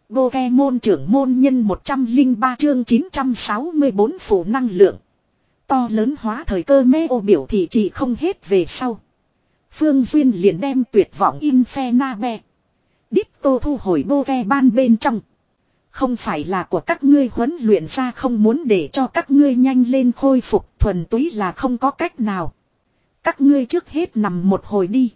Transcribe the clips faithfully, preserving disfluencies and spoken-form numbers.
Pokemon trưởng môn nhân một trăm lẻ ba chương chín trăm sáu mươi bốn phủ năng lượng. To lớn hóa thời cơ Meo biểu thị trị không hết về sau. Phương Duyên liền đem tuyệt vọng Infernape. Ditto thu hồi Pokemon bên trong. Không phải là của các ngươi huấn luyện ra, không muốn để cho các ngươi nhanh lên khôi phục, thuần túy là không có cách nào. Các ngươi trước hết nằm một hồi đi.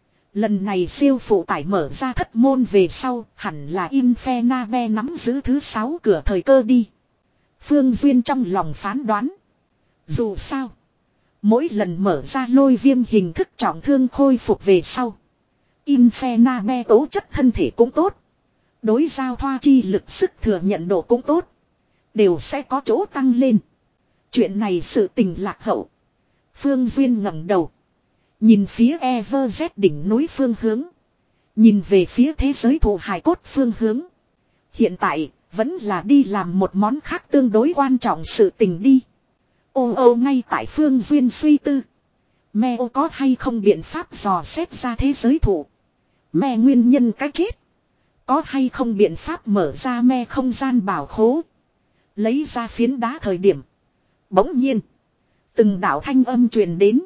Lần này siêu phụ tải mở ra thất môn về sau, hẳn là Infernape nắm giữ thứ sáu cửa thời cơ đi. Phương Duyên trong lòng phán đoán. Dù sao, mỗi lần mở ra lôi viêm hình thức trọng thương khôi phục về sau, Infernape tố chất thân thể cũng tốt. Đối giao thoa chi lực sức thừa nhận độ cũng tốt. Đều sẽ có chỗ tăng lên. Chuyện này sự tình lạc hậu. Phương Duyên ngẩng đầu. Nhìn phía Everest đỉnh núi phương hướng. Nhìn về phía thế giới thụ hài cốt phương hướng. Hiện tại, vẫn là đi làm một món khác tương đối quan trọng sự tình đi. Ô ô ngay tại Phương Duyên suy tư. Mẹ có hay không biện pháp dò xét ra thế giới thụ. Mẹ nguyên nhân cái chết. Có hay không biện pháp mở ra me không gian bảo khố. Lấy ra phiến đá thời điểm. Bỗng nhiên. Từng đạo thanh âm truyền đến.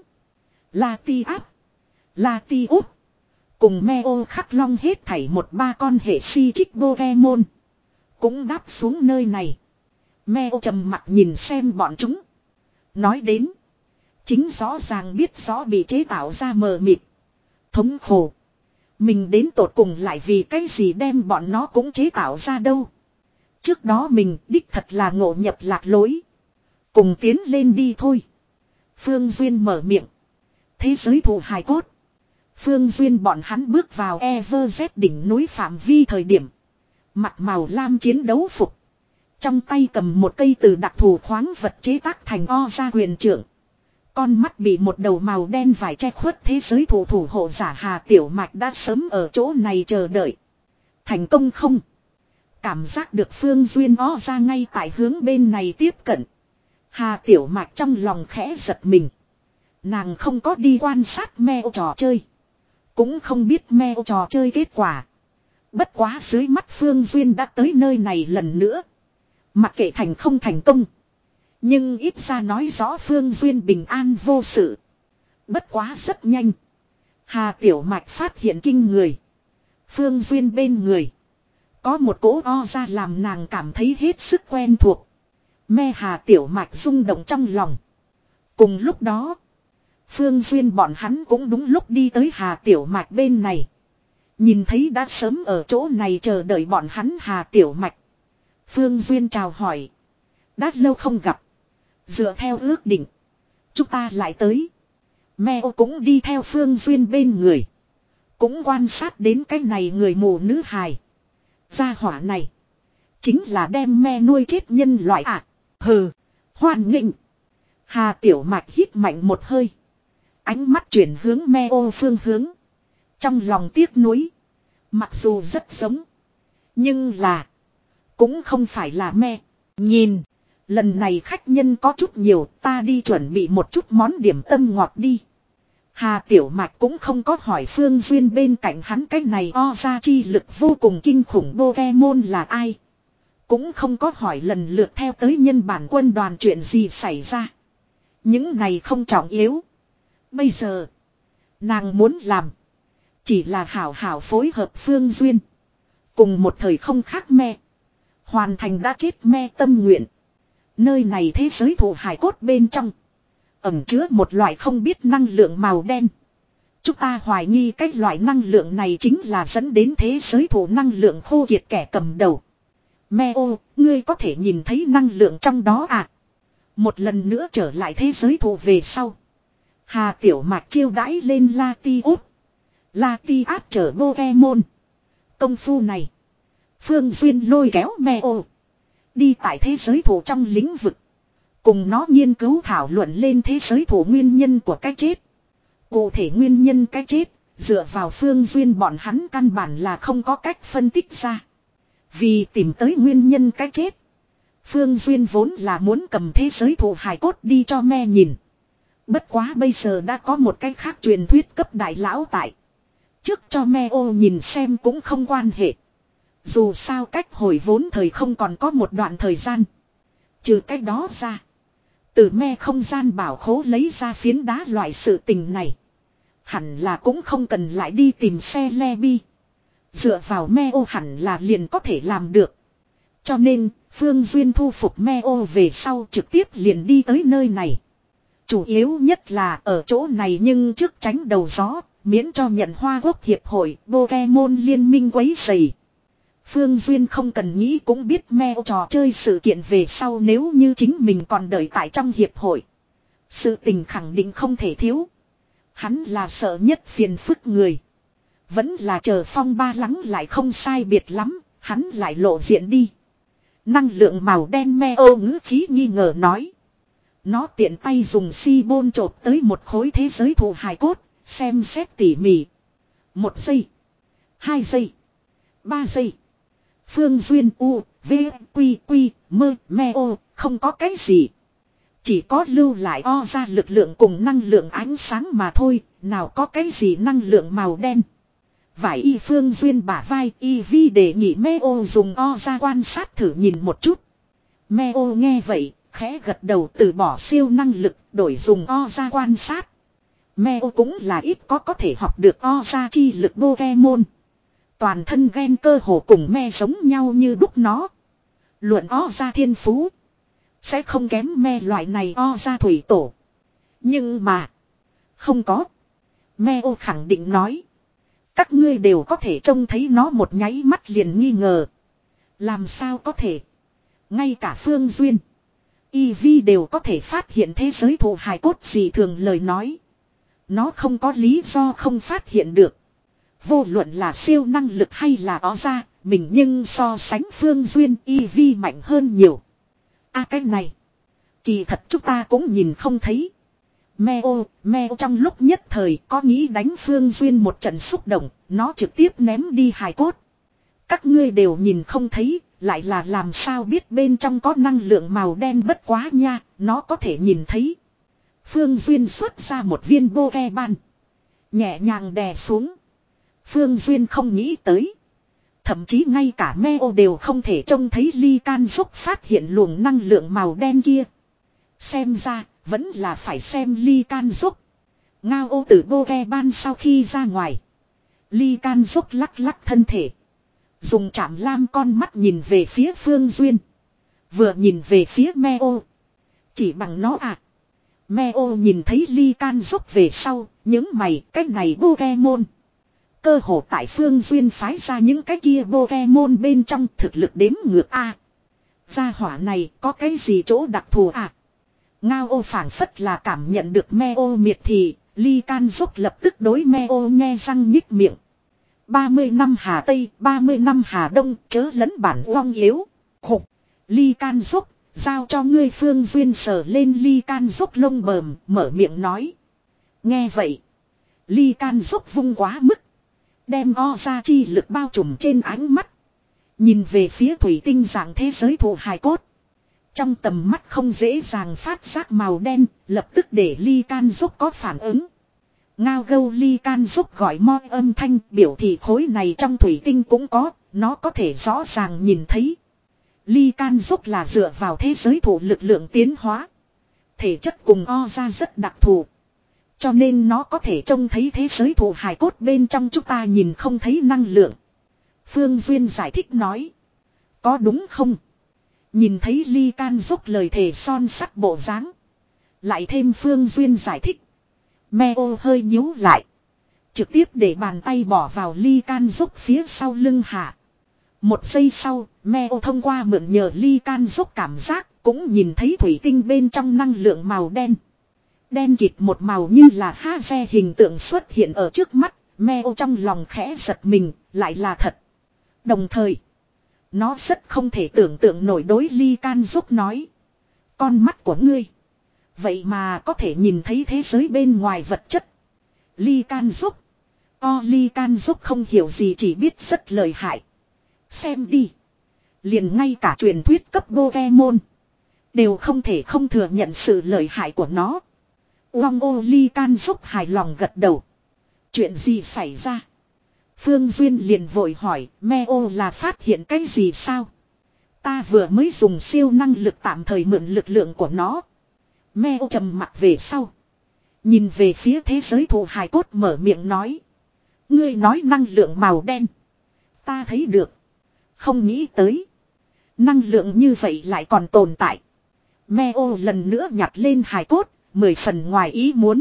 La Ti Áp. La Ti Úp. Cùng me ô khắc long hết thảy một ba con hệ si trích Pokemon. Cũng đáp xuống nơi này. Me ô trầm mặt nhìn xem bọn chúng. Nói đến. Chính rõ ràng biết rõ bị chế tạo ra mờ mịt. Thống khổ. Mình đến tột cùng lại vì cái gì đem bọn nó cũng chế tạo ra đâu. Trước đó mình đích thật là ngộ nhập lạc lối. Cùng tiến lên đi thôi. Phương Duyên mở miệng. Thế giới thụ hài cốt. Phương Duyên bọn hắn bước vào Everest đỉnh núi phạm vi thời điểm. Mặt màu lam chiến đấu phục. Trong tay cầm một cây từ đặc thù khoáng vật chế tác thành o ra quyền trưởng. Con mắt bị một đầu màu đen vải che khuất, thế giới thủ thủ hộ giả Hà Tiểu Mạch đã sớm ở chỗ này chờ đợi. Thành công không? Cảm giác được Phương Duyên ó ra ngay tại hướng bên này tiếp cận. Hà Tiểu Mạch trong lòng khẽ giật mình. Nàng không có đi quan sát meo trò chơi. Cũng không biết meo trò chơi kết quả. Bất quá dưới mắt Phương Duyên đã tới nơi này lần nữa. Mặc kệ thành không thành công. Nhưng ít ra nói rõ Phương Duyên bình an vô sự. Bất quá rất nhanh. Hà Tiểu Mạch phát hiện kinh người. Phương Duyên bên người. Có một cỗ o ra làm nàng cảm thấy hết sức quen thuộc. Me Hà Tiểu Mạch rung động trong lòng. Cùng lúc đó. Phương Duyên bọn hắn cũng đúng lúc đi tới Hà Tiểu Mạch bên này. Nhìn thấy đã sớm ở chỗ này chờ đợi bọn hắn Hà Tiểu Mạch. Phương Duyên chào hỏi. Đã lâu không gặp. Dựa theo ước định. Chúng ta lại tới. Meo cũng đi theo Phương Duyên bên người. Cũng quan sát đến cái này người mù nữ hài. Gia hỏa này. Chính là đem me nuôi chết nhân loại ạ. À. Hừ. Hoan nghênh. Hà Tiểu Mạch hít mạnh một hơi. Ánh mắt chuyển hướng Meo phương hướng. Trong lòng tiếc nuối. Mặc dù rất giống. Nhưng là. Cũng không phải là me. Nhìn. Lần này khách nhân có chút nhiều, ta đi chuẩn bị một chút món điểm tâm ngọt đi. Hà Tiểu Mạch cũng không có hỏi Phương Duyên bên cạnh hắn cái này o ra chi lực vô cùng kinh khủng Pokemon là ai. Cũng không có hỏi lần lượt theo tới nhân bản quân đoàn chuyện gì xảy ra. Những này không trọng yếu. Bây giờ, nàng muốn làm. Chỉ là hảo hảo phối hợp Phương Duyên. Cùng một thời không khác me. Hoàn thành đã chết me tâm nguyện. Nơi này thế giới thụ hài cốt bên trong. Ẩm chứa một loại không biết năng lượng màu đen. Chúng ta hoài nghi cái loại năng lượng này chính là dẫn đến thế giới thụ năng lượng khô kiệt kẻ cầm đầu. Meo, ngươi có thể nhìn thấy năng lượng trong đó à? Một lần nữa trở lại thế giới thụ về sau. Hà Tiểu Mạch chiêu đãi lên La Ti Út. La Ti Áp trở Pokemon. Công phu này. Phương Duyên lôi kéo Meo. Đi tại thế giới thụ trong lĩnh vực. Cùng nó nghiên cứu thảo luận lên thế giới thụ nguyên nhân của cái chết. Cụ thể nguyên nhân cái chết. Dựa vào Phương Duyên bọn hắn căn bản là không có cách phân tích ra. Vì tìm tới nguyên nhân cái chết. Phương Duyên vốn là muốn cầm thế giới thụ hài cốt đi cho me nhìn. Bất quá bây giờ đã có một cái khác truyền thuyết cấp đại lão tại. Trước cho me ô nhìn xem cũng không quan hệ. Dù sao cách hồi vốn thời không còn có một đoạn thời gian. Trừ cách đó ra. Từ me không gian bảo khố lấy ra phiến đá loại sự tình này. Hẳn là cũng không cần lại đi tìm xe le bi. Dựa vào me ô hẳn là liền có thể làm được. Cho nên, Phương Duyên thu phục me ô về sau trực tiếp liền đi tới nơi này. Chủ yếu nhất là ở chỗ này nhưng trước tránh đầu gió, miễn cho nhận Hoa Quốc Hiệp hội Pokemon liên minh quấy rầy. Phương Duyên không cần nghĩ cũng biết me ô trò chơi sự kiện về sau nếu như chính mình còn đợi tại trong hiệp hội. Sự tình khẳng định không thể thiếu. Hắn là sợ nhất phiền phức người. Vẫn là chờ phong ba lắng lại không sai biệt lắm, hắn lại lộ diện đi. Năng lượng màu đen me ô ngữ khí nghi ngờ nói. Nó tiện tay dùng si bôn chộp tới một khối thế giới thù hài cốt, xem xét tỉ mỉ. Một giây. Hai giây. Ba giây. Phương Duyên U, V, Quy, Quy, Mơ, Me ô, không có cái gì. Chỉ có lưu lại o ra lực lượng cùng năng lượng ánh sáng mà thôi, nào có cái gì năng lượng màu đen. Vải y Phương Duyên bả vai y vi để nghỉ Me ô dùng o ra quan sát thử nhìn một chút. Me ô nghe vậy, khẽ gật đầu từ bỏ siêu năng lực, đổi dùng o ra quan sát. Me ô cũng là ít có có thể học được o ra chi lực Pokemon. Toàn thân gen cơ hồ cùng me giống nhau như đúc nó. Luận o ra thiên phú. Sẽ không kém me loại này o ra thủy tổ. Nhưng mà. Không có. Me ô khẳng định nói. Các ngươi đều có thể trông thấy nó một nháy mắt liền nghi ngờ. Làm sao có thể. Ngay cả Phương Duyên. Y Vi đều có thể phát hiện thế giới thù hài cốt gì thường lời nói. Nó không có lý do không phát hiện được. Vô luận là siêu năng lực hay là ó ra, mình nhưng so sánh Phương Duyên y vi mạnh hơn nhiều. À cái này, kỳ thật chúng ta cũng nhìn không thấy. Meo, Meo trong lúc nhất thời có nghĩ đánh Phương Duyên một trận xúc động, nó trực tiếp ném đi hài cốt. Các ngươi đều nhìn không thấy, lại là làm sao biết bên trong có năng lượng màu đen bất quá nha, nó có thể nhìn thấy. Phương Duyên xuất ra một viên Pokeball, nhẹ nhàng đè xuống. Phương Duyên không nghĩ tới. Thậm chí ngay cả Meo đều không thể trông thấy ly can giúp phát hiện luồng năng lượng màu đen kia. Xem ra, vẫn là phải xem ly can giúp. Ngao ô tử Pokeball sau khi ra ngoài. Ly can giúp lắc lắc thân thể. Dùng chạm lam con mắt nhìn về phía Phương Duyên. Vừa nhìn về phía Meo. Chỉ bằng nó à. Meo nhìn thấy ly can giúp về sau, những mày cái này Pokemon. Cơ hồ tại Phương Duyên phái ra những cái kia Pokemon bên trong thực lực đếm ngược A. Gia hỏa này có cái gì chỗ đặc thù à? Ngao ô phảng phất là cảm nhận được Meo miệt thị, ly can giúp lập tức đối Meo nghe răng nhích miệng. ba mươi năm Hà Tây, ba mươi năm Hà Đông, chớ lấn bản oong yếu. Khục, ly can giúp, giao cho ngươi. Phương Duyên sờ lên ly can giúp lông bờm, mở miệng nói. Nghe vậy, ly can giúp vung quá mức. Đem o ra chi lực bao trùm trên ánh mắt. Nhìn về phía thủy tinh dạng thế giới thù hài cốt. Trong tầm mắt không dễ dàng phát giác màu đen, lập tức để ly can giúp có phản ứng. Ngao gâu ly can giúp gọi mo âm thanh biểu thị khối này trong thủy tinh cũng có, nó có thể rõ ràng nhìn thấy. Ly can giúp là dựa vào thế giới thù lực lượng tiến hóa. Thể chất cùng o ra rất đặc thù. Cho nên nó có thể trông thấy thế giới thù hài cốt bên trong chúng ta nhìn không thấy năng lượng. Phương Duyên giải thích nói. Có đúng không? Nhìn thấy ly can giúp lời thề son sắt bộ dáng. Lại thêm Phương Duyên giải thích. Meo hơi nhíu lại. Trực tiếp để bàn tay bỏ vào ly can giúp phía sau lưng hạ. Một giây sau, Meo thông qua mượn nhờ ly can giúp cảm giác cũng nhìn thấy thủy tinh bên trong năng lượng màu đen. Đen kịt một màu như là ha xe hình tượng xuất hiện ở trước mắt, Meo trong lòng khẽ giật mình, lại là thật. Đồng thời, nó rất không thể tưởng tượng nổi đối ly can giúp nói. Con mắt của ngươi, vậy mà có thể nhìn thấy thế giới bên ngoài vật chất. Ly can giúp, o ly can giúp không hiểu gì chỉ biết rất lợi hại. Xem đi, liền ngay cả truyền thuyết cấp Pokemon đều không thể không thừa nhận sự lợi hại của nó. Uông ô ly can giúp hài lòng gật đầu. Chuyện gì xảy ra? Phương Duyên liền vội hỏi, Meo là phát hiện cái gì sao? Ta vừa mới dùng siêu năng lực tạm thời mượn lực lượng của nó. Meo trầm mặt về sau. Nhìn về phía thế giới thụ hài cốt mở miệng nói. Ngươi nói năng lượng màu đen. Ta thấy được. Không nghĩ tới. Năng lượng như vậy lại còn tồn tại. Meo lần nữa nhặt lên hài cốt, mười phần ngoài ý muốn.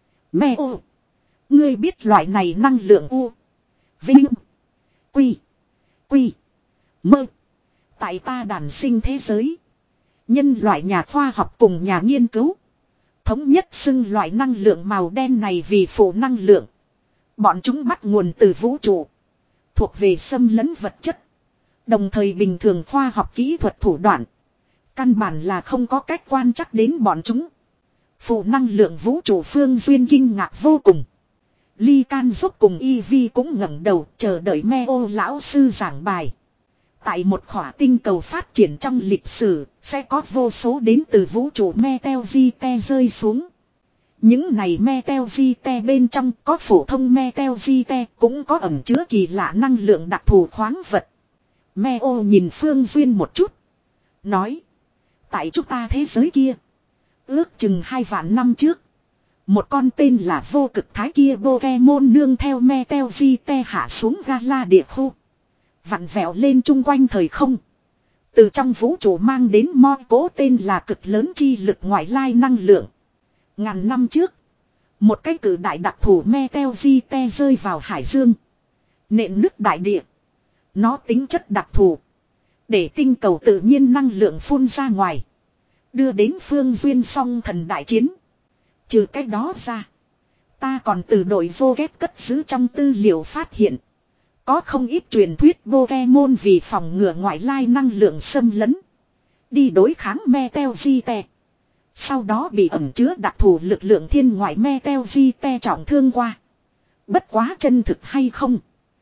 Meo. Ngươi biết loại này năng lượng U. Vinh. Quy. Quy. Mơ. Tại ta đàn sinh thế giới. Nhân loại nhà khoa học cùng nhà nghiên cứu. Thống nhất xưng loại năng lượng màu đen này vì phụ năng lượng. Bọn chúng bắt nguồn từ vũ trụ. Thuộc về xâm lấn vật chất. Đồng thời bình thường khoa học kỹ thuật thủ đoạn. Căn bản là không có cách quan trắc đến bọn chúng. Phụ năng lượng vũ trụ Phương Duyên kinh ngạc vô cùng. Ly Can giúp cùng Y Vi cũng ngẩng đầu chờ đợi Meo lão sư giảng bài. Tại một khỏa tinh cầu phát triển trong lịch sử, sẽ có vô số đến từ vũ trụ Meteorite rơi xuống. Những này Meteorite bên trong có phổ thông Meteorite, cũng có ẩn chứa kỳ lạ năng lượng đặc thù khoáng vật. Meo nhìn Phương Duyên một chút. Nói. Tại chúng ta thế giới kia. Ước chừng hai vạn năm trước. Một con tên là vô cực thái kia Pokemon nương theo Meteorite hạ xuống Gala địa khu. Vặn vẹo lên chung quanh thời không. Từ trong vũ trụ mang đến mo cố tên là cực lớn chi lực ngoại lai năng lượng. Ngàn năm trước. Một cái cử đại đặc thù Meteorite rơi vào hải dương. Nện nứt đại địa. Nó tính chất đặc thù. Để tinh cầu tự nhiên năng lượng phun ra ngoài. Đưa đến Phương Duyên song thần đại chiến. Trừ cái đó ra. Ta còn từ đội vô ghét cất giữ trong tư liệu phát hiện. Có không ít truyền thuyết Pokemon vì phòng ngừa ngoại lai năng lượng xâm lấn. Đi đối kháng Meteorite. Sau đó bị ẩn chứa đặc thù lực lượng thiên ngoại Meteorite trọng thương qua. Bất quá chân thực hay không?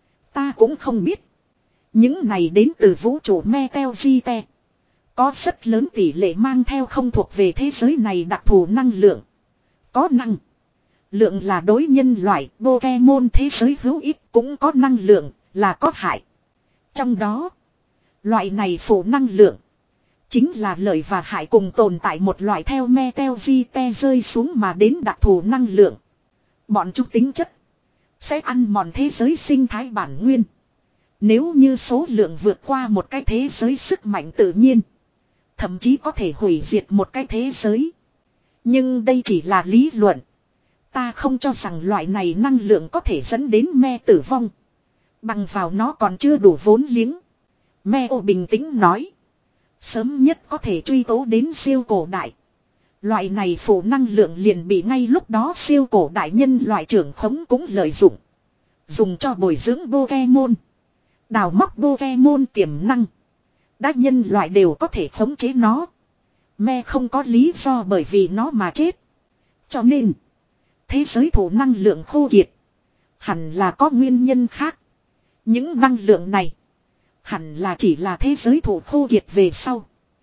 Ta cũng không biết. Những này đến từ vũ trụ Meteorite. Có rất lớn tỷ lệ mang theo không thuộc về thế giới này đặc thù năng lượng. Có năng lượng là đối nhân loại Pokemon thế giới hữu ích cũng có năng lượng là có hại. Trong đó, loại này phụ năng lượng chính là lợi và hại cùng tồn tại một loại theo Meteorite rơi xuống mà đến đặc thù năng lượng. Bọn chúng tính chất sẽ ăn mòn thế giới sinh thái bản nguyên. Nếu như số lượng vượt qua một cái thế giới sức mạnh tự nhiên, thậm chí có thể hủy diệt một cái thế giới. Nhưng đây chỉ là lý luận. Ta không cho rằng loại này năng lượng có thể dẫn đến me tử vong. Bằng vào nó còn chưa đủ vốn liếng. Meo bình tĩnh nói. Sớm nhất có thể truy tố đến siêu cổ đại. Loại này phụ năng lượng liền bị ngay lúc đó siêu cổ đại nhân loại trưởng khống cũng lợi dụng. Dùng cho bồi dưỡng Pokemon. Đào móc Pokemon tiềm năng. Đa nhân loại đều có thể khống chế nó. Me không có lý do bởi vì nó mà chết. Cho nên, thế giới thủ năng lượng khô kiệt. Hẳn là có nguyên nhân khác. Những năng lượng này hẳn là chỉ là thế giới thủ khô kiệt về sau.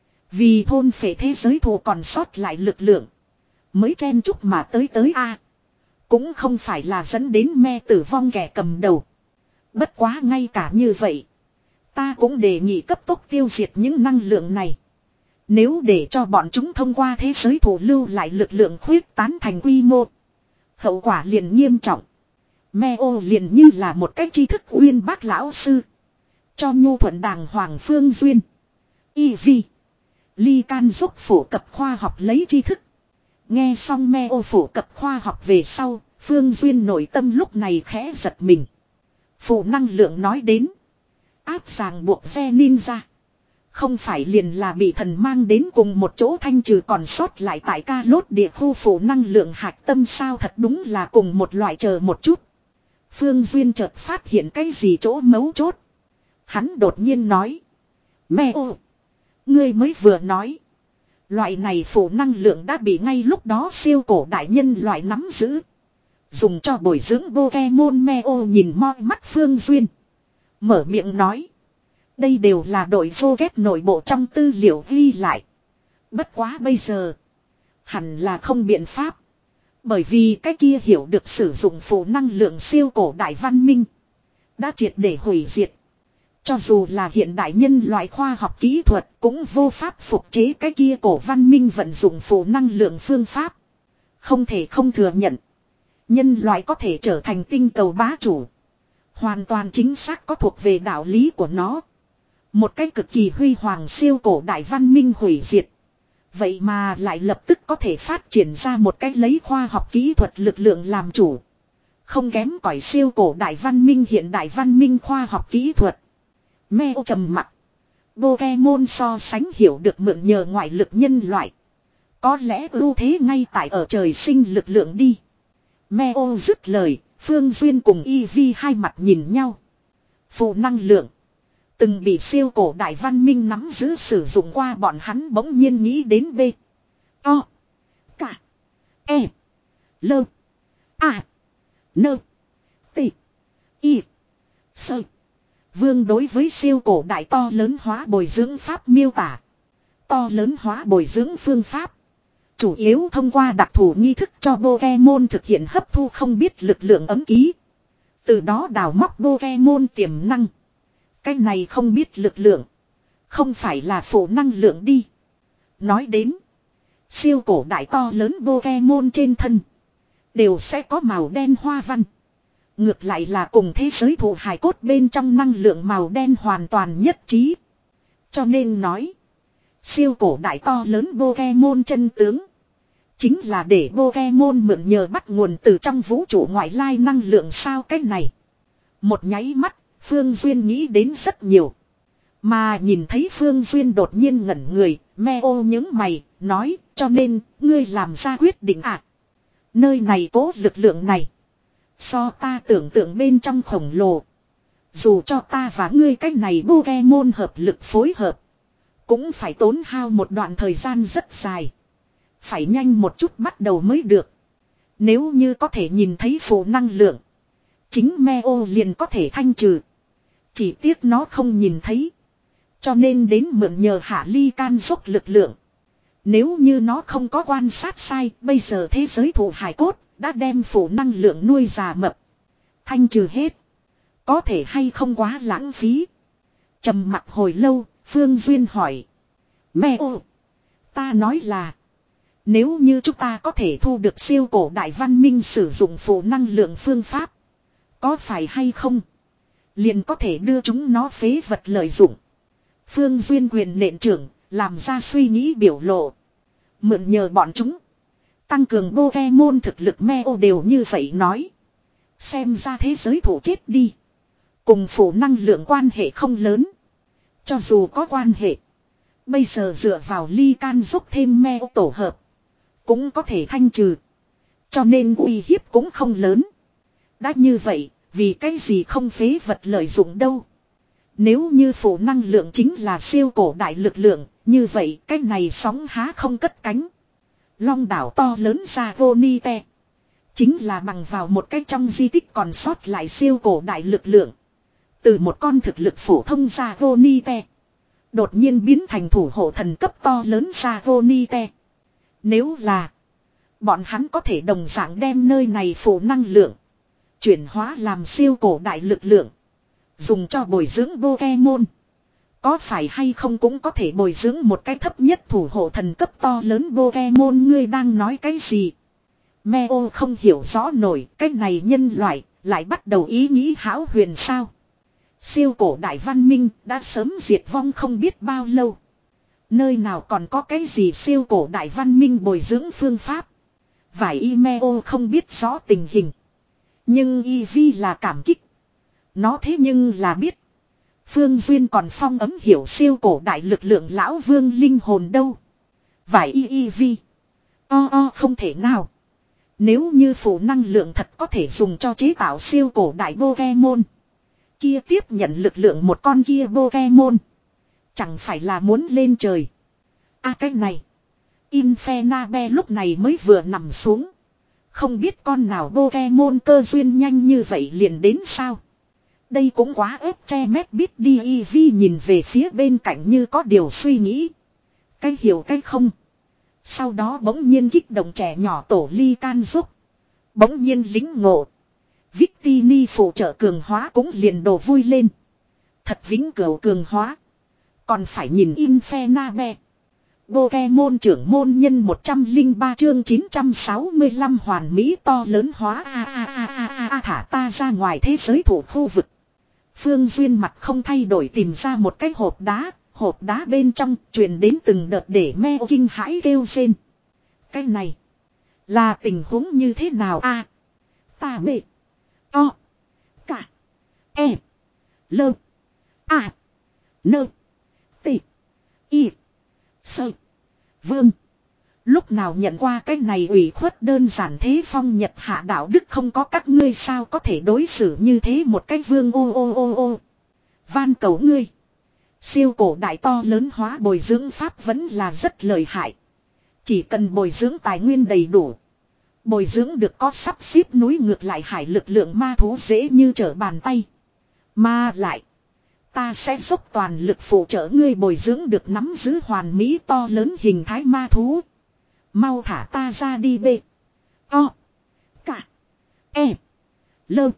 Vì thôn phệ thế giới thủ còn sót lại lực lượng. Mới chen chúc mà tới tới a cũng không phải là dẫn đến me tử vong kẻ cầm đầu. Bất quá ngay cả như vậy. Ta cũng đề nghị cấp tốc tiêu diệt những năng lượng này. Nếu để cho bọn chúng thông qua thế giới thủ lưu lại lực lượng khuyết tán thành quy mô. Hậu quả liền nghiêm trọng. Meo liền như là một cách tri thức uyên bác lão sư. Cho nhu thuận đàng hoàng Phương Duyên. Y Vi. Ly Can giúp phổ cập khoa học lấy tri thức. Nghe xong Meo phổ cập khoa học về sau. Phương Duyên nội tâm lúc này khẽ giật mình. Phụ năng lượng nói đến. Áp ràng buộc phe ninja. Không phải liền là bị thần mang đến cùng một chỗ thanh trừ còn sót lại tại ca lốt địa khu phụ năng lượng hạt tâm sao thật đúng là cùng một loại chờ một chút. Phương Duyên chợt phát hiện cái gì chỗ mấu chốt. Hắn đột nhiên nói. Meo. Ngươi mới vừa nói. Loại này phụ năng lượng đã bị ngay lúc đó siêu cổ đại nhân loại nắm giữ. Dùng cho bồi dưỡng Pokemon. Meo nhìn moi mắt Phương Duyên. Mở miệng nói. Đây đều là đội vô ghét nội bộ trong tư liệu ghi lại. Bất quá bây giờ. Hẳn là không biện pháp. Bởi vì cái kia hiểu được sử dụng phụ năng lượng siêu cổ đại văn minh. đã triệt để hủy diệt. Cho dù là hiện đại nhân loại khoa học kỹ thuật cũng vô pháp phục chế cái kia cổ văn minh vận dụng phù năng lượng phương pháp. Không thể không thừa nhận. Nhân loại có thể trở thành tinh cầu bá chủ. Hoàn toàn chính xác có thuộc về đạo lý của nó. Một cái cực kỳ huy hoàng siêu cổ đại văn minh hủy diệt. Vậy mà lại lập tức có thể phát triển ra một cách lấy khoa học kỹ thuật lực lượng làm chủ. Không kém cỏi siêu cổ đại văn minh hiện đại văn minh khoa học kỹ thuật. Meo trầm mặt. Pokemon so sánh hiểu được mượn nhờ ngoại lực nhân loại. Có lẽ ưu thế ngay tại ở trời sinh lực lượng đi. Meo dứt lời, Phương Duyên cùng Eevee hai mặt nhìn nhau. Phù năng lượng. Từng bị siêu cổ đại văn minh nắm giữ sử dụng qua bọn hắn bỗng nhiên nghĩ đến B. O. K. E. L. A. N. T. I. Sơ. Vương đối với siêu cổ đại to lớn hóa bồi dưỡng pháp miêu tả. To lớn hóa bồi dưỡng phương pháp. Chủ yếu thông qua đặc thù nghi thức cho Pokemon thực hiện hấp thu không biết lực lượng ấm ký. Từ đó đào móc Pokemon tiềm năng. Cái này không biết lực lượng. Không phải là phụ năng lượng đi. Nói đến. Siêu cổ đại to lớn Pokemon trên thân. Đều sẽ có màu đen hoa văn. Ngược lại là cùng thế giới thụ hài cốt bên trong năng lượng màu đen hoàn toàn nhất trí. Cho nên nói. Siêu cổ đại to lớn Pokemon chân tướng. Chính là để Pokemon mượn nhờ bắt nguồn từ trong vũ trụ ngoại lai năng lượng sao cách này. Một nháy mắt, Phương Duyên nghĩ đến rất nhiều. Mà nhìn thấy Phương Duyên đột nhiên ngẩn người, Meo những mày, nói, cho nên, ngươi làm ra quyết định à. Nơi này cố lực lượng này. So ta tưởng tượng bên trong khổng lồ. Dù cho ta và ngươi cách này Pokemon hợp lực phối hợp. Cũng phải tốn hao một đoạn thời gian rất dài. Phải nhanh một chút bắt đầu mới được. Nếu như có thể nhìn thấy phù năng lượng. Chính Meo liền có thể thanh trừ. Chỉ tiếc nó không nhìn thấy. Cho nên đến mượn nhờ Hạ Ly can dốc lực lượng. Nếu như nó không có quan sát sai. Bây giờ thế giới thụ hài cốt đã đem phù năng lượng nuôi già mập. Thanh trừ hết. Có thể hay không quá lãng phí. Trầm mặc hồi lâu. Phương Duyên hỏi. Meo. Ta nói là. Nếu như chúng ta có thể thu được siêu cổ đại văn minh sử dụng phù năng lượng phương pháp. Có phải hay không? Liền có thể đưa chúng nó phế vật lợi dụng. Phương Duyên quyền nện trưởng. Làm ra suy nghĩ biểu lộ. Mượn nhờ bọn chúng. Tăng cường Pokemon thực lực Meo đều như vậy nói. Xem ra thế giới thủ chết đi. Cùng phù năng lượng quan hệ không lớn. Cho dù có quan hệ. Bây giờ dựa vào ly can giúp thêm Meo tổ hợp. Cũng có thể thanh trừ. Cho nên uy hiếp cũng không lớn. Đã như vậy, vì cái gì không phế vật lợi dụng đâu. Nếu như phù năng lượng chính là siêu cổ đại lực lượng, như vậy cái này sóng há không cất cánh. Long đảo to lớn ra Vonite. Chính là bằng vào một cái trong di tích còn sót lại siêu cổ đại lực lượng. Từ một con thực lực phổ thông ra Vonite. Đột nhiên biến thành thủ hộ thần cấp to lớn ra Vonite. Nếu là bọn hắn có thể đồng dạng đem nơi này phù năng lượng. Chuyển hóa làm siêu cổ đại lực lượng. Dùng cho bồi dưỡng Pokemon. Có phải hay không cũng có thể bồi dưỡng một cái thấp nhất thủ hộ thần cấp to lớn Pokemon. Ngươi đang nói cái gì? Meo không hiểu rõ nổi cái này nhân loại lại bắt đầu ý nghĩ hão huyền sao. Siêu cổ đại văn minh đã sớm diệt vong không biết bao lâu. Nơi nào còn có cái gì siêu cổ đại văn minh bồi dưỡng phương pháp. Vài email không biết rõ tình hình. Nhưng Eevee là cảm kích. Nó thế nhưng là biết. Phương Duyên còn phong ấm hiểu siêu cổ đại lực lượng lão vương linh hồn đâu. Vài Eevee. O o không thể nào. Nếu như phù năng lượng thật có thể dùng cho chế tạo siêu cổ đại Pokemon. Kia tiếp nhận lực lượng một con kia Pokemon. Chẳng phải là muốn lên trời. À cái này. Infernape lúc này mới vừa nằm xuống. Không biết con nào Pokemon cơ duyên nhanh như vậy liền đến sao. Đây cũng quá ép che mét biết đi. Eevee nhìn về phía bên cạnh như có điều suy nghĩ. Cái hiểu cái không. Sau đó bỗng nhiên kích động trẻ nhỏ tổ ly can giúp. Bỗng nhiên lính ngộ. Victini phụ trợ cường hóa cũng liền đồ vui lên. Thật vĩnh cửu cường hóa. Còn phải nhìn Infernabe. Pokemon trưởng môn nhân một trăm lẻ ba chương chín trăm sáu mươi lăm hoàn mỹ to lớn hóa a a a a a a thả ta ra ngoài thế giới thủ khu vực. Phương Duyên mặt không thay đổi tìm ra một cái hộp đá, hộp đá bên trong truyền đến từng đợt để me kinh hãi kêu rên. Cái này là tình huống như thế nào a? À, ta bệ. To. Cả. E. Lơ. A. Nơ. Tị. Y. Sơ. Vương. Lúc nào nhận qua cái này ủy khuất đơn giản thế phong nhật hạ đạo đức không có các ngươi sao có thể đối xử như thế một cái vương ô ô ô ô. Van cầu ngươi. Siêu cổ đại to lớn hóa bồi dưỡng pháp vẫn là rất lợi hại. Chỉ cần bồi dưỡng tài nguyên đầy đủ. Bồi dưỡng được có sắp xếp núi ngược lại hải lực lượng ma thú dễ như trở bàn tay. Mà lại. Ta sẽ dốc toàn lực phụ trợ ngươi bồi dưỡng được nắm giữ hoàn mỹ to lớn hình thái ma thú. Mau thả ta ra đi bê. To. Cả. E. Lơ.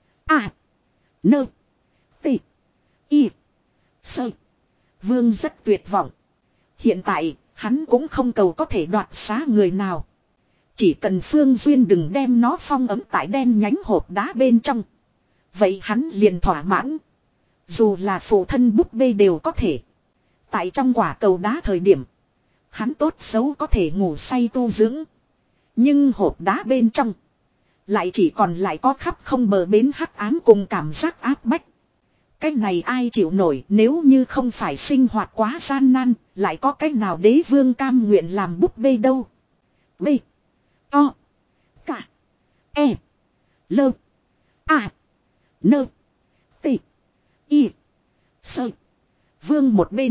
A. Nơ. Tị. Y. Sơ. Vương rất tuyệt vọng. Hiện tại, hắn cũng không cầu có thể đoạt xá người nào. Chỉ cần Phương Duyên đừng đem nó phong ấm tại đen nhánh hộp đá bên trong. Vậy hắn liền thỏa mãn. Dù là phụ thân búp bê đều có thể. Tại trong quả cầu đá thời điểm. Hắn tốt xấu có thể ngủ say tu dưỡng. Nhưng hộp đá bên trong. Lại chỉ còn lại có khắp không bờ bến hắc ám cùng cảm giác áp bách. Cái này ai chịu nổi nếu như không phải sinh hoạt quá gian nan. Lại có cách nào đế vương cam nguyện làm búp bê đâu. B. To. Cả. E. Lơ. A. Nơ. Tị. Y. Sơ. Vương một bên.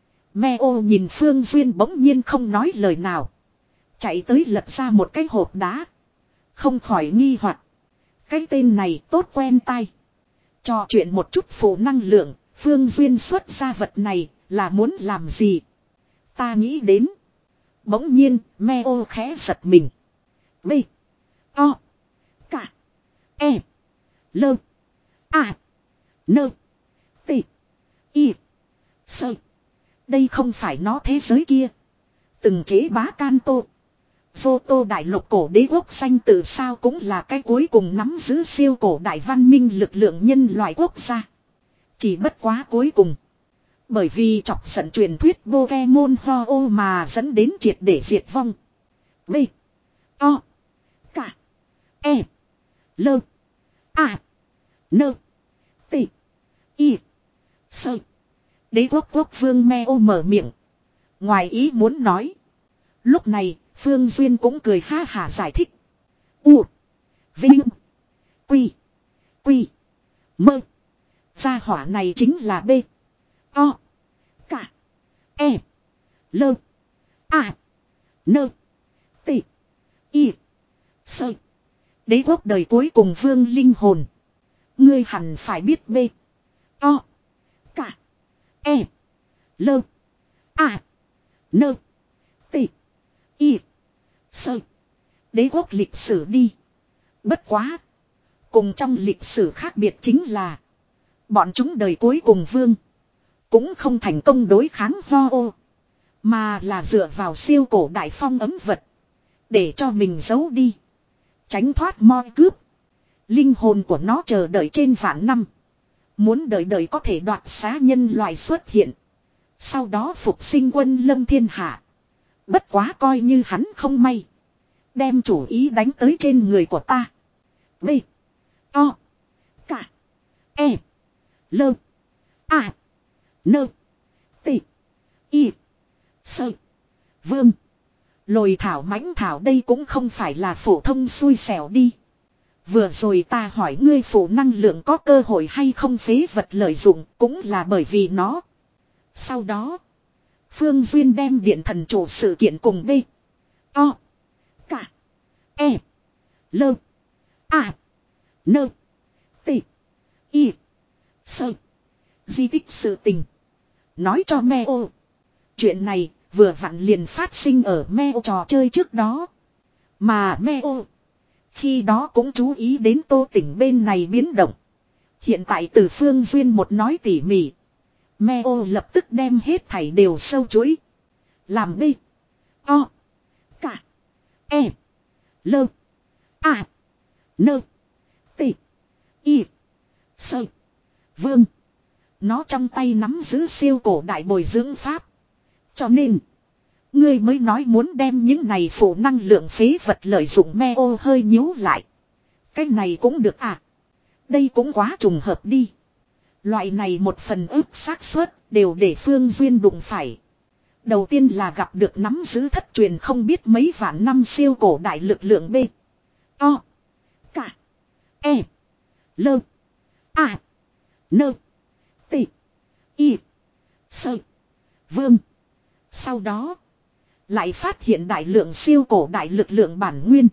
Me ô nhìn Phương Duyên bỗng nhiên không nói lời nào. Chạy tới lật ra một cái hộp đá. Không khỏi nghi hoặc. Cái tên này tốt quen tai. Trò chuyện một chút phụ năng lượng. Phương Duyên xuất ra vật này là muốn làm gì? Ta nghĩ đến. Bỗng nhiên me ô khẽ giật mình. B. To. Cả. E. Lơ. A. Nơ. Tị. Y. Sơ. Đây không phải nó thế giới kia. Từng chế bá Canto. Vô tô đại lục cổ đế quốc xanh tự sao cũng là cái cuối cùng nắm giữ siêu cổ đại văn minh lực lượng nhân loại quốc gia. Chỉ bất quá cuối cùng. Bởi vì chọc giận truyền thuyết Pokemon Ho ô mà dẫn đến triệt để diệt vong. B. To. Cả. E. Lơ. A. Nơ. Tị. Y. Sơ. Đế quốc quốc vương Meo mở miệng. Ngoài ý muốn nói. Lúc này, Phương Duyên cũng cười ha hả giải thích. U. Vinh. Quy. Quy. Mơ. Gia hỏa này chính là B. To. Cả. E. Lơ. A. Nơ. Tị. Y. Sơ. Đế quốc đời cuối cùng vương linh hồn. Ngươi hẳn phải biết B. To. Cả. E. Lơ. A. Nơ. Tị. Y. Sơ. Đế quốc lịch sử đi. Bất quá. Cùng trong lịch sử khác biệt chính là. Bọn chúng đời cuối cùng vương. Cũng không thành công đối kháng Ho ô. Mà là dựa vào siêu cổ đại phong ấm vật. Để cho mình giấu đi. Tránh thoát moi cướp. Linh hồn của nó chờ đợi trên vạn năm. Muốn đợi đợi có thể đoạt xá nhân loại xuất hiện. Sau đó phục sinh quân lâm thiên hạ. Bất quá coi như hắn không may. Đem chủ ý đánh tới trên người của ta. B. To. Cả. E. Lơ. A. Nơ. Tị. Y. Sơ. Vương. Lồi thảo mãnh thảo đây cũng không phải là phổ thông xui xẻo đi. Vừa rồi ta hỏi ngươi phụ năng lượng có cơ hội hay không phế vật lợi dụng cũng là bởi vì nó. Sau đó. Phương Duyên đem điện thần chủ sự kiện cùng B. To. Cả. E. Lơ. A. Nơ. Tị. Y. Sơ. Di tích sự tình. Nói cho Meo. Chuyện này vừa vặn liền phát sinh ở Meo trò chơi trước đó. Mà Meo. Khi đó cũng chú ý đến Tô Tỉnh bên này biến động. Hiện tại từ Phương Duyên một nói tỉ mỉ. Meo lập tức đem hết thảy đều sâu chuỗi. Làm đi. O. Cả. E. Lơ. A. Nơ. T. Y. Sơ. Vương. Nó trong tay nắm giữ siêu cổ đại bồi dưỡng pháp. Cho nên. Ngươi mới nói muốn đem những này phụ năng lượng phế vật lợi dụng. Meo hơi nhíu lại. Cái này cũng được à. Đây cũng quá trùng hợp đi. Loại này một phần ức xác suất đều để Phương Duyên đụng phải. Đầu tiên là gặp được nắm giữ thất truyền không biết mấy vạn năm siêu cổ đại lực lượng B. O. Cả. E. Lơ. A. Nơ. T. Y. Sơ. Vương. Sau đó. Lại phát hiện đại lượng siêu cổ đại lực lượng bản nguyên.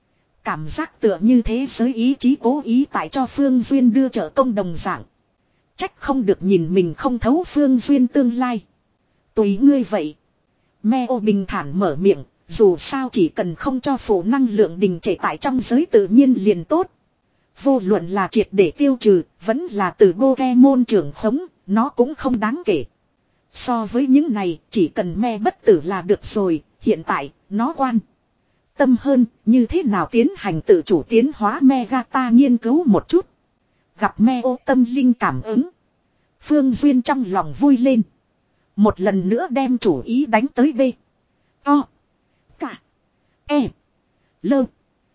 Cảm giác tựa như thế giới ý chí cố ý tại cho Phương Duyên đưa trợ công đồng dạng. Trách không được nhìn mình không thấu Phương Duyên tương lai. Tùy ngươi vậy. Meo bình thản mở miệng. Dù sao chỉ cần không cho phụ năng lượng đình trệ tại trong giới tự nhiên liền tốt. Vô luận là triệt để tiêu trừ. Vẫn là từ Pokemon trưởng khống. Nó cũng không đáng kể. So với những này chỉ cần me bất tử là được rồi. Hiện tại nó quan tâm hơn như thế nào tiến hành tự chủ tiến hóa Megata nghiên cứu một chút. Gặp Meo tâm linh cảm ứng. Phương Duyên trong lòng vui lên. Một lần nữa đem chủ ý đánh tới B. O. Cả. E. Lơ.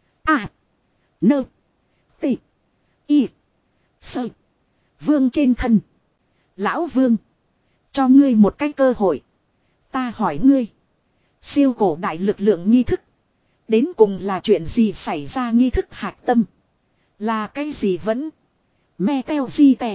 A. Nơ. T. Y. Sơ. Vương trên thân. Lão Vương. Cho ngươi một cái cơ hội. Ta hỏi ngươi. Siêu cổ đại lực lượng nghi thức. Đến cùng là chuyện gì xảy ra nghi thức hạch tâm. Là cái gì vẫn. Meteorite.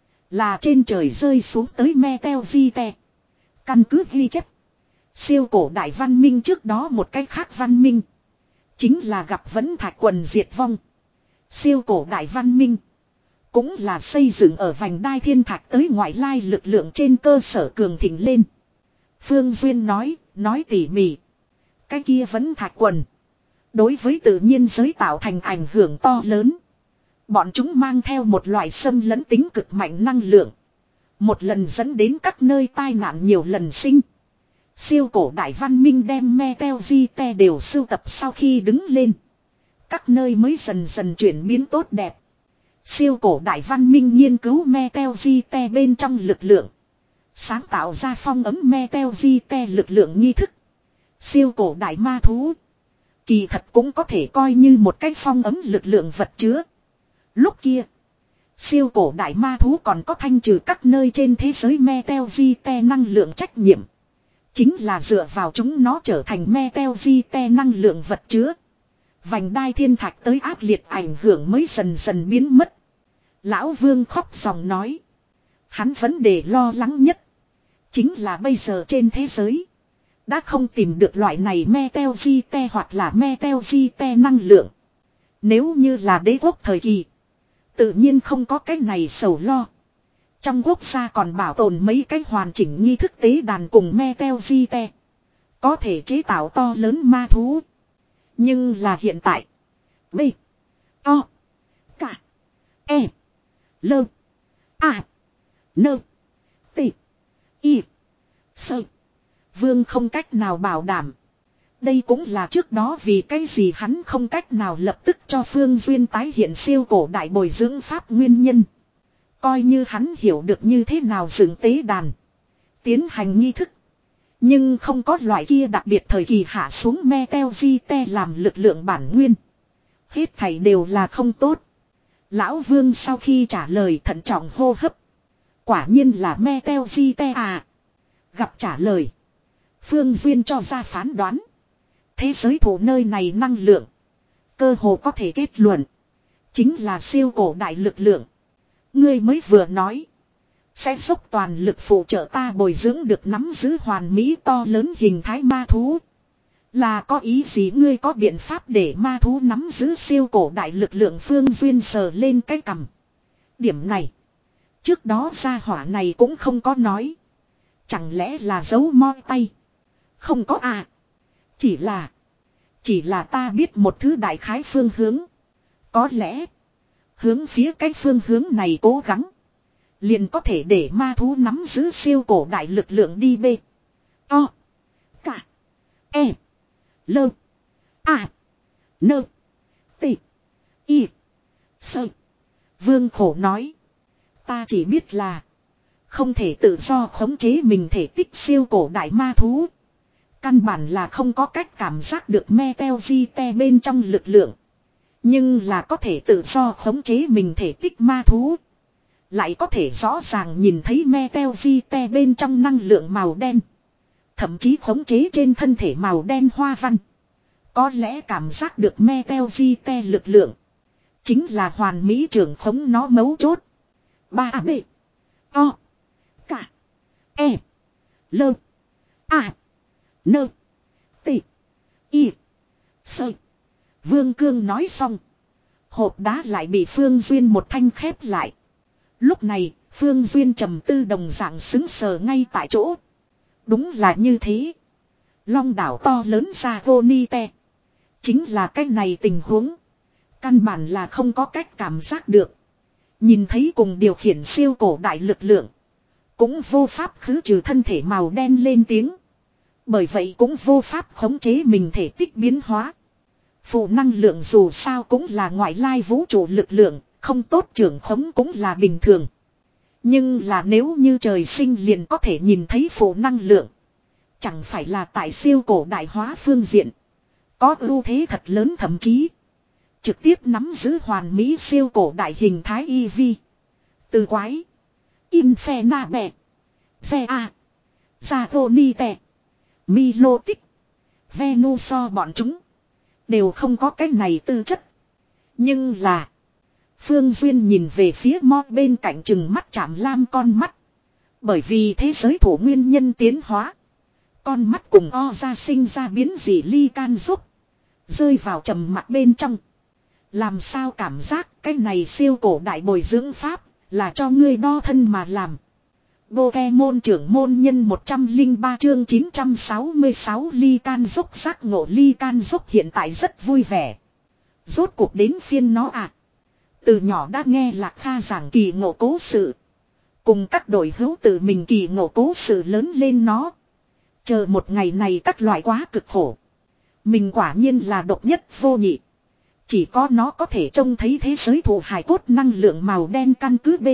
Là trên trời rơi xuống tới Meteorite. Căn cứ ghi chép. Siêu cổ đại văn minh trước đó một cái khác văn minh. Chính là gặp vẫn thạch quần diệt vong. Siêu cổ đại văn minh. Cũng là xây dựng ở vành đai thiên thạch tới ngoại lai lực lượng trên cơ sở cường thịnh lên. Phương Duyên nói, nói tỉ mỉ. Cái kia vẫn thạch quần. Đối với tự nhiên giới tạo thành ảnh hưởng to lớn. Bọn chúng mang theo một loại xâm lấn tính cực mạnh năng lượng. Một lần dẫn đến các nơi tai nạn nhiều lần sinh. Siêu cổ đại văn minh đem Meteorite đều sưu tập sau khi đứng lên. Các nơi mới dần dần chuyển biến tốt đẹp. Siêu cổ đại văn minh nghiên cứu Meteorite bên trong lực lượng. Sáng tạo ra phong ấm Meteorite lực lượng nghi thức. Siêu cổ đại ma thú. Kỳ thật cũng có thể coi như một cái phong ấm lực lượng vật chứa. Lúc kia. Siêu cổ đại ma thú còn có thanh trừ các nơi trên thế giới Meteorite năng lượng trách nhiệm. Chính là dựa vào chúng nó trở thành Meteorite năng lượng vật chứa. Vành đai thiên thạch tới ác liệt ảnh hưởng mới dần dần biến mất. Lão Vương khóc dòng nói. Hắn vấn đề lo lắng nhất. Chính là bây giờ trên thế giới. Đã không tìm được loại này Meteorite hoặc là Meteorite năng lượng. Nếu như là đế quốc thời kỳ. Tự nhiên không có cái này sầu lo. Trong quốc gia còn bảo tồn mấy cái hoàn chỉnh nghi thức tế đàn cùng Meteorite. Có thể chế tạo to lớn ma thú. Nhưng là hiện tại. B. O. Cả. E. Lơ. A. Nơ. T. Y. Sơ. Vương không cách nào bảo đảm. Đây cũng là trước đó vì cái gì hắn không cách nào lập tức cho Phương Duyên tái hiện siêu cổ đại bồi dưỡng pháp nguyên nhân. Coi như hắn hiểu được như thế nào dựng tế đàn. Tiến hành nghi thức. Nhưng không có loại kia đặc biệt thời kỳ hạ xuống Meteorite làm lực lượng bản nguyên. Hết thảy đều là không tốt. Lão Vương sau khi trả lời thận trọng hô hấp. Quả nhiên là Meteorite à. Gặp trả lời. Phương Duyên cho ra phán đoán. Thế giới thủ nơi này năng lượng. Cơ hồ có thể kết luận. Chính là siêu cổ đại lực lượng. Ngươi mới vừa nói. Sẽ dốc toàn lực phụ trợ ta bồi dưỡng được nắm giữ hoàn mỹ to lớn hình thái ma thú. Là có ý gì ngươi có biện pháp để ma thú nắm giữ siêu cổ đại lực lượng Phương Duyên sờ lên cái cằm. Điểm này. Trước đó gia hỏa này cũng không có nói. Chẳng lẽ là giấu moi tay. Không có à. Chỉ là. Chỉ là ta biết một thứ đại khái phương hướng. Có lẽ. Hướng phía cái phương hướng này cố gắng. Liền có thể để ma thú nắm giữ siêu cổ đại lực lượng đi bê. To. Cả. E. Lơ. A. Nơ. Tị. Y. Sơ. Vương khổ nói. Ta chỉ biết là. Không thể tự do khống chế mình thể tích siêu cổ đại ma thú. Căn bản là không có cách cảm giác được Meteorite bên trong lực lượng. Nhưng là có thể tự do khống chế mình thể tích ma thú. Lại có thể rõ ràng nhìn thấy Meteorite bên trong năng lượng màu đen. Thậm chí khống chế trên thân thể màu đen hoa văn. Có lẽ cảm giác được Meteorite lực lượng. Chính là hoàn mỹ trưởng khống nó mấu chốt. ba B. O. Cả. E. Lơ. A. Nơ. Tị. Y. Sơ. Vương Cương nói xong. Hộp đá lại bị Phương Duyên một thanh khép lại. Lúc này, Phương Duyên trầm tư đồng dạng xứng sờ ngay tại chỗ. Đúng là như thế. Long đảo to lớn ra Gonite. Chính là cái này tình huống. Căn bản là không có cách cảm giác được. Nhìn thấy cùng điều khiển siêu cổ đại lực lượng. Cũng vô pháp khứ trừ thân thể màu đen lên tiếng. Bởi vậy cũng vô pháp khống chế mình thể tích biến hóa. Phụ năng lượng dù sao cũng là ngoại lai vũ trụ lực lượng, không tốt trưởng khống cũng là bình thường. Nhưng là nếu như trời sinh liền có thể nhìn thấy phụ năng lượng. Chẳng phải là tại siêu cổ đại hóa phương diện. Có ưu thế thật lớn thậm chí. Trực tiếp nắm giữ hoàn mỹ siêu cổ đại hình thái e vê. Từ quái. Infernabẹ. Xe A. Zagonite. Milotic. Venuso bọn chúng. Đều không có cái này tư chất. Nhưng là. Phương Duyên nhìn về phía Mo bên cạnh chừng mắt chạm lam con mắt. Bởi vì thế giới thổ nguyên nhân tiến hóa. Con mắt cùng o ra sinh ra biến dị ly can giúp. Rơi vào trầm mặt bên trong. Làm sao cảm giác cái này siêu cổ đại bồi dưỡng pháp là cho ngươi đo thân mà làm. Pokemon trưởng môn nhân một trăm lẻ ba chương chín trăm sáu mươi sáu ly can dốc giác ngộ ly can dốc hiện tại rất vui vẻ. Rốt cuộc đến phiên nó à. Từ nhỏ đã nghe Lạc Kha giảng kỳ ngộ cố sự. Cùng các đội hữu tự mình kỳ ngộ cố sự lớn lên nó. Chờ một ngày này các loại quá cực khổ. Mình quả nhiên là độc nhất vô nhị. Chỉ có nó có thể trông thấy thế giới thụ hài cốt năng lượng màu đen căn cứ B.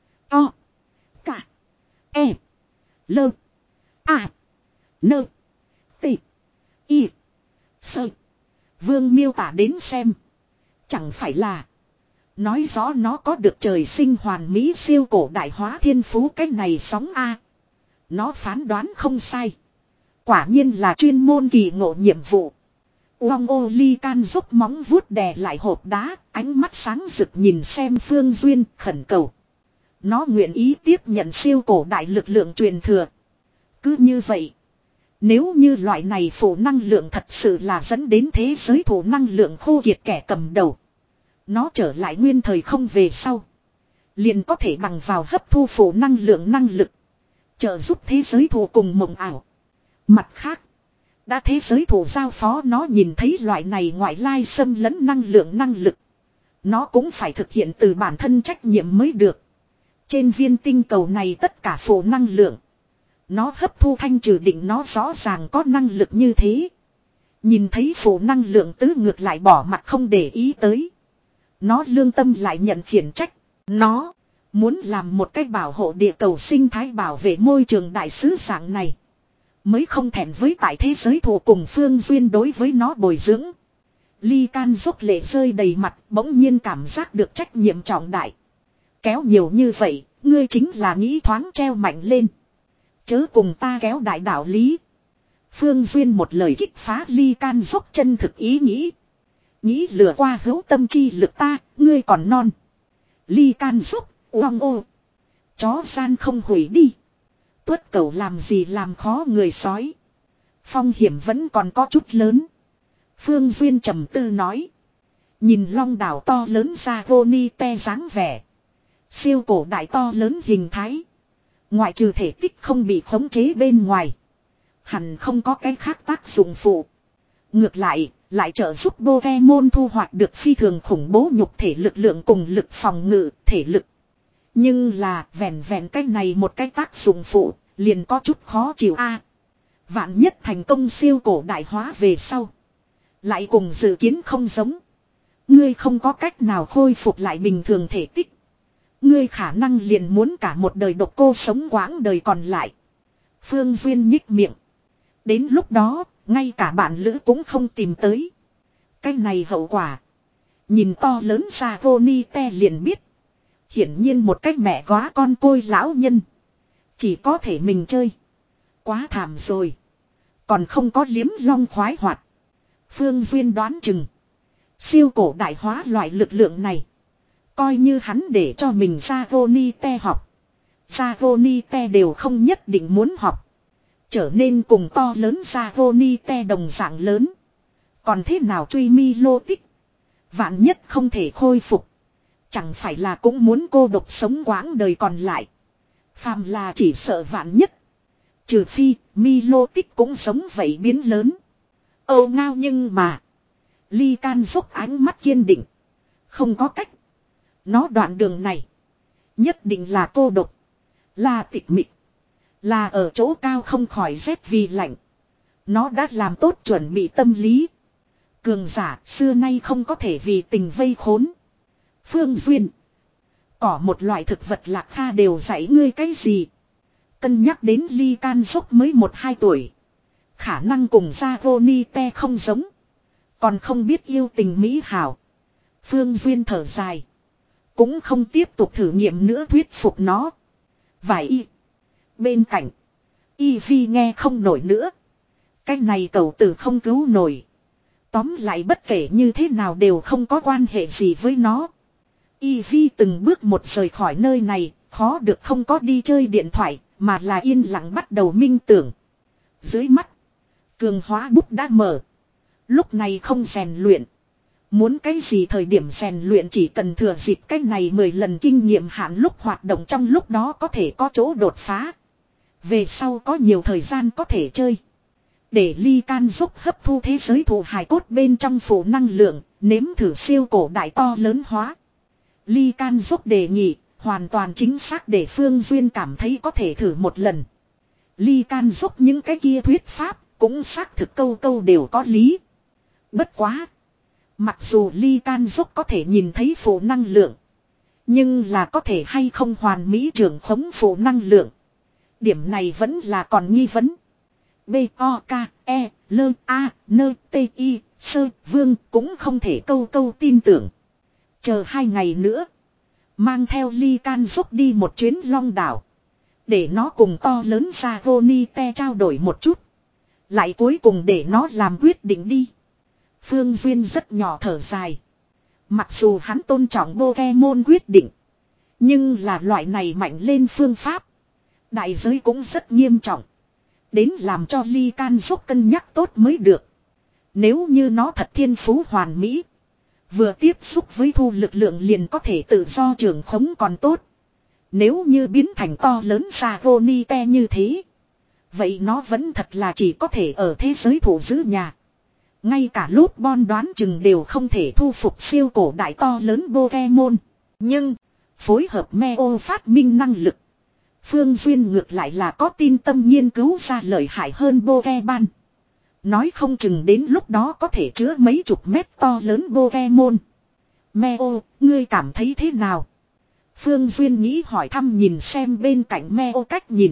O. Cả. E. Lơ. A. Nơ. Tị. Y. Sơ. Vương miêu tả đến xem. Chẳng phải là. Nói rõ nó có được trời sinh hoàn mỹ siêu cổ đại hóa thiên phú cách này sóng A. Nó phán đoán không sai. Quả nhiên là chuyên môn kỳ ngộ nhiệm vụ. Uông ô ly can giúp móng vuốt đè lại hộp đá, ánh mắt sáng rực nhìn xem Phương Duyên khẩn cầu. Nó nguyện ý tiếp nhận siêu cổ đại lực lượng truyền thừa. Cứ như vậy. Nếu như loại này phổ năng lượng thật sự là dẫn đến thế giới thổ năng lượng khô kiệt kẻ cầm đầu. Nó trở lại nguyên thời không về sau. Liền có thể bằng vào hấp thu phổ năng lượng năng lực. Trợ giúp thế giới thổ cùng mộng ảo. Mặt khác. Đã thế giới thổ giao phó nó nhìn thấy loại này ngoại lai xâm lấn năng lượng năng lực. Nó cũng phải thực hiện từ bản thân trách nhiệm mới được. Trên viên tinh cầu này tất cả phổ năng lượng. Nó hấp thu thanh trừ định nó rõ ràng có năng lực như thế. Nhìn thấy phổ năng lượng tứ ngược lại bỏ mặt không để ý tới. Nó lương tâm lại nhận khiển trách. Nó muốn làm một cách bảo hộ địa cầu sinh thái bảo vệ môi trường đại sứ dạng này. Mới không thèm với tại thế giới thù cùng Phương Duyên đối với nó bồi dưỡng. Ly can dốc lệ rơi đầy mặt bỗng nhiên cảm giác được trách nhiệm trọng đại. Kéo nhiều như vậy, ngươi chính là nghĩ thoáng treo mạnh lên. Chớ cùng ta kéo đại đạo lý. Phương Duyên một lời kích phá ly can dốc chân thực ý nghĩ. Nghĩ lừa qua hữu tâm chi lực ta, ngươi còn non. Ly can dốc, uong ô. Chó gian không hủy đi. Tuất cầu làm gì làm khó người sói. Phong hiểm vẫn còn có chút lớn. Phương Duyên trầm tư nói. Nhìn long đảo to lớn ra Goni te dáng vẻ. Siêu cổ đại to lớn hình thái. Ngoại trừ thể tích không bị khống chế bên ngoài. Hẳn không có cái khác tác dụng phụ. Ngược lại, lại trợ giúp Pokemon thu hoạch được phi thường khủng bố nhục thể lực lượng cùng lực phòng ngự, thể lực. Nhưng là vẹn vẹn cái này một cái tác dụng phụ, liền có chút khó chịu a. Vạn nhất thành công siêu cổ đại hóa về sau. Lại cùng dự kiến không giống. Ngươi không có cách nào khôi phục lại bình thường thể tích. Ngươi khả năng liền muốn cả một đời độc cô sống quãng đời còn lại. Phương Duyên nhích miệng. Đến lúc đó, ngay cả bạn lữ cũng không tìm tới. Cái này hậu quả. Nhìn to lớn ra Gonite liền biết. Hiển nhiên một cách mẹ góa con côi lão nhân. Chỉ có thể mình chơi. Quá thảm rồi. Còn không có liếm long khoái hoạt. Phương Duyên đoán chừng. Siêu cổ đại hóa loại lực lượng này. Coi như hắn để cho mình ra Gonite học. Ra Gonite đều không nhất định muốn học. Trở nên cùng to lớn ra Gonite đồng dạng lớn. Còn thế nào truy mi lô tích. Vạn nhất không thể khôi phục. Chẳng phải là cũng muốn cô độc sống quãng đời còn lại. Phàm là chỉ sợ vạn nhất. Trừ phi, Milo tích cũng giống vậy biến lớn. Âu ngao nhưng mà. Ly Can dốc ánh mắt kiên định. Không có cách. Nó đoạn đường này. Nhất định là cô độc. Là tịch mịch. Là ở chỗ cao không khỏi rét vì lạnh. Nó đã làm tốt chuẩn bị tâm lý. Cường giả xưa nay không có thể vì tình vây khốn. Phương Duyên. Cỏ một loại thực vật lạc kha đều dạy ngươi cái gì. Cân nhắc đến Ly Can dốc mới một hai tuổi. Khả năng cùng Dragonite không giống. Còn không biết yêu tình mỹ hảo. Phương Duyên thở dài. Cũng không tiếp tục thử nghiệm nữa thuyết phục nó. Vài y. Bên cạnh. Y Phi nghe không nổi nữa. Cái này cầu tử không cứu nổi. Tóm lại bất kể như thế nào đều không có quan hệ gì với nó. Y Phi từng bước một rời khỏi nơi này. Khó được không có đi chơi điện thoại. Mà là yên lặng bắt đầu minh tưởng. Dưới mắt. Cường hóa bút đã mở. Lúc này không rèn luyện. Muốn cái gì thời điểm rèn luyện chỉ cần thừa dịp cái này mười lần kinh nghiệm hạn lúc hoạt động trong lúc đó có thể có chỗ đột phá. Về sau có nhiều thời gian có thể chơi. Để Ly Can giúp hấp thu thế giới thụ hài cốt bên trong phủ năng lượng, nếm thử siêu cổ đại to lớn hóa. Ly Can giúp đề nghị, hoàn toàn chính xác để Phương Duyên cảm thấy có thể thử một lần. Ly Can giúp những cái kia thuyết pháp, cũng xác thực câu câu đều có lý. Bất quá. Mặc dù Ly Can giúp có thể nhìn thấy phủ năng lượng. Nhưng là có thể hay không hoàn mỹ trưởng khống phủ năng lượng. Điểm này vẫn là còn nghi vấn. B O K E L A N T I Sơ Vương cũng không thể câu câu tin tưởng. Chờ hai ngày nữa. Mang theo Ly Can giúp đi một chuyến Long đảo. Để nó cùng to lớn Dragonite trao đổi một chút. Lại cuối cùng để nó làm quyết định đi. Phương Duyên rất nhỏ thở dài. Mặc dù hắn tôn trọng Pokemon quyết định. Nhưng là loại này mạnh lên phương pháp. Đại giới cũng rất nghiêm trọng. Đến làm cho Ly Can giúp cân nhắc tốt mới được. Nếu như nó thật thiên phú hoàn mỹ. Vừa tiếp xúc với thu lực lượng liền có thể tự do trưởng khống còn tốt. Nếu như biến thành to lớn Dragonite như thế. Vậy nó vẫn thật là chỉ có thể ở thế giới thủ giữ nhà. Ngay cả lốt bon đoán chừng đều không thể thu phục siêu cổ đại to lớn Pokemon. Nhưng, phối hợp Meo phát minh năng lực. Phương Duyên ngược lại là có tin tâm nghiên cứu ra lợi hại hơn Pokemon. Nói không chừng đến lúc đó có thể chứa mấy chục mét to lớn Pokemon. Meo, ngươi cảm thấy thế nào? Phương Duyên nghĩ hỏi thăm nhìn xem bên cạnh Meo cách nhìn.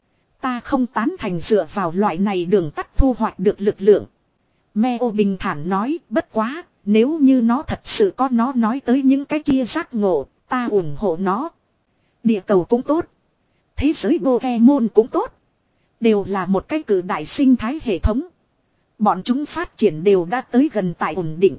Ta không tán thành dựa vào loại này đường tắt thu hoạch được lực lượng. Meo bình thản nói, bất quá, nếu như nó thật sự có nó nói tới những cái kia giác ngộ, ta ủng hộ nó. Địa cầu cũng tốt. Thế giới Pokemon cũng tốt. Đều là một cái cử đại sinh thái hệ thống. Bọn chúng phát triển đều đã tới gần tại ổn định.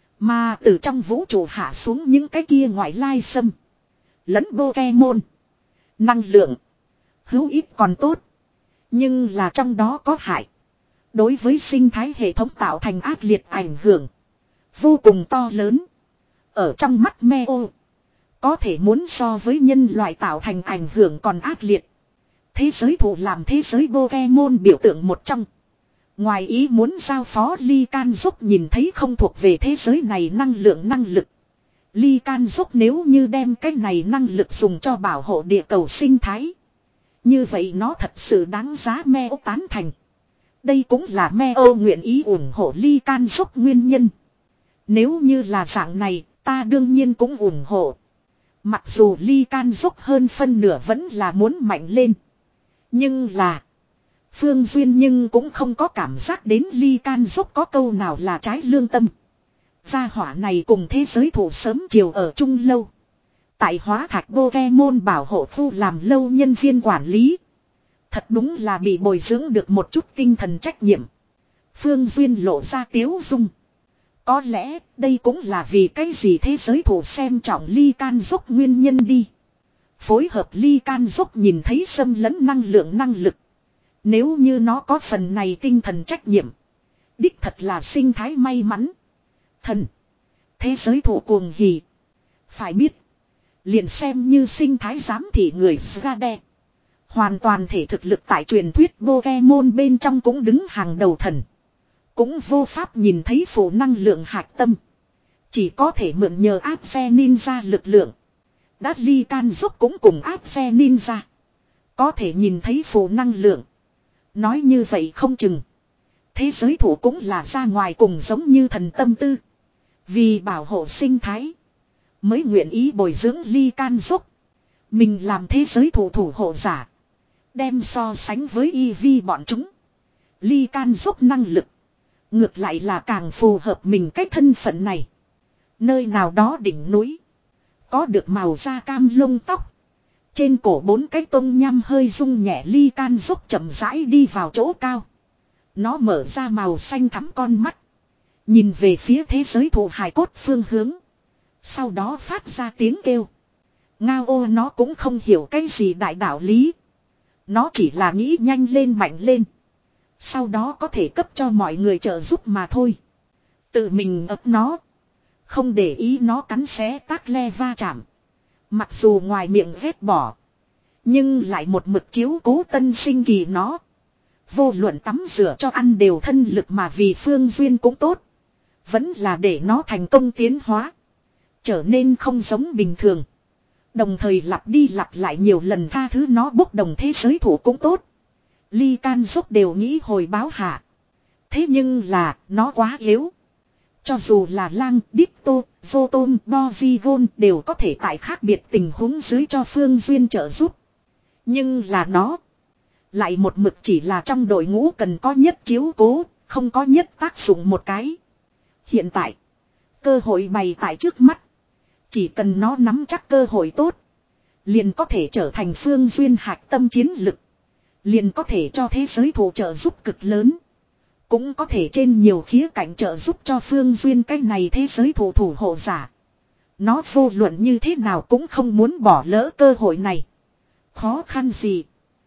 Mà từ trong vũ trụ hạ xuống những cái kia ngoại lai xâm. Lẫn Pokemon. Năng lượng. Hữu ít còn tốt. Nhưng là trong đó có hại. Đối với sinh thái hệ thống tạo thành ác liệt ảnh hưởng. Vô cùng to lớn. Ở trong mắt Meo. Có thể muốn so với nhân loại tạo thành ảnh hưởng còn ác liệt. Thế giới thủ làm thế giới Pokemon biểu tượng một trong. Ngoài ý muốn giao phó Ly Can Giúp nhìn thấy không thuộc về thế giới này năng lượng năng lực. Ly Can Giúp nếu như đem cái này năng lực dùng cho bảo hộ địa cầu sinh thái. Như vậy nó thật sự đáng giá Meo tán thành. Đây cũng là Meo nguyện ý ủng hộ Ly Can Giúp nguyên nhân. Nếu như là dạng này, ta đương nhiên cũng ủng hộ. Mặc dù Ly Can Giúp hơn phân nửa vẫn là muốn mạnh lên. Nhưng là Phương Duyên nhưng cũng không có cảm giác đến Ly Can Giúp có câu nào là trái lương tâm. Gia hỏa này cùng thế giới thủ sớm chiều ở chung lâu. Tại hóa thạch Pokemon bảo hộ khu làm lâu nhân viên quản lý. Thật đúng là bị bồi dưỡng được một chút tinh thần trách nhiệm. Phương Duyên lộ ra tiếu dung. Có lẽ đây cũng là vì cái gì thế giới thủ xem trọng Ly Can Giúp nguyên nhân đi. Phối hợp Ly Can Giúp nhìn thấy xâm lấn năng lượng năng lực. Nếu như nó có phần này tinh thần trách nhiệm. Đích thật là sinh thái may mắn. Thần. Thế giới thủ cuồng hỉ. Phải biết. Liền xem như sinh thái giám thị người Zgade. Hoàn toàn thể thực lực tại truyền thuyết Pokemon bên trong cũng đứng hàng đầu thần. Cũng vô pháp nhìn thấy phổ năng lượng hạch tâm. Chỉ có thể mượn nhờ áp phe ninja lực lượng. Đã Ly Can Giúp cũng cùng áp phe ninja. Có thể nhìn thấy phổ năng lượng. Nói như vậy không chừng. Thế giới thủ cũng là ra ngoài cùng giống như thần tâm tư. Vì bảo hộ sinh thái. Mới nguyện ý bồi dưỡng Ly Can Giúp. Mình làm thế giới thủ thủ hộ giả. Đem so sánh với Eevee bọn chúng. Ly Can Giúp năng lực. Ngược lại là càng phù hợp mình cái thân phận này. Nơi nào đó đỉnh núi. Có được màu da cam lông tóc. Trên cổ bốn cái tông nhăm hơi rung nhẹ Ly Can Giúp chậm rãi đi vào chỗ cao. Nó mở ra màu xanh thắm con mắt. Nhìn về phía thế giới thủ hài cốt phương hướng. Sau đó phát ra tiếng kêu. Ngao ô nó cũng không hiểu cái gì đại đạo lý. Nó chỉ là nghĩ nhanh lên mạnh lên. Sau đó có thể cấp cho mọi người trợ giúp mà thôi. Tự mình ấp nó. Không để ý nó cắn xé tác le va chạm. Mặc dù ngoài miệng ghét bỏ. Nhưng lại một mực chiếu cố tân sinh kỳ nó. Vô luận tắm rửa cho ăn đều thân lực mà vì Phương Duyên cũng tốt. Vẫn là để nó thành công tiến hóa. Trở nên không giống bình thường. Đồng thời lặp đi lặp lại nhiều lần tha thứ nó bốc đồng thế giới thủ cũng tốt. Ly Can Giúp đều nghĩ hồi báo hạ. Thế nhưng là nó quá yếu. Cho dù là Lang, Ditto, Zotom, Bozigon đều có thể tại khác biệt tình huống dưới cho Phương Duyên trợ giúp. Nhưng là nó. Lại một mực chỉ là trong đội ngũ cần có nhất chiếu cố, không có nhất tác dụng một cái. Hiện tại. Cơ hội bày tại trước mắt. Chỉ cần nó nắm chắc cơ hội tốt. Liền có thể trở thành Phương Duyên hạch tâm chiến lực. Liền có thể cho thế giới thủ trợ giúp cực lớn. Cũng có thể trên nhiều khía cạnh trợ giúp cho Phương Duyên cái này thế giới thủ thủ hộ giả. Nó vô luận như thế nào cũng không muốn bỏ lỡ cơ hội này. Khó khăn gì.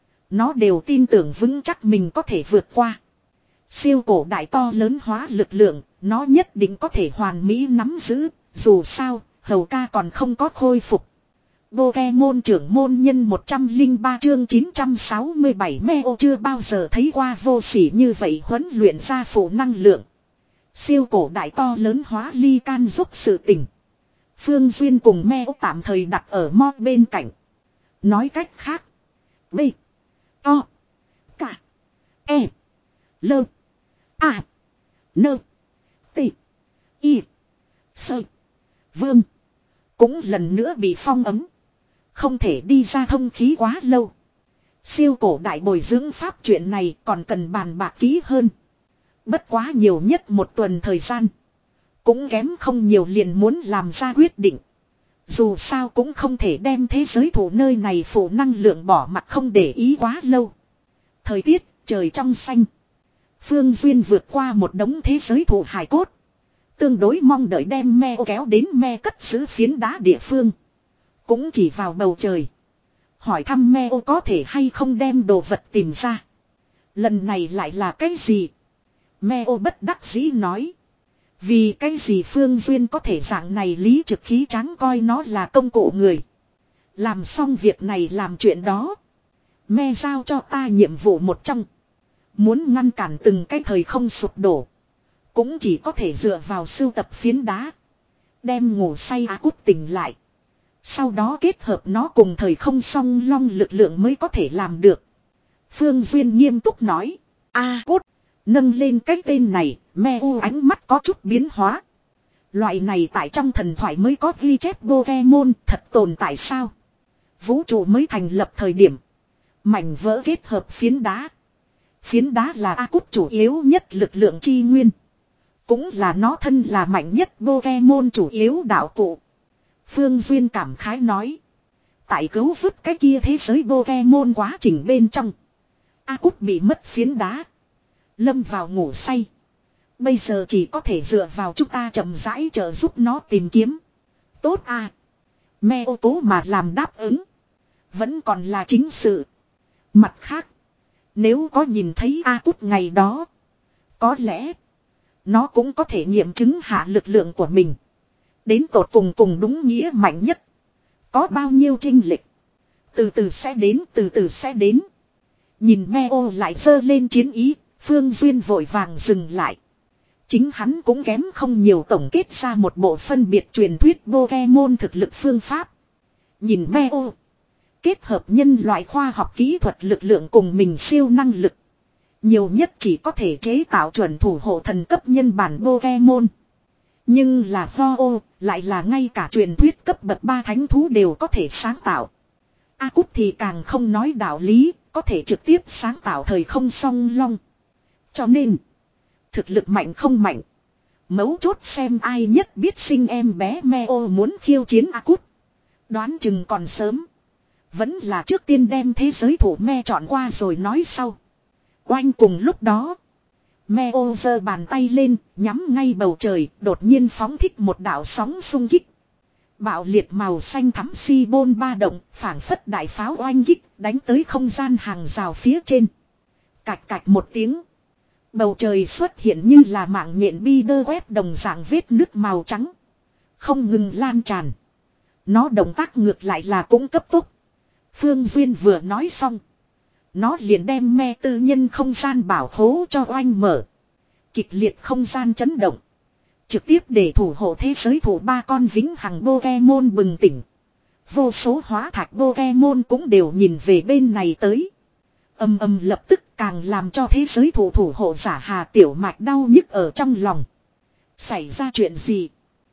Nó đều tin tưởng vững chắc mình có thể vượt qua. Siêu cổ đại to lớn hóa lực lượng. Nó nhất định có thể hoàn mỹ nắm giữ. Dù sao, hầu ca còn không có khôi phục. Pokemon trưởng môn nhân một trăm lẻ ba chương chín trăm sáu mươi bảy Meo chưa bao giờ thấy qua vô sỉ như vậy huấn luyện ra phổ năng lượng. Siêu cổ đại to lớn hóa Ly Can Giúp sự tình. Phương Duyên cùng Meo tạm thời đặt ở mo bên cạnh. Nói cách khác. B. To. Cả. E. Lơ. A. Nơ. T. Y. Sơ. Vương. Cũng lần nữa bị phong ấm. Không thể đi ra thông khí quá lâu. Siêu cổ đại bồi dưỡng pháp chuyện này còn cần bàn bạc kỹ hơn. Bất quá nhiều nhất một tuần thời gian. Cũng kém không nhiều liền muốn làm ra quyết định. Dù sao cũng không thể đem thế giới thủ nơi này phủ năng lượng bỏ mặt không để ý quá lâu. Thời tiết trời trong xanh. Phương Duyên vượt qua một đống thế giới thủ hài cốt. Tương đối mong đợi đem me kéo đến me cất giữ phiến đá địa phương. Cũng chỉ vào bầu trời. Hỏi thăm me có thể hay không đem đồ vật tìm ra. Lần này lại là cái gì? Me bất đắc dĩ nói. Vì cái gì Phương Duyên có thể dạng này lý trực khí tráng coi nó là công cụ người. Làm xong việc này làm chuyện đó. Me giao cho ta nhiệm vụ một trong. Muốn ngăn cản từng cái thời không sụp đổ. Cũng chỉ có thể dựa vào sưu tập phiến đá. Đem ngủ say A Cút tỉnh lại. Sau đó kết hợp nó cùng thời không song long lực lượng mới có thể làm được. Phương Duyên nghiêm túc nói. A Cút. Nâng lên cái tên này. Me U ánh mắt có chút biến hóa. Loại này tại trong thần thoại mới có ghi chép Pokemon thật tồn tại sao? Vũ trụ mới thành lập thời điểm. Mảnh vỡ kết hợp phiến đá. Phiến đá là A Cút chủ yếu nhất lực lượng chi nguyên. Cũng là nó thân là mạnh nhất Pokemon chủ yếu đạo cụ. Phương Duyên cảm khái nói. Tại cứu vớt cái kia thế giới Pokemon quá trình bên trong. A Cút bị mất phiến đá. Lâm vào ngủ say. Bây giờ chỉ có thể dựa vào chúng ta chậm rãi trợ giúp nó tìm kiếm. Tốt à. Me ô tố mà làm đáp ứng. Vẫn còn là chính sự. Mặt khác. Nếu có nhìn thấy A Cút ngày đó. Có lẽ. Nó cũng có thể nghiệm chứng hạ lực lượng của mình. Đến tột cùng cùng đúng nghĩa mạnh nhất. Có bao nhiêu chênh lệch. Từ từ sẽ đến, từ từ sẽ đến. Nhìn me ô lại dơ lên chiến ý. Phương Duyên vội vàng dừng lại. Chính hắn cũng kém không nhiều tổng kết ra một bộ phân biệt truyền thuyết Pokemon thực lực phương pháp. Nhìn me ô. Kết hợp nhân loại khoa học kỹ thuật lực lượng cùng mình siêu năng lực. Nhiều nhất chỉ có thể chế tạo chuẩn thủ hộ thần cấp nhân bản Pokemon. Nhưng là Ho-Oh lại là ngay cả truyền thuyết cấp bậc ba thánh thú đều có thể sáng tạo. A Cút thì càng không nói đạo lý, có thể trực tiếp sáng tạo thời không song long. Cho nên, thực lực mạnh không mạnh. Mấu chốt xem ai nhất biết sinh em bé Meo muốn khiêu chiến A Cút. Đoán chừng còn sớm. Vẫn là trước tiên đem thế giới thủ me chọn qua rồi nói sau. Oanh cùng lúc đó. Meo giơ bàn tay lên, nhắm ngay bầu trời, đột nhiên phóng thích một đạo sóng xung kích. Bạo liệt màu xanh thắm si bôn ba động, phảng phất đại pháo oanh kích, đánh tới không gian hàng rào phía trên. Cạch cạch một tiếng. Bầu trời xuất hiện như là mạng nhện bi đơ quét đồng dạng vết nước màu trắng. Không ngừng lan tràn. Nó động tác ngược lại là cũng cấp tốc. Phương Duyên vừa nói xong. Nó liền đem me tư nhân không gian bảo khố cho oanh mở. Kịch liệt không gian chấn động. Trực tiếp để thủ hộ thế giới thủ ba con vĩnh hằng Pokemon bừng tỉnh. Vô số hóa thạch Pokemon cũng đều nhìn về bên này tới. Âm âm lập tức càng làm cho thế giới thủ thủ hộ giả Hà Tiểu Mạch đau nhức ở trong lòng. Xảy ra chuyện gì?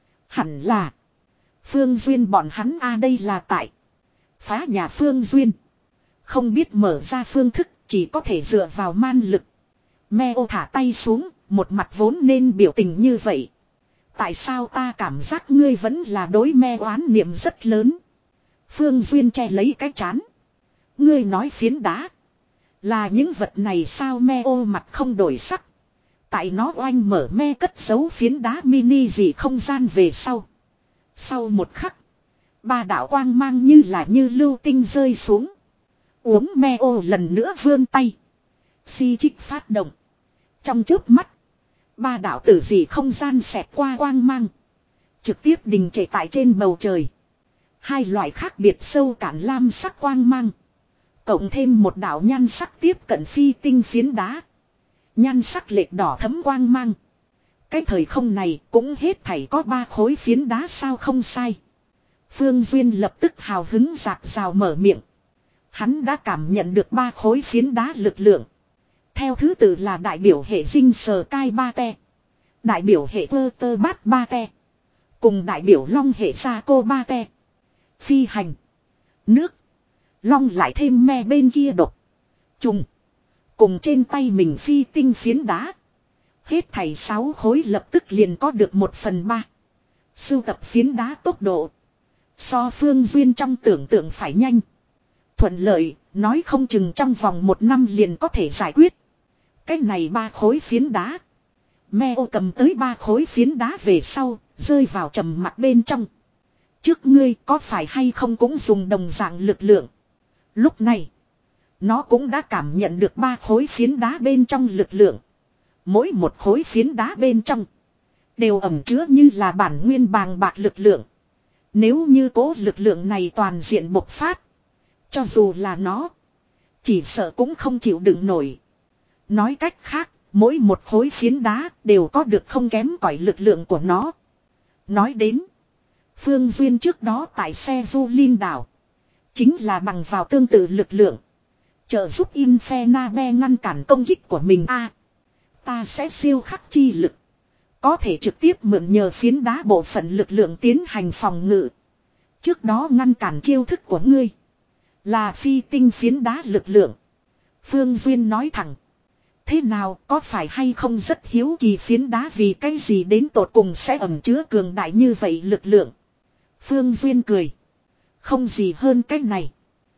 Hẳn là Phương Duyên bọn hắn a đây là tại phá nhà Phương Duyên. Không biết mở ra phương thức, chỉ có thể dựa vào man lực. Meo thả tay xuống, một mặt vốn nên biểu tình như vậy. Tại sao ta cảm giác ngươi vẫn là đối me oán niệm rất lớn? Phương Duyên che lấy cái chán. Ngươi nói phiến đá. Là những vật này sao? Meo mặt không đổi sắc. Tại nó oanh mở me cất giấu phiến đá mini gì không gian về sau. Sau một khắc. Ba đạo quang mang như là như lưu tinh rơi xuống. Uống Meo lần nữa vươn tay. Si trích phát động. Trong chớp mắt. Ba đạo tử dị không gian xẹt qua quang mang. Trực tiếp đình trệ tại trên bầu trời. Hai loại khác biệt sâu cạn lam sắc quang mang. Cộng thêm một đạo nhan sắc tiếp cận phi tinh phiến đá. Nhan sắc lệch đỏ thấm quang mang. Cái thời không này cũng hết thảy có ba khối phiến đá sao? Không sai. Phương Duyên lập tức hào hứng rạc rào mở miệng. Hắn đã cảm nhận được ba khối phiến đá lực lượng. Theo thứ tự là đại biểu hệ dinh sờ cai ba te. Đại biểu hệ cơ tơ bát ba te. Cùng đại biểu long hệ sa cô ba te. Phi hành. Nước. Long lại thêm me bên kia độc. Trùng. Cùng trên tay mình phi tinh phiến đá. Hết thảy sáu khối lập tức liền có được một phần ba. Sưu tập phiến đá tốc độ. So Phương Duyên trong tưởng tượng phải nhanh. Thuận lợi, nói không chừng trong vòng một năm liền có thể giải quyết. Cái này ba khối phiến đá. Meo cầm tới ba khối phiến đá về sau, rơi vào trầm mặc bên trong. Trước ngươi có phải hay không cũng dùng đồng dạng lực lượng. Lúc này, nó cũng đã cảm nhận được ba khối phiến đá bên trong lực lượng. Mỗi một khối phiến đá bên trong đều ẩn chứa như là bản nguyên bàng bạc lực lượng. Nếu như cố lực lượng này toàn diện bộc phát, cho dù là nó, chỉ sợ cũng không chịu đựng nổi. Nói cách khác, mỗi một khối phiến đá đều có được không kém cỏi lực lượng của nó. Nói đến, Phương Duyên trước đó tại xe du linh đảo, chính là bằng vào tương tự lực lượng, trợ giúp Infenabe ngăn cản công kích của mình. A, à, ta sẽ siêu khắc chi lực, có thể trực tiếp mượn nhờ phiến đá bộ phận lực lượng tiến hành phòng ngự. Trước đó ngăn cản chiêu thức của ngươi là phi tinh phiến đá lực lượng. Phương Duyên nói thẳng. Thế nào, có phải hay không rất hiếu kỳ phiến đá vì cái gì đến tột cùng sẽ ẩn chứa cường đại như vậy lực lượng? Phương Duyên cười. Không gì hơn cái này.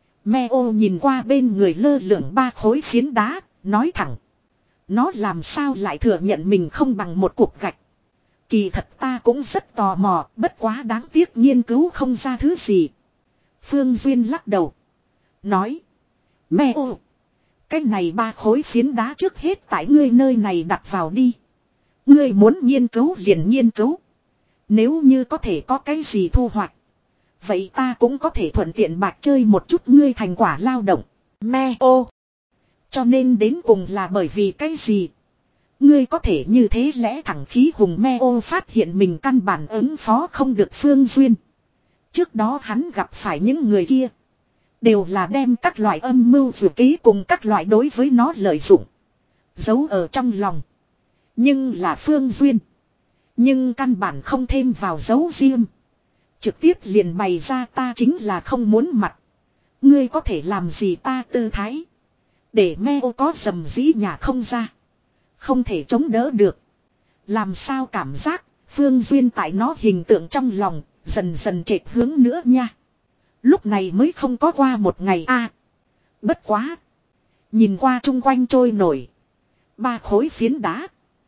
Meo nhìn qua bên người lơ lửng ba khối phiến đá, nói thẳng. Nó làm sao lại thừa nhận mình không bằng một cục gạch? Kỳ thật ta cũng rất tò mò, bất quá đáng tiếc nghiên cứu không ra thứ gì. Phương Duyên lắc đầu. Nói. Meo. Cái này ba khối phiến đá trước hết tại ngươi nơi này đặt vào đi. Ngươi muốn nghiên cứu liền nghiên cứu. Nếu như có thể có cái gì thu hoạch, vậy ta cũng có thể thuận tiện bạc chơi một chút ngươi thành quả lao động. Meo. Cho nên đến cùng là bởi vì cái gì? Ngươi có thể như thế lẽ thẳng khí hùng. Meo phát hiện mình căn bản ứng phó không được Phương Duyên. Trước đó hắn gặp phải những người kia, đều là đem các loại âm mưu dự ký cùng các loại đối với nó lợi dụng, giấu ở trong lòng. Nhưng là Phương Duyên, nhưng căn bản không thêm vào dấu riêng, trực tiếp liền bày ra ta chính là không muốn mặt. Ngươi có thể làm gì ta tư thái, để Meo có dầm dĩ nhà không ra, không thể chống đỡ được. Làm sao cảm giác Phương Duyên tại nó hình tượng trong lòng dần dần trệt hướng nữa nha. Lúc này mới không có qua một ngày a. À, bất quá, nhìn qua chung quanh trôi nổi ba khối phiến đá,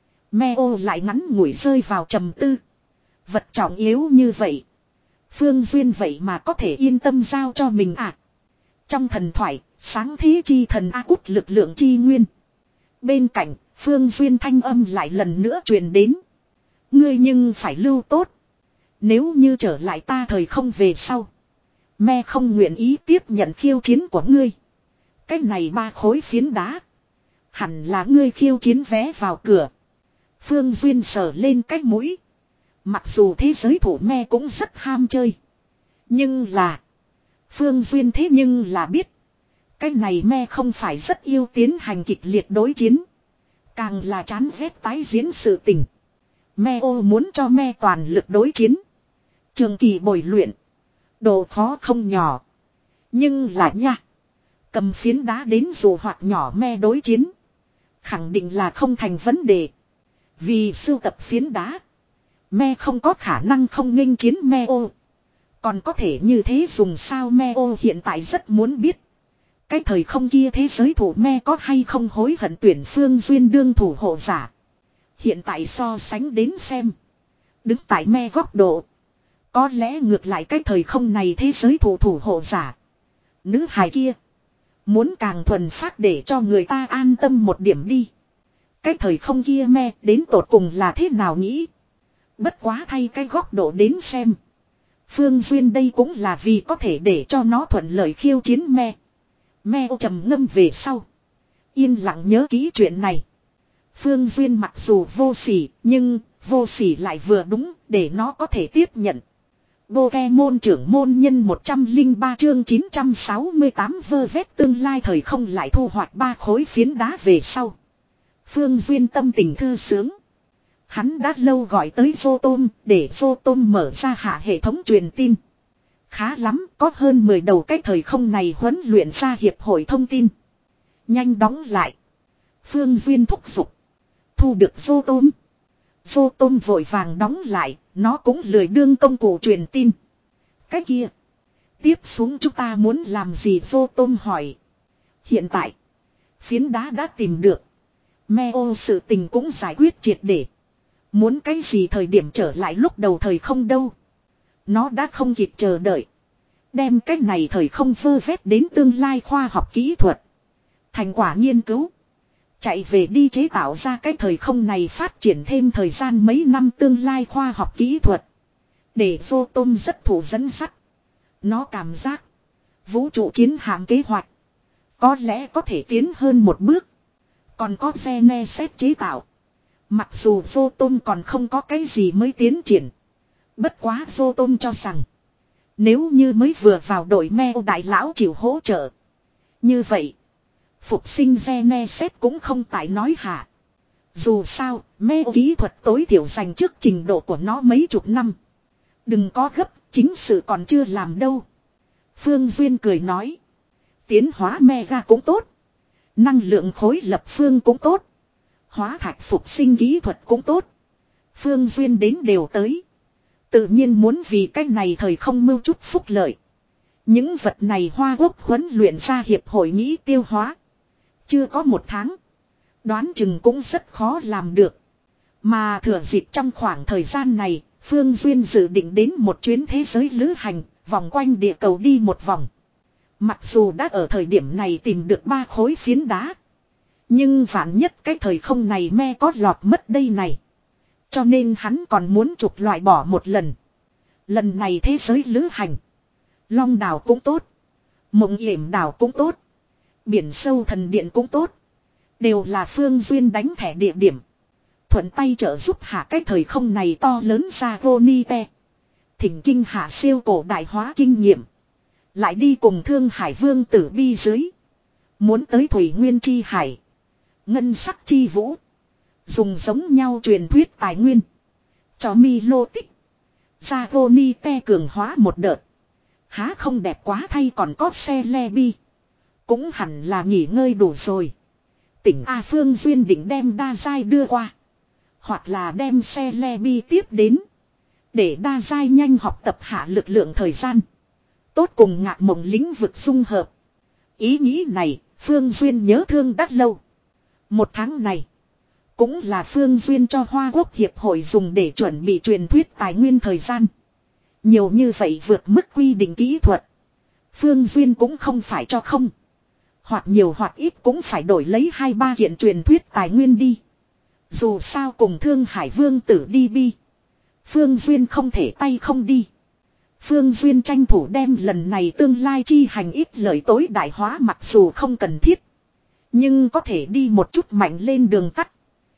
Meo lại ngắn ngủi rơi vào trầm tư. Vật trọng yếu như vậy, Phương Duyên vậy mà có thể yên tâm giao cho mình à? Trong thần thoại, sáng thế chi thần A Cút lực lượng chi nguyên. Bên cạnh, Phương Duyên thanh âm lại lần nữa truyền đến. Ngươi nhưng phải lưu tốt. Nếu như trở lại ta thời không về sau, Me không nguyện ý tiếp nhận khiêu chiến của ngươi. Cái này ba khối phiến đá, hẳn là ngươi khiêu chiến vé vào cửa. Phương Duyên sờ lên cái mũi. Mặc dù thế giới thủ Me cũng rất ham chơi, nhưng là Phương Duyên thế nhưng là biết, cái này Me không phải rất yêu tiến hành kịch liệt đối chiến, càng là chán ghét tái diễn sự tình. Meo muốn cho Me toàn lực đối chiến, trường kỳ bồi luyện, độ khó không nhỏ. Nhưng là nha, cầm phiến đá đến dù hoặc nhỏ Me đối chiến, khẳng định là không thành vấn đề. Vì sưu tập phiến đá, Me không có khả năng không nghênh chiến Meo. Còn có thể như thế dùng sao? Meo hiện tại rất muốn biết, cái thời không kia thế giới thủ Me có hay không hối hận tuyển Phương Duyên đương thủ hộ giả. Hiện tại so sánh đến xem, đứng tại Me góc độ, có lẽ ngược lại cái thời không này thế giới thủ thủ hộ giả, nữ hài kia muốn càng thuần phát để cho người ta an tâm một điểm đi. Cái thời không kia Me đến tột cùng là thế nào nghĩ? Bất quá thay cái góc độ đến xem, Phương Duyên đây cũng là vì có thể để cho nó thuận lợi khiêu chiến Me. Me trầm ngâm về sau, yên lặng nhớ kỹ chuyện này. Phương Duyên mặc dù vô sỉ, nhưng vô sỉ lại vừa đúng để nó có thể tiếp nhận. Pokemon trưởng môn nhân một trăm lẻ ba chương chín trăm sáu mươi tám vơ vét tương lai thời không lại thu hoạch ba khối phiến đá về sau, Phương Duyên tâm tình thư sướng. Hắn đã lâu gọi tới Vô Tôm để Vô Tôm mở ra hạ hệ thống truyền tin. Khá lắm, có hơn mười đầu cái thời không này huấn luyện ra hiệp hội thông tin. Nhanh đóng lại. Phương Duyên thúc giục. Thu được Vô Tôm. Vô Tôm vội vàng đóng lại, nó cũng lười đương công cụ truyền tin. Cái kia, tiếp xuống chúng ta muốn làm gì? Vô Tôm hỏi. Hiện tại, phiến đá đã tìm được, Meo sự tình cũng giải quyết triệt để. Muốn cái gì thời điểm trở lại lúc đầu thời không đâu. Nó đã không kịp chờ đợi, đem cái này thời không vơ vét đến tương lai khoa học kỹ thuật, thành quả nghiên cứu, chạy về đi chế tạo ra cái thời không này phát triển thêm thời gian mấy năm tương lai khoa học kỹ thuật. Để Vô Tôm rất thủ dẫn dắt. Nó cảm giác vũ trụ chiến hạm kế hoạch có lẽ có thể tiến hơn một bước. Còn có Genesis chế tạo. Mặc dù Photon còn không có cái gì mới tiến triển. Bất quá Photon cho rằng. Nếu như mới vừa vào đội Meo đại lão chịu hỗ trợ. Như vậy. Phục sinh Genesis cũng không tại nói hạ. Dù sao, Meo kỹ thuật tối thiểu dành trước trình độ của nó mấy chục năm. Đừng có gấp, chính sự còn chưa làm đâu. Phương Duyên cười nói. Tiến hóa Mega cũng tốt. Năng lượng khối lập phương cũng tốt. Hóa thạch phục sinh kỹ thuật cũng tốt. Phương Duyên đến đều tới. Tự nhiên muốn vì cái này thời không mưu chút phúc lợi. Những vật này Hoa Quốc huấn luyện ra hiệp hội nghĩ tiêu hóa. Chưa có một tháng. Đoán chừng cũng rất khó làm được. Mà thừa dịp trong khoảng thời gian này, Phương Duyên dự định đến một chuyến thế giới lữ hành, vòng quanh địa cầu đi một vòng. Mặc dù đã ở thời điểm này tìm được ba khối phiến đá. Nhưng vạn nhất cái thời không này me có lọt mất đây này. Cho nên hắn còn muốn trục loại bỏ một lần. Lần này thế giới lữ hành. Long đảo cũng tốt. Mộng yểm đảo cũng tốt. Biển sâu thần điện cũng tốt. Đều là Phương Duyên đánh thẻ địa điểm. Thuận tay trợ giúp hạ cái thời không này to lớn ra Gonite. Thỉnh kinh hạ siêu cổ đại hóa kinh nghiệm. Lại đi cùng Thương Hải Vương tử bi dưới. Muốn tới Thủy Nguyên chi hải. Ngân sắc chi vũ. Dùng giống nhau truyền thuyết tài nguyên. Cho mi lô tích. Ra Gonite cường hóa một đợt. Há không đẹp quá thay còn có xe le bi. Cũng hẳn là nghỉ ngơi đủ rồi. Tỉnh A Phương Duyên định đem đa giai đưa qua. Hoặc là đem xe le bi tiếp đến. Để đa giai nhanh học tập hạ lực lượng thời gian. Tốt cùng ngạc mộng lĩnh vực dung hợp. Ý nghĩ này Phương Duyên nhớ thương đắt lâu. Một tháng này. Cũng là Phương Duyên cho Hoa Quốc Hiệp hội dùng để chuẩn bị truyền thuyết tài nguyên thời gian. Nhiều như vậy vượt mức quy định kỹ thuật. Phương Duyên cũng không phải cho không. Hoặc nhiều hoặc ít cũng phải đổi lấy hai ba kiện truyền thuyết tài nguyên đi. Dù sao cùng Thương Hải Vương tử đi bi. Phương Duyên không thể tay không đi. Phương Duyên tranh thủ đem lần này tương lai chi hành ít lợi tối đại hóa mặc dù không cần thiết. Nhưng có thể đi một chút mạnh lên đường tắt.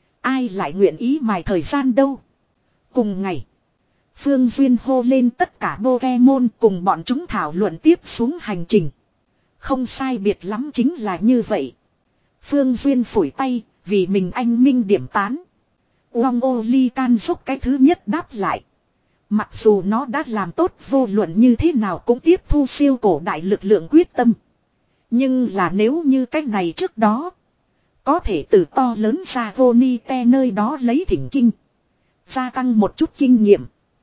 Ai lại nguyện ý mài thời gian đâu. Cùng ngày. Phương Duyên hô lên tất cả Pokemon cùng bọn chúng thảo luận tiếp xuống hành trình. Không sai biệt lắm chính là như vậy. Phương Duyên phủi tay, vì mình anh minh điểm tán. Uông ô ly can giúp cái thứ nhất đáp lại. Mặc dù nó đã làm tốt vô luận như thế nào cũng tiếp thu siêu cổ đại lực lượng quyết tâm. Nhưng là nếu như cái này trước đó. Có thể từ to lớn ra Gonite nơi đó lấy thỉnh kinh. Gia tăng một chút kinh nghiệm.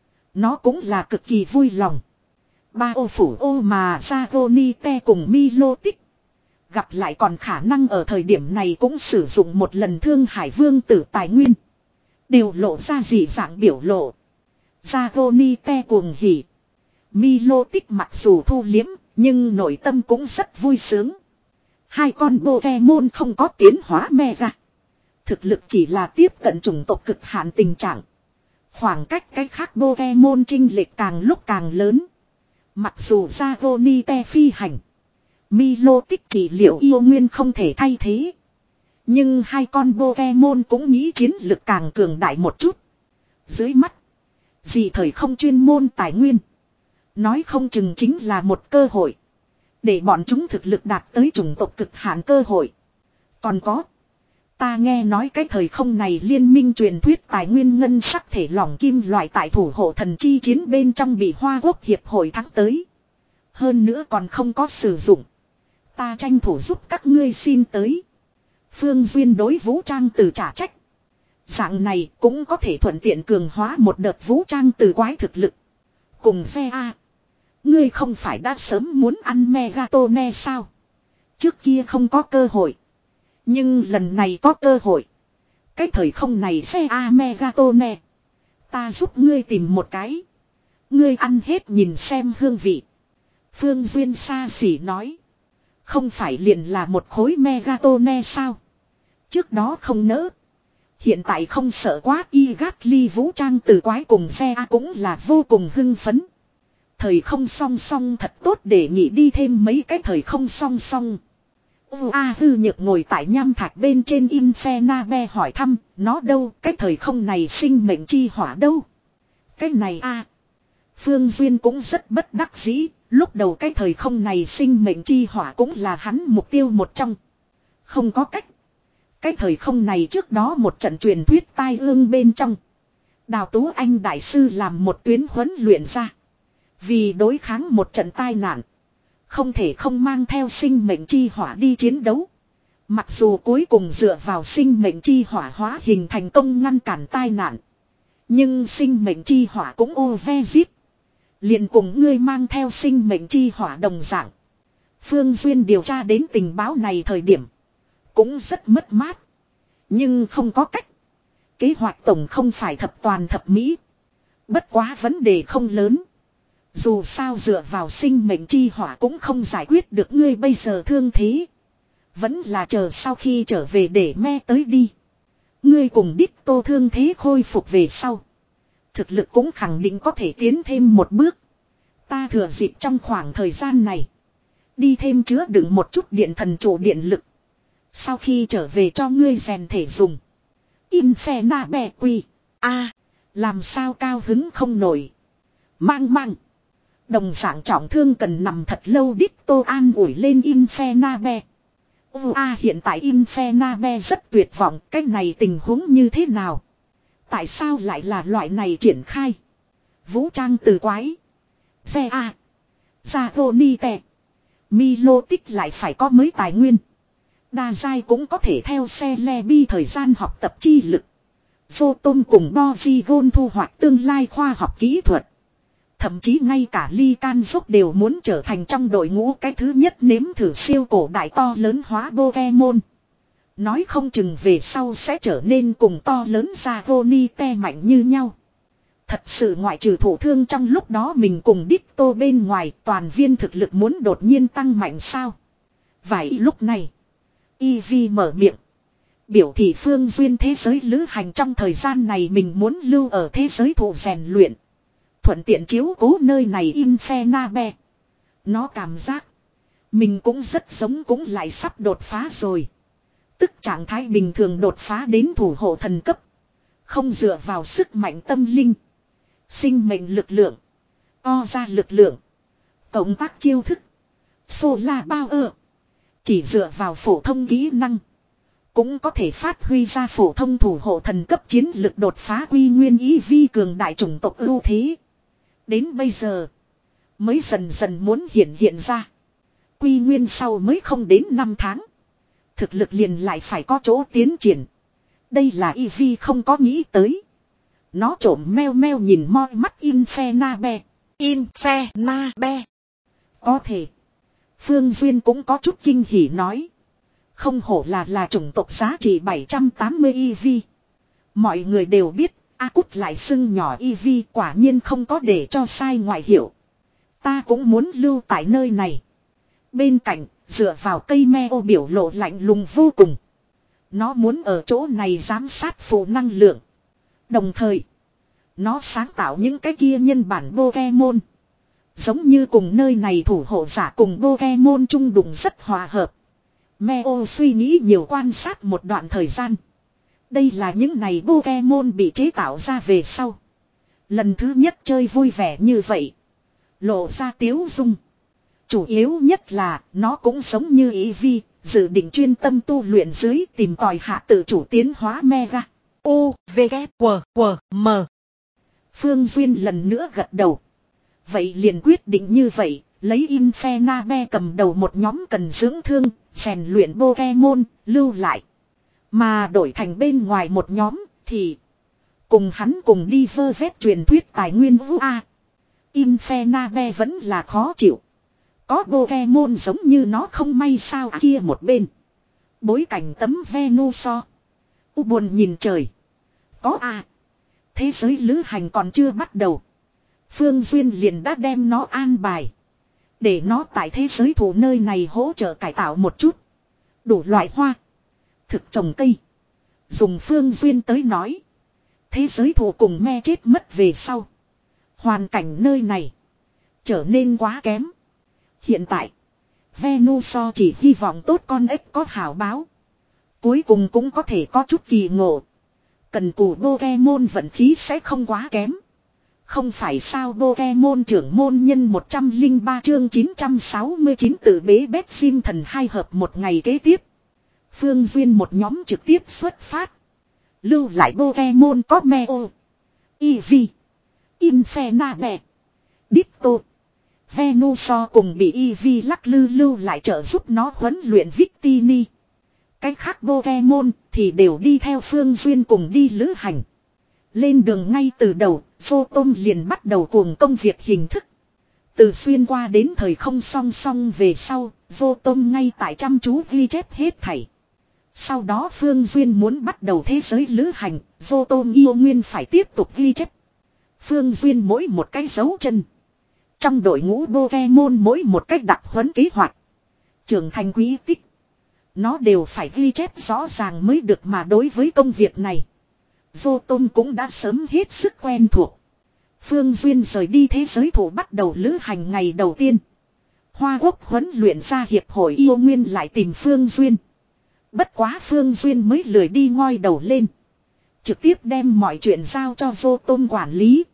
Nó cũng là cực kỳ vui lòng. Ba ô phủ ô mà ra Gonite cùng Milo tích. Gặp lại còn khả năng ở thời điểm này cũng sử dụng một lần Thương Hải Vương tử tài nguyên. Đều lộ ra dị dạng biểu lộ. Ra Gonite cuồng hỉ. Milo tích mặc dù thu liếm, nhưng nội tâm cũng rất vui sướng. Hai con Pokemon không có tiến hóa Mega. Thực lực chỉ là tiếp cận chủng tộc cực hạn tình trạng. Khoảng cách cái khác Pokemon chênh lệch càng lúc càng lớn. Mặc dù ra Gonite phi hành. Milo tích trị liệu yêu nguyên không thể thay thế. Nhưng hai con Pokemon cũng nghĩ chiến lực càng cường đại một chút. Dưới mắt. Gì thời không chuyên môn tài nguyên. Nói không chừng chính là một cơ hội. Để bọn chúng thực lực đạt tới chủng tộc cực hạn cơ hội. Còn có. Ta nghe nói cái thời không này liên minh truyền thuyết tài nguyên ngân sắc thể lỏng kim loại tại thủ hộ thần chi chiến bên trong bị Hoa Quốc Hiệp hội thắng tới. Hơn nữa còn không có sử dụng. Ta tranh thủ giúp các ngươi xin tới. Phương Duyên đối vũ trang từ trả trách. Dạng này cũng có thể thuận tiện cường hóa một đợt vũ trang từ quái thực lực. Cùng phe A. Ngươi không phải đã sớm muốn ăn Megatone sao? Trước kia không có cơ hội. Nhưng lần này có cơ hội. Cái thời không này xe A Megatone. Ta giúp ngươi tìm một cái. Ngươi ăn hết nhìn xem hương vị. Phương Duyên xa xỉ nói. Không phải liền là một khối Megatone sao? Trước đó không nỡ. Hiện tại không sợ quá y gát ly vũ trang từ quái cùng xe A cũng là vô cùng hưng phấn. Thời không song song thật tốt để nghỉ đi thêm mấy cái thời không song song. A hư nhược ngồi tại nham thạch bên trên Infernabe hỏi thăm, nó đâu, cái thời không này sinh mệnh chi hỏa đâu. Cái này a Phương Duyên cũng rất bất đắc dĩ, lúc đầu cái thời không này sinh mệnh chi hỏa cũng là hắn mục tiêu một trong. Không có cách. Cái thời không này trước đó một trận truyền thuyết tai ương bên trong. Đào Tú Anh Đại Sư làm một tuyến huấn luyện ra. Vì đối kháng một trận tai nạn. Không thể không mang theo sinh mệnh chi hỏa đi chiến đấu. Mặc dù cuối cùng dựa vào sinh mệnh chi hỏa hóa hình thành công ngăn cản tai nạn. Nhưng sinh mệnh chi hỏa cũng ô ve giết. Liền cùng ngươi mang theo sinh mệnh chi hỏa đồng dạng. Phương Duyên điều tra đến tình báo này thời điểm. Cũng rất mất mát. Nhưng không có cách. Kế hoạch tổng không phải thập toàn thập mỹ. Bất quá vấn đề không lớn. Dù sao dựa vào sinh mệnh chi hỏa cũng không giải quyết được ngươi bây giờ thương thế. Vẫn là chờ sau khi trở về để me tới đi. Ngươi cùng đích tô thương thế khôi phục về sau. Thực lực cũng khẳng định có thể tiến thêm một bước. Ta thừa dịp trong khoảng thời gian này. Đi thêm chứa đựng một chút điện thần trụ điện lực. Sau khi trở về cho ngươi rèn thể dùng. Infernabe quy. A. Làm sao cao hứng không nổi. Mang mang. Đồng dạng trọng thương cần nằm thật lâu đích tô an ủi lên Infernabe. A hiện tại Infernabe rất tuyệt vọng. Cái này tình huống như thế nào? Tại sao lại là loại này triển khai? Vũ trang từ quái. Xe A. Zagonite. Milo tích lại phải có mới tài nguyên. Đa giai cũng có thể theo xe le bi thời gian học tập chi lực. Vô tôm cùng Dojigon thu hoạch tương lai khoa học kỹ thuật. Thậm chí ngay cả Ly Can Dốc đều muốn trở thành trong đội ngũ cái thứ nhất nếm thử siêu cổ đại to lớn hóa Pokemon. Nói không chừng về sau sẽ trở nên cùng to lớn Zagonite mạnh như nhau. Thật sự ngoại trừ thổ thương trong lúc đó mình cùng Ditto bên ngoài toàn viên thực lực muốn đột nhiên tăng mạnh sao. Vậy lúc này. Eevee mở miệng. Biểu thị Phương Duyên thế giới lữ hành trong thời gian này mình muốn lưu ở thế giới thụ rèn luyện. Thuận tiện chiếu cố nơi này Infernabe. Nó cảm giác. Mình cũng rất giống cũng lại sắp đột phá rồi. Tức trạng thái bình thường đột phá đến thủ hộ thần cấp. Không dựa vào sức mạnh tâm linh. Sinh mệnh lực lượng. O ra lực lượng. Cộng tác chiêu thức. Solar Power. Chỉ dựa vào phổ thông kỹ năng. Cũng có thể phát huy ra phổ thông thủ hộ thần cấp chiến lực đột phá quy nguyên ý vi cường đại chủng tộc ưu thế. Đến bây giờ. Mới dần dần muốn hiện hiện ra. Quy nguyên sau mới không đến năm tháng. Thực lực liền lại phải có chỗ tiến triển. Đây là Eevee không có nghĩ tới. Nó trộm meo meo nhìn moi mắt Infernabe. Infernabe. Có thể. Phương Duyên cũng có chút kinh hỉ nói. Không hổ là là chủng tộc giá trị bảy trăm tám mươi Eevee. Mọi người đều biết, A Cút lại xưng nhỏ Eevee quả nhiên không có để cho sai ngoại hiệu. Ta cũng muốn lưu tại nơi này. Bên cạnh, dựa vào cây meo biểu lộ lạnh lùng vô cùng. Nó muốn ở chỗ này giám sát phụ năng lượng. Đồng thời, nó sáng tạo những cái kia nhân bản Pokemon. Giống như cùng nơi này thủ hộ giả cùng Pokemon chung đụng rất hòa hợp. Meo suy nghĩ nhiều quan sát một đoạn thời gian. Đây là những này Pokemon bị chế tạo ra về sau. Lần thứ nhất chơi vui vẻ như vậy. Lộ ra tiếu dung. Chủ yếu nhất là nó cũng giống như Eevee, dự định chuyên tâm tu luyện dưới tìm tòi hạ tự chủ tiến hóa Mega. U, V, K, W, W, M. Phương Duyên lần nữa gật đầu. Vậy liền quyết định như vậy, lấy Infernabe cầm đầu một nhóm cần dưỡng thương, rèn luyện Pokemon, lưu lại. Mà đổi thành bên ngoài một nhóm, thì cùng hắn cùng đi vơ vét truyền thuyết tài nguyên u a. Infernabe vẫn là khó chịu. Có Pokemon giống như nó không may sao à kia một bên. Bối cảnh tấm Venusaur. U buồn nhìn trời. Có à. Thế giới lữ hành còn chưa bắt đầu. Phương Duyên liền đã đem nó an bài. Để nó tại thế giới thủ nơi này hỗ trợ cải tạo một chút. Đủ loại hoa. Thực trồng cây. Dùng Phương Duyên tới nói. Thế giới thủ cùng me chết mất về sau. Hoàn cảnh nơi này. Trở nên quá kém. Hiện tại. Venusaur chỉ hy vọng tốt con ếch có hảo báo. Cuối cùng cũng có thể có chút kỳ ngộ. Cần cù Pokemon vận khí sẽ không quá kém. Không phải sao Pokemon trưởng môn nhân một trăm lẻ ba chương chín trăm sáu mươi chín tự bế bét sim thần hai hợp một ngày kế tiếp. Phương Duyên một nhóm trực tiếp xuất phát. Lưu lại Pokemon có Meo, Eevee, Infernape, Ditto, Venusaur cùng bị Eevee lắc lư lưu lại trợ giúp nó huấn luyện Victini. Cách khác Pokemon thì đều đi theo Phương Duyên cùng đi lữ hành. Lên đường ngay từ đầu, Photom liền bắt đầu cuồng công việc hình thức. Từ xuyên qua đến thời không song song về sau, Photom ngay tại chăm chú ghi chép hết thảy. Sau đó Phương Duyên muốn bắt đầu thế giới lữ hành, Photom yêu nguyên phải tiếp tục ghi chép. Phương Duyên mỗi một cái dấu chân. Trong đội ngũ Pokemon mỗi một cách đặc huấn kế hoạch. Trưởng thành quý tích. Nó đều phải ghi chép rõ ràng mới được mà đối với công việc này. Photom cũng đã sớm hết sức quen thuộc. Phương Duyên rời đi thế giới thủ bắt đầu lữ hành ngày đầu tiên. Hoa Quốc huấn luyện ra hiệp hội yêu nguyên lại tìm Phương Duyên. Bất quá Phương Duyên mới lười đi ngoi đầu lên. Trực tiếp đem mọi chuyện giao cho Photom quản lý.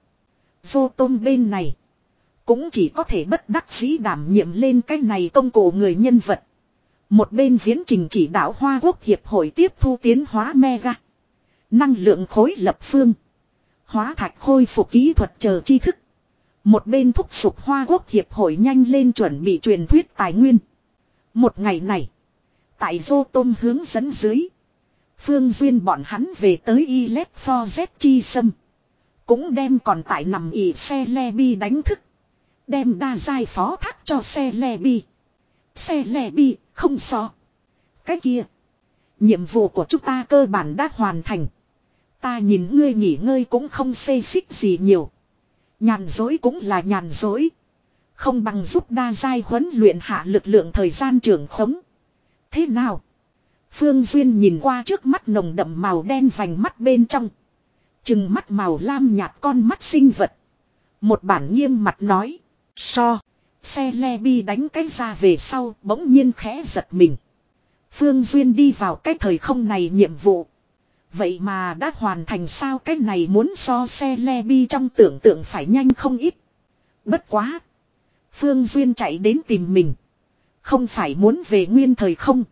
Photom bên này cũng chỉ có thể bất đắc dĩ đảm nhiệm lên cái này công cụ người nhân vật. Một bên viễn trình chỉ đạo Hoa Quốc hiệp hội tiếp thu tiến hóa mega. Năng lượng khối lập phương. Hóa thạch khôi phục kỹ thuật chờ tri thức. Một bên thúc giục Hoa Quốc hiệp hội nhanh lên chuẩn bị truyền thuyết tài nguyên. Một ngày này. Tại Photom hướng dẫn dưới. Phương Duyên bọn hắn về tới Ilet for Z chi sâm. Cũng đem còn tại nằm ỉ xe Lebi đánh thức. Đem đa giai phó thác cho xe Lebi. Xe Lebi không so. Cái kia. Nhiệm vụ của chúng ta cơ bản đã hoàn thành. Ta nhìn ngươi nghỉ ngơi cũng không xê xích gì nhiều. Nhàn dối cũng là nhàn dối. Không bằng giúp đa giai huấn luyện hạ lực lượng thời gian trưởng khống. Thế nào? Phương Duyên nhìn qua trước mắt nồng đậm màu đen vành mắt bên trong. Chừng mắt màu lam nhạt con mắt sinh vật. Một bản nghiêm mặt nói. So. Xe Lebi đánh cái ra về sau bỗng nhiên khẽ giật mình. Phương Duyên đi vào cái thời không này nhiệm vụ. Vậy mà đã hoàn thành sao cái này muốn so xe Lebi trong tưởng tượng phải nhanh không ít. Bất quá. Phương Duyên chạy đến tìm mình. Không phải muốn về nguyên thời không.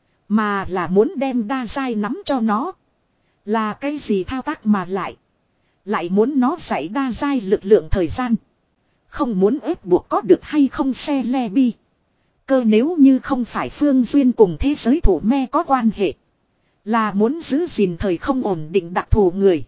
Mà là muốn đem đa giai nắm cho nó. Là cái gì thao tác mà lại. Lại muốn nó dạy đa giai lực lượng thời gian. Không muốn ép buộc có được hay không xe Lebi. Cơ nếu như không phải Phương Duyên cùng thế giới thủ me có quan hệ. Là muốn giữ gìn thời không ổn định đặc thù người.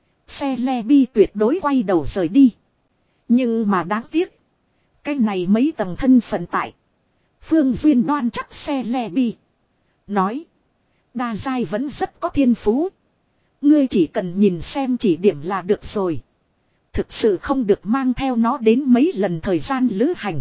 Xe Lebi tuyệt đối quay đầu rời đi. Nhưng mà đáng tiếc. Cái này mấy tầng thân phận tại. Phương Duyên đoan chắc xe Lebi. Nói. Đa giai vẫn rất có thiên phú. Ngươi chỉ cần nhìn xem chỉ điểm là được rồi. Thực sự không được mang theo nó đến mấy lần thời gian lữ hành.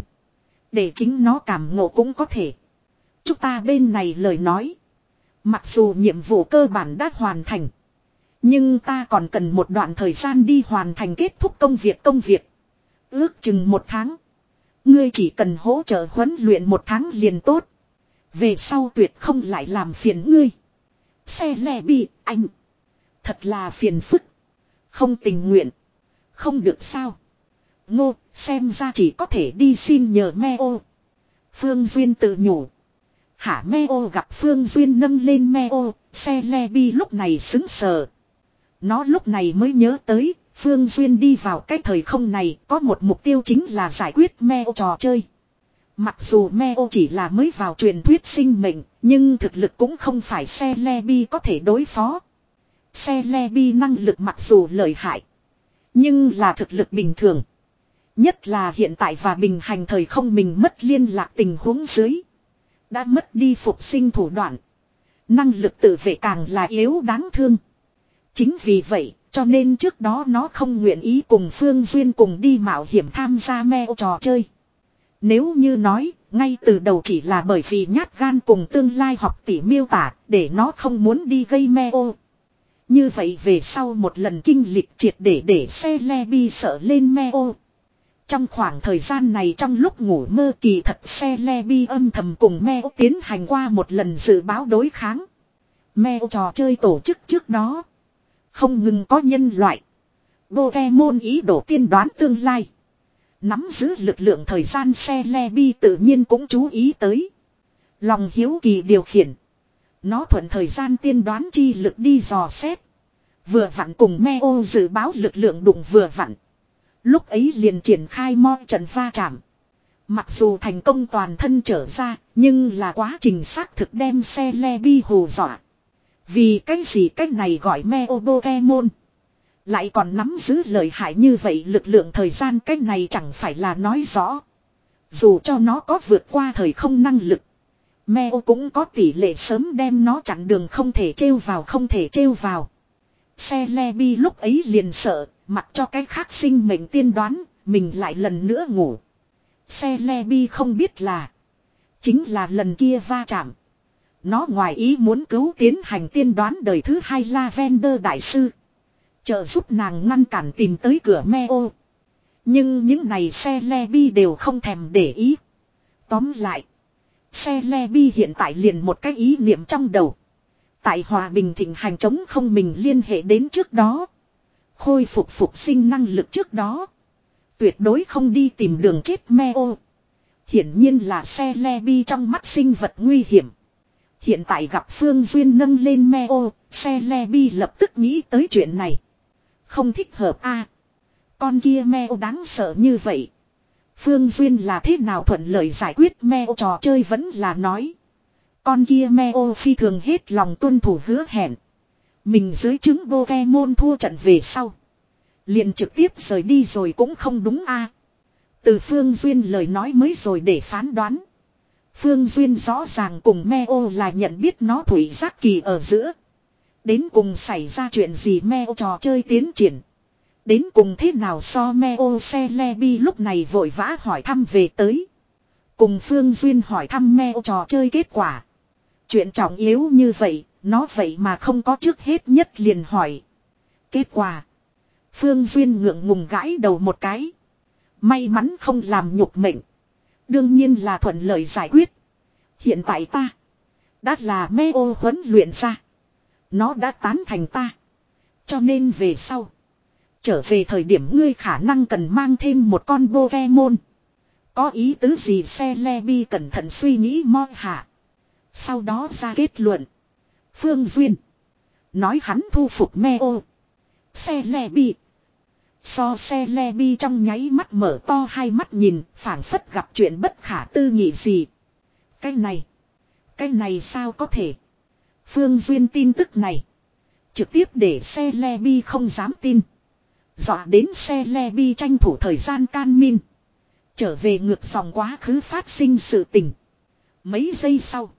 Để chính nó cảm ngộ cũng có thể. Chúng ta bên này lời nói. Mặc dù nhiệm vụ cơ bản đã hoàn thành. Nhưng ta còn cần một đoạn thời gian đi hoàn thành kết thúc công việc công việc. Ước chừng một tháng. Ngươi chỉ cần hỗ trợ huấn luyện một tháng liền tốt. Về sau tuyệt không lại làm phiền ngươi. Xe Lebi, anh. Thật là phiền phức. Không tình nguyện. Không được sao. Ngô, xem ra chỉ có thể đi xin nhờ Meo. Phương Duyên tự nhủ. Hả Meo gặp Phương Duyên nâng lên Meo, xe Lebi lúc này xứng sờ. Nó lúc này mới nhớ tới, Phương Duyên đi vào cái thời không này có một mục tiêu chính là giải quyết Meo trò chơi. Mặc dù Meo chỉ là mới vào truyền thuyết sinh mệnh, nhưng thực lực cũng không phải xe Lebi có thể đối phó. Xe Lebi năng lực mặc dù lợi hại, nhưng là thực lực bình thường. Nhất là hiện tại và bình hành thời không mình mất liên lạc tình huống dưới. Đã mất đi phục sinh thủ đoạn. Năng lực tự vệ càng là yếu đáng thương. Chính vì vậy, cho nên trước đó nó không nguyện ý cùng Phương Duyên cùng đi mạo hiểm tham gia Meo trò chơi. Nếu như nói, ngay từ đầu chỉ là bởi vì nhát gan cùng tương lai học tỷ miêu tả, để nó không muốn đi gây Meo. Như vậy về sau một lần kinh lịch triệt để để xe Lebi sợ lên Meo. Trong khoảng thời gian này trong lúc ngủ mơ kỳ thật Celebi âm thầm cùng Meo tiến hành qua một lần dự báo đối kháng. Meo trò chơi tổ chức trước đó. Không ngừng có nhân loại. Pokemon ý đồ tiên đoán tương lai. Nắm giữ lực lượng thời gian Celebi tự nhiên cũng chú ý tới. Lòng hiếu kỳ điều khiển. Nó thuận thời gian tiên đoán chi lực đi dò xét. Vừa vặn cùng Meo dự báo lực lượng đụng vừa vặn. Lúc ấy liền triển khai mo trận va chạm. Mặc dù thành công toàn thân trở ra, nhưng là quá trình xác thực đem Celebi hù dọa. Vì cái gì cái này gọi Meo Pokemon. Lại còn nắm giữ lợi hại như vậy lực lượng thời gian cái này chẳng phải là nói rõ. Dù cho nó có vượt qua thời không năng lực. Meo cũng có tỷ lệ sớm đem nó chặn đường không thể trêu vào không thể trêu vào. Celebi lúc ấy liền sợ, mặc cho cái khác sinh mệnh tiên đoán, mình lại lần nữa ngủ. Celebi không biết là, chính là lần kia va chạm. Nó ngoài ý muốn cứu tiến hành tiên đoán đời thứ hai Lavender Đại Sư. Trợ giúp nàng ngăn cản tìm tới cửa Meo. Nhưng những này Celebi đều không thèm để ý. Tóm lại, Celebi hiện tại liền một cái ý niệm trong đầu. Tại hòa bình thịnh hành chống không mình liên hệ đến trước đó. Khôi phục phục sinh năng lực trước đó. Tuyệt đối không đi tìm đường chết Meo. Hiển nhiên là Celebi trong mắt sinh vật nguy hiểm. Hiện tại gặp Phương Duyên nâng lên Meo, Celebi lập tức nghĩ tới chuyện này. Không thích hợp a à, con kia Meo đáng sợ như vậy. Phương Duyên là thế nào thuận lợi giải quyết Meo trò chơi vẫn là nói. Con kia Meo phi thường hết lòng tuân thủ hứa hẹn. Mình dưới trứng Pokemon thua trận về sau. Liền trực tiếp rời đi rồi cũng không đúng a à. Từ Phương Duyên lời nói mới rồi để phán đoán. Phương Duyên rõ ràng cùng Meo là nhận biết nó thủy giác kỳ ở giữa. Đến cùng xảy ra chuyện gì Meo trò chơi tiến triển. Đến cùng thế nào so Meo Celebi lúc này vội vã hỏi thăm về tới. Cùng Phương Duyên hỏi thăm Meo trò chơi kết quả. Chuyện trọng yếu như vậy, nó vậy mà không có trước hết nhất liền hỏi. Kết quả. Phương Duyên ngượng ngùng gãi đầu một cái. May mắn không làm nhục mệnh. Đương nhiên là thuận lợi giải quyết. Hiện tại ta đã là Meo huấn luyện ra. Nó đã tán thành ta. Cho nên về sau. Trở về thời điểm ngươi khả năng cần mang thêm một con Pokemon. Có ý tứ gì Celebi cẩn thận suy nghĩ mo hạ. Sau đó ra kết luận. Phương Duyên. Nói hắn thu phục Meo. Celebi. So Celebi trong nháy mắt mở to hai mắt nhìn. Phảng phất gặp chuyện bất khả tư nghị gì. Cái này. Cái này sao có thể. Phương Duyên tin tức này. Trực tiếp để Celebi không dám tin. Dọa đến Celebi tranh thủ thời gian can min. Trở về ngược dòng quá khứ phát sinh sự tình. Mấy giây sau.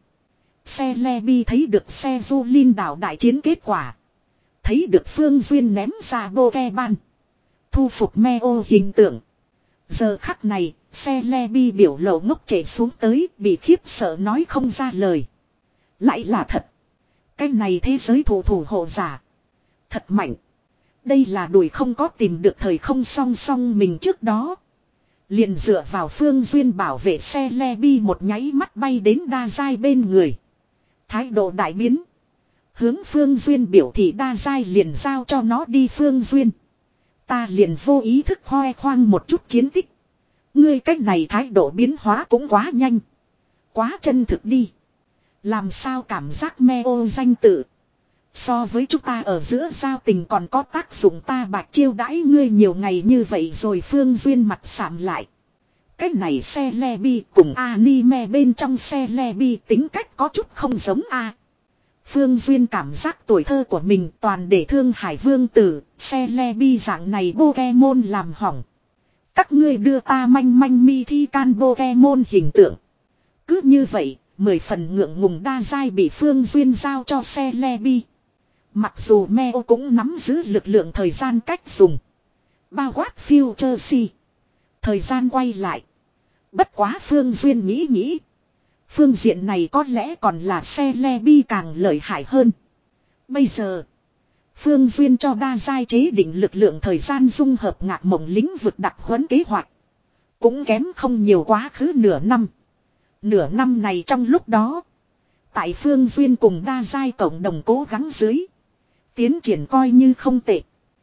Celebi thấy được xe Zulin đảo đại chiến kết quả. Thấy được Phương Duyên ném ra Pokemon. Thu phục Meo hình tượng. Giờ khắc này, Celebi biểu lộ ngốc trễ xuống tới bị khiếp sợ nói không ra lời. Lại là thật. Cái này thế giới thủ thủ hộ giả. Thật mạnh. Đây là đuổi không có tìm được thời không song song mình trước đó. Liền dựa vào Phương Duyên bảo vệ Celebi một nháy mắt bay đến đa giai bên người. Thái độ đại biến. Hướng Phương Duyên biểu thị đa giai liền giao cho nó đi Phương Duyên. Ta liền vô ý thức hoe khoang một chút chiến tích. Ngươi cách này thái độ biến hóa cũng quá nhanh. Quá chân thực đi. Làm sao cảm giác Meo danh tự. So với chúng ta ở giữa giao tình còn có tác dụng ta bạc chiêu đãi ngươi nhiều ngày như vậy rồi Phương Duyên mặt sạm lại. Cái này Celebi cùng anime bên trong Celebi tính cách có chút không giống a. Phương Duyên cảm giác tuổi thơ của mình toàn để Thương Hải Vương Tử, Celebi dạng này Pokemon làm hỏng. Các ngươi đưa ta manh manh mi thi can Pokemon hình tượng. Cứ như vậy, mười phần ngượng ngùng đa giai bị Phương Duyên giao cho Celebi. Mặc dù Meo cũng nắm giữ lực lượng thời gian cách dùng. Bao quát Future C. Thời gian quay lại. Bất quá Phương Duyên nghĩ nghĩ. Phương diện này có lẽ còn là Celebi càng lợi hại hơn. Bây giờ. Phương Duyên cho đa giai chế định lực lượng thời gian dung hợp ngạc mộng lĩnh vực đặc huấn kế hoạch. Cũng kém không nhiều quá khứ nửa năm. Nửa năm này trong lúc đó. Tại Phương Duyên cùng đa giai cộng đồng cố gắng dưới. Tiến triển coi như không tệ.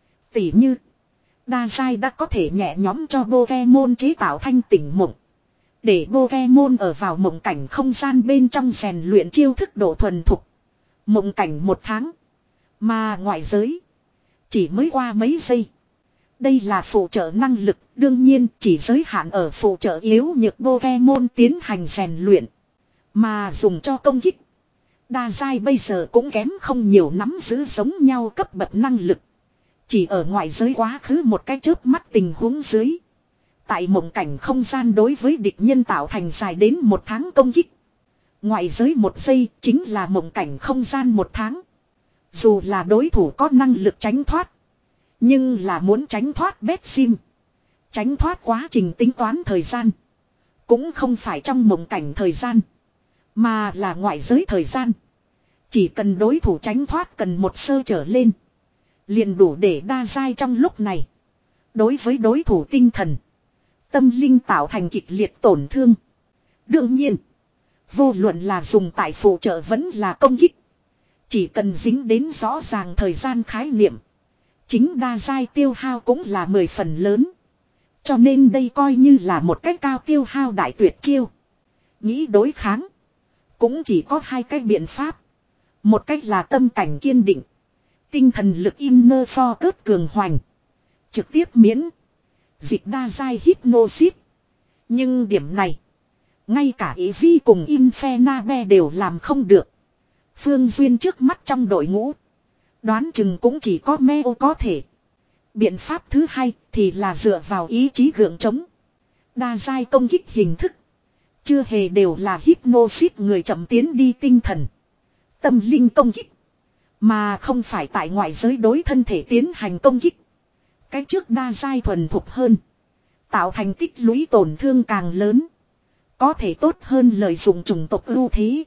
Tỉ như. Đa giai đã có thể nhẹ nhóm cho Pokemon chế tạo thanh tỉnh mộng. Để Pokemon ở vào mộng cảnh không gian bên trong rèn luyện chiêu thức độ thuần thục. Mộng cảnh một tháng. Mà ngoại giới. Chỉ mới qua mấy giây. Đây là phụ trợ năng lực. Đương nhiên chỉ giới hạn ở phụ trợ yếu nhược Pokemon tiến hành rèn luyện. Mà dùng cho công kích. Đa giai bây giờ cũng kém không nhiều nắm giữ giống nhau cấp bậc năng lực. Chỉ ở ngoại giới quá khứ một cái chớp mắt tình huống dưới. Tại mộng cảnh không gian đối với địch nhân tạo thành dài đến một tháng công kích. Ngoại giới một giây chính là mộng cảnh không gian một tháng. Dù là đối thủ có năng lực tránh thoát. Nhưng là muốn tránh thoát bét sim. Tránh thoát quá trình tính toán thời gian. Cũng không phải trong mộng cảnh thời gian. Mà là ngoại giới thời gian. Chỉ cần đối thủ tránh thoát cần một sơ trở lên. Liền đủ để đa giai trong lúc này. Đối với đối thủ tinh thần. Tâm linh tạo thành kịch liệt tổn thương. Đương nhiên. Vô luận là dùng tại phụ trợ vẫn là công kích. Chỉ cần dính đến rõ ràng thời gian khái niệm. Chính đa giai tiêu hao cũng là mười phần lớn. Cho nên đây coi như là một cách cao tiêu hao đại tuyệt chiêu. Nghĩ đối kháng. Cũng chỉ có hai cách biện pháp. Một cách là tâm cảnh kiên định. Tinh thần lực inner focus cường hoành. Trực tiếp miễn. Dịch đa giai hypnosis. Nhưng điểm này. Ngay cả ý vi cùng Infernabe đều làm không được. Phương Duyên trước mắt trong đội ngũ. Đoán chừng cũng chỉ có Meo có thể. Biện pháp thứ hai thì là dựa vào ý chí gượng chống. Đa giai công kích hình thức. Chưa hề đều là hypnosis người chậm tiến đi tinh thần. Tâm linh công kích. Mà không phải tại ngoại giới đối thân thể tiến hành công kích. Cái trước đa giai thuần thục hơn. Tạo thành tích lũy tổn thương càng lớn. Có thể tốt hơn lợi dụng chủng tộc ưu thế.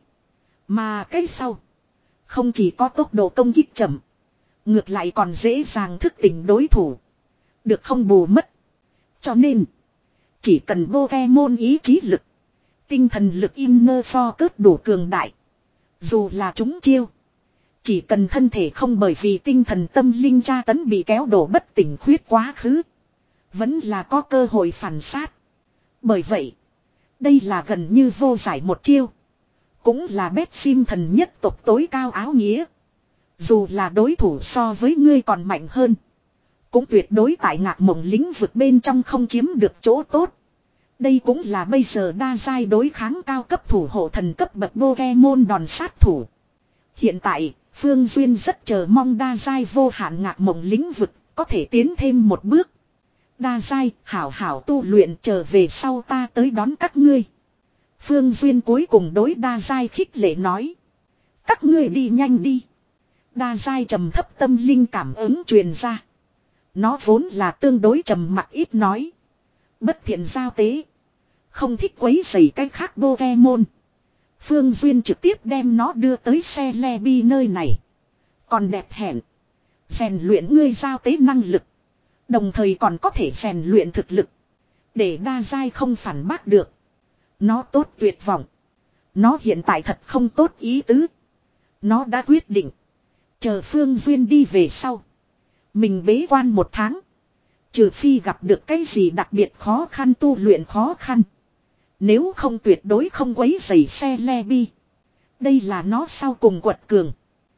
Mà cái sau. Không chỉ có tốc độ công kích chậm. Ngược lại còn dễ dàng thức tỉnh đối thủ. Được không bù mất. Cho nên. Chỉ cần Pokemon ý chí lực. Tinh thần lực inner focus đủ cường đại. Dù là chúng chiêu. Chỉ cần thân thể không bởi vì tinh thần tâm linh tra tấn bị kéo đổ bất tỉnh khuyết quá khứ. Vẫn là có cơ hội phản sát. Bởi vậy. Đây là gần như vô giải một chiêu. Cũng là bét sim thần nhất tộc tối cao áo nghĩa. Dù là đối thủ so với ngươi còn mạnh hơn. Cũng tuyệt đối tại ngạc mộng lĩnh vực bên trong không chiếm được chỗ tốt. Đây cũng là bây giờ đa giai đối kháng cao cấp thủ hộ thần cấp bậc Pokemon đòn sát thủ. Hiện tại, Phương Duyên rất chờ mong đa giai vô hạn ngạc mộng lĩnh vực có thể tiến thêm một bước. Đa giai, hảo hảo tu luyện trở về sau ta tới đón các ngươi. Phương Duyên cuối cùng đối đa giai khích lệ nói. Các ngươi đi nhanh đi. Đa giai trầm thấp tâm linh cảm ứng truyền ra. Nó vốn là tương đối trầm mặc ít nói. Bất thiện giao tế. Không thích quấy rầy cái khác Pokemon. Phương Duyên trực tiếp đem nó đưa tới xe Lebi nơi này. Còn đẹp hẹn. Rèn luyện ngươi giao tế năng lực. Đồng thời còn có thể rèn luyện thực lực. Để đa giai không phản bác được. Nó tốt tuyệt vọng. Nó hiện tại thật không tốt ý tứ. Nó đã quyết định. Chờ Phương Duyên đi về sau. Mình bế quan một tháng. Trừ phi gặp được cái gì đặc biệt khó khăn tu luyện khó khăn. Nếu không tuyệt đối không quấy rầy xe Lebi. Đây là nó sau cùng quật cường.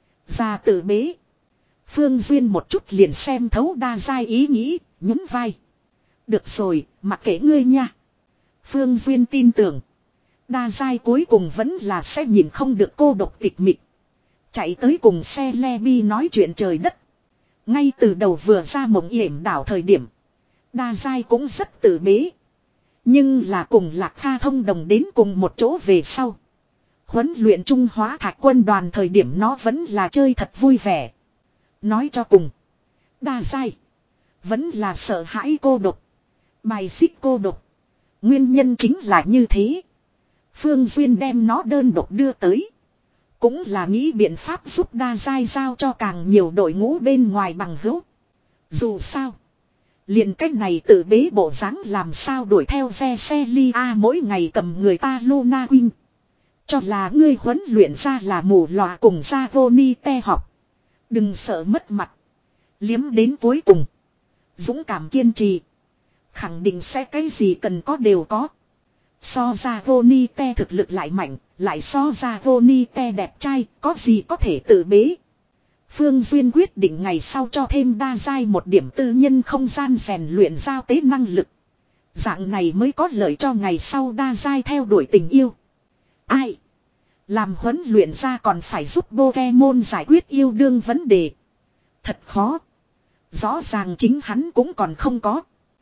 Ra tự bế. Phương Duyên một chút liền xem thấu đa giai ý nghĩ, nhún vai. Được rồi, mặc kệ ngươi nha. Phương Duyên tin tưởng. Đa giai cuối cùng vẫn là sẽ nhìn không được cô độc tịch mịch. Chạy tới cùng xe Lebi nói chuyện trời đất. Ngay từ đầu vừa ra mộng yểm đảo thời điểm. Đa giai cũng rất tự bế. Nhưng là cùng Lạc Kha thông đồng đến cùng một chỗ về sau. Huấn luyện Trung Hóa Thạch quân đoàn thời điểm nó vẫn là chơi thật vui vẻ. Nói cho cùng. Đa giai. Vẫn là sợ hãi cô độc. Bài xích cô độc. Nguyên nhân chính là như thế. Phương Duyên đem nó đơn độc đưa tới. Cũng là nghĩ biện pháp giúp đa giai giao cho càng nhiều đội ngũ bên ngoài bằng hữu. Dù sao. Liền cách này tự bế bộ dáng làm sao đuổi theo Veselia mỗi ngày cầm người ta Luna Wing. Cho là ngươi huấn luyện ra là mù lòa cùng ra Voni te học. Đừng sợ mất mặt. Liếm đến cuối cùng. Dũng cảm kiên trì. Khẳng định sẽ cái gì cần có đều có. So ra Voni te thực lực lại mạnh. Lại so ra Voni te đẹp trai. Có gì có thể tự bế. Phương Duyên quyết định ngày sau cho thêm đa giai một điểm tư nhân không gian rèn luyện giao tế năng lực. Dạng này mới có lợi cho ngày sau đa giai theo đuổi tình yêu. Ai? Làm huấn luyện ra còn phải giúp Pokemon giải quyết yêu đương vấn đề. Thật khó. Rõ ràng chính hắn cũng còn không có.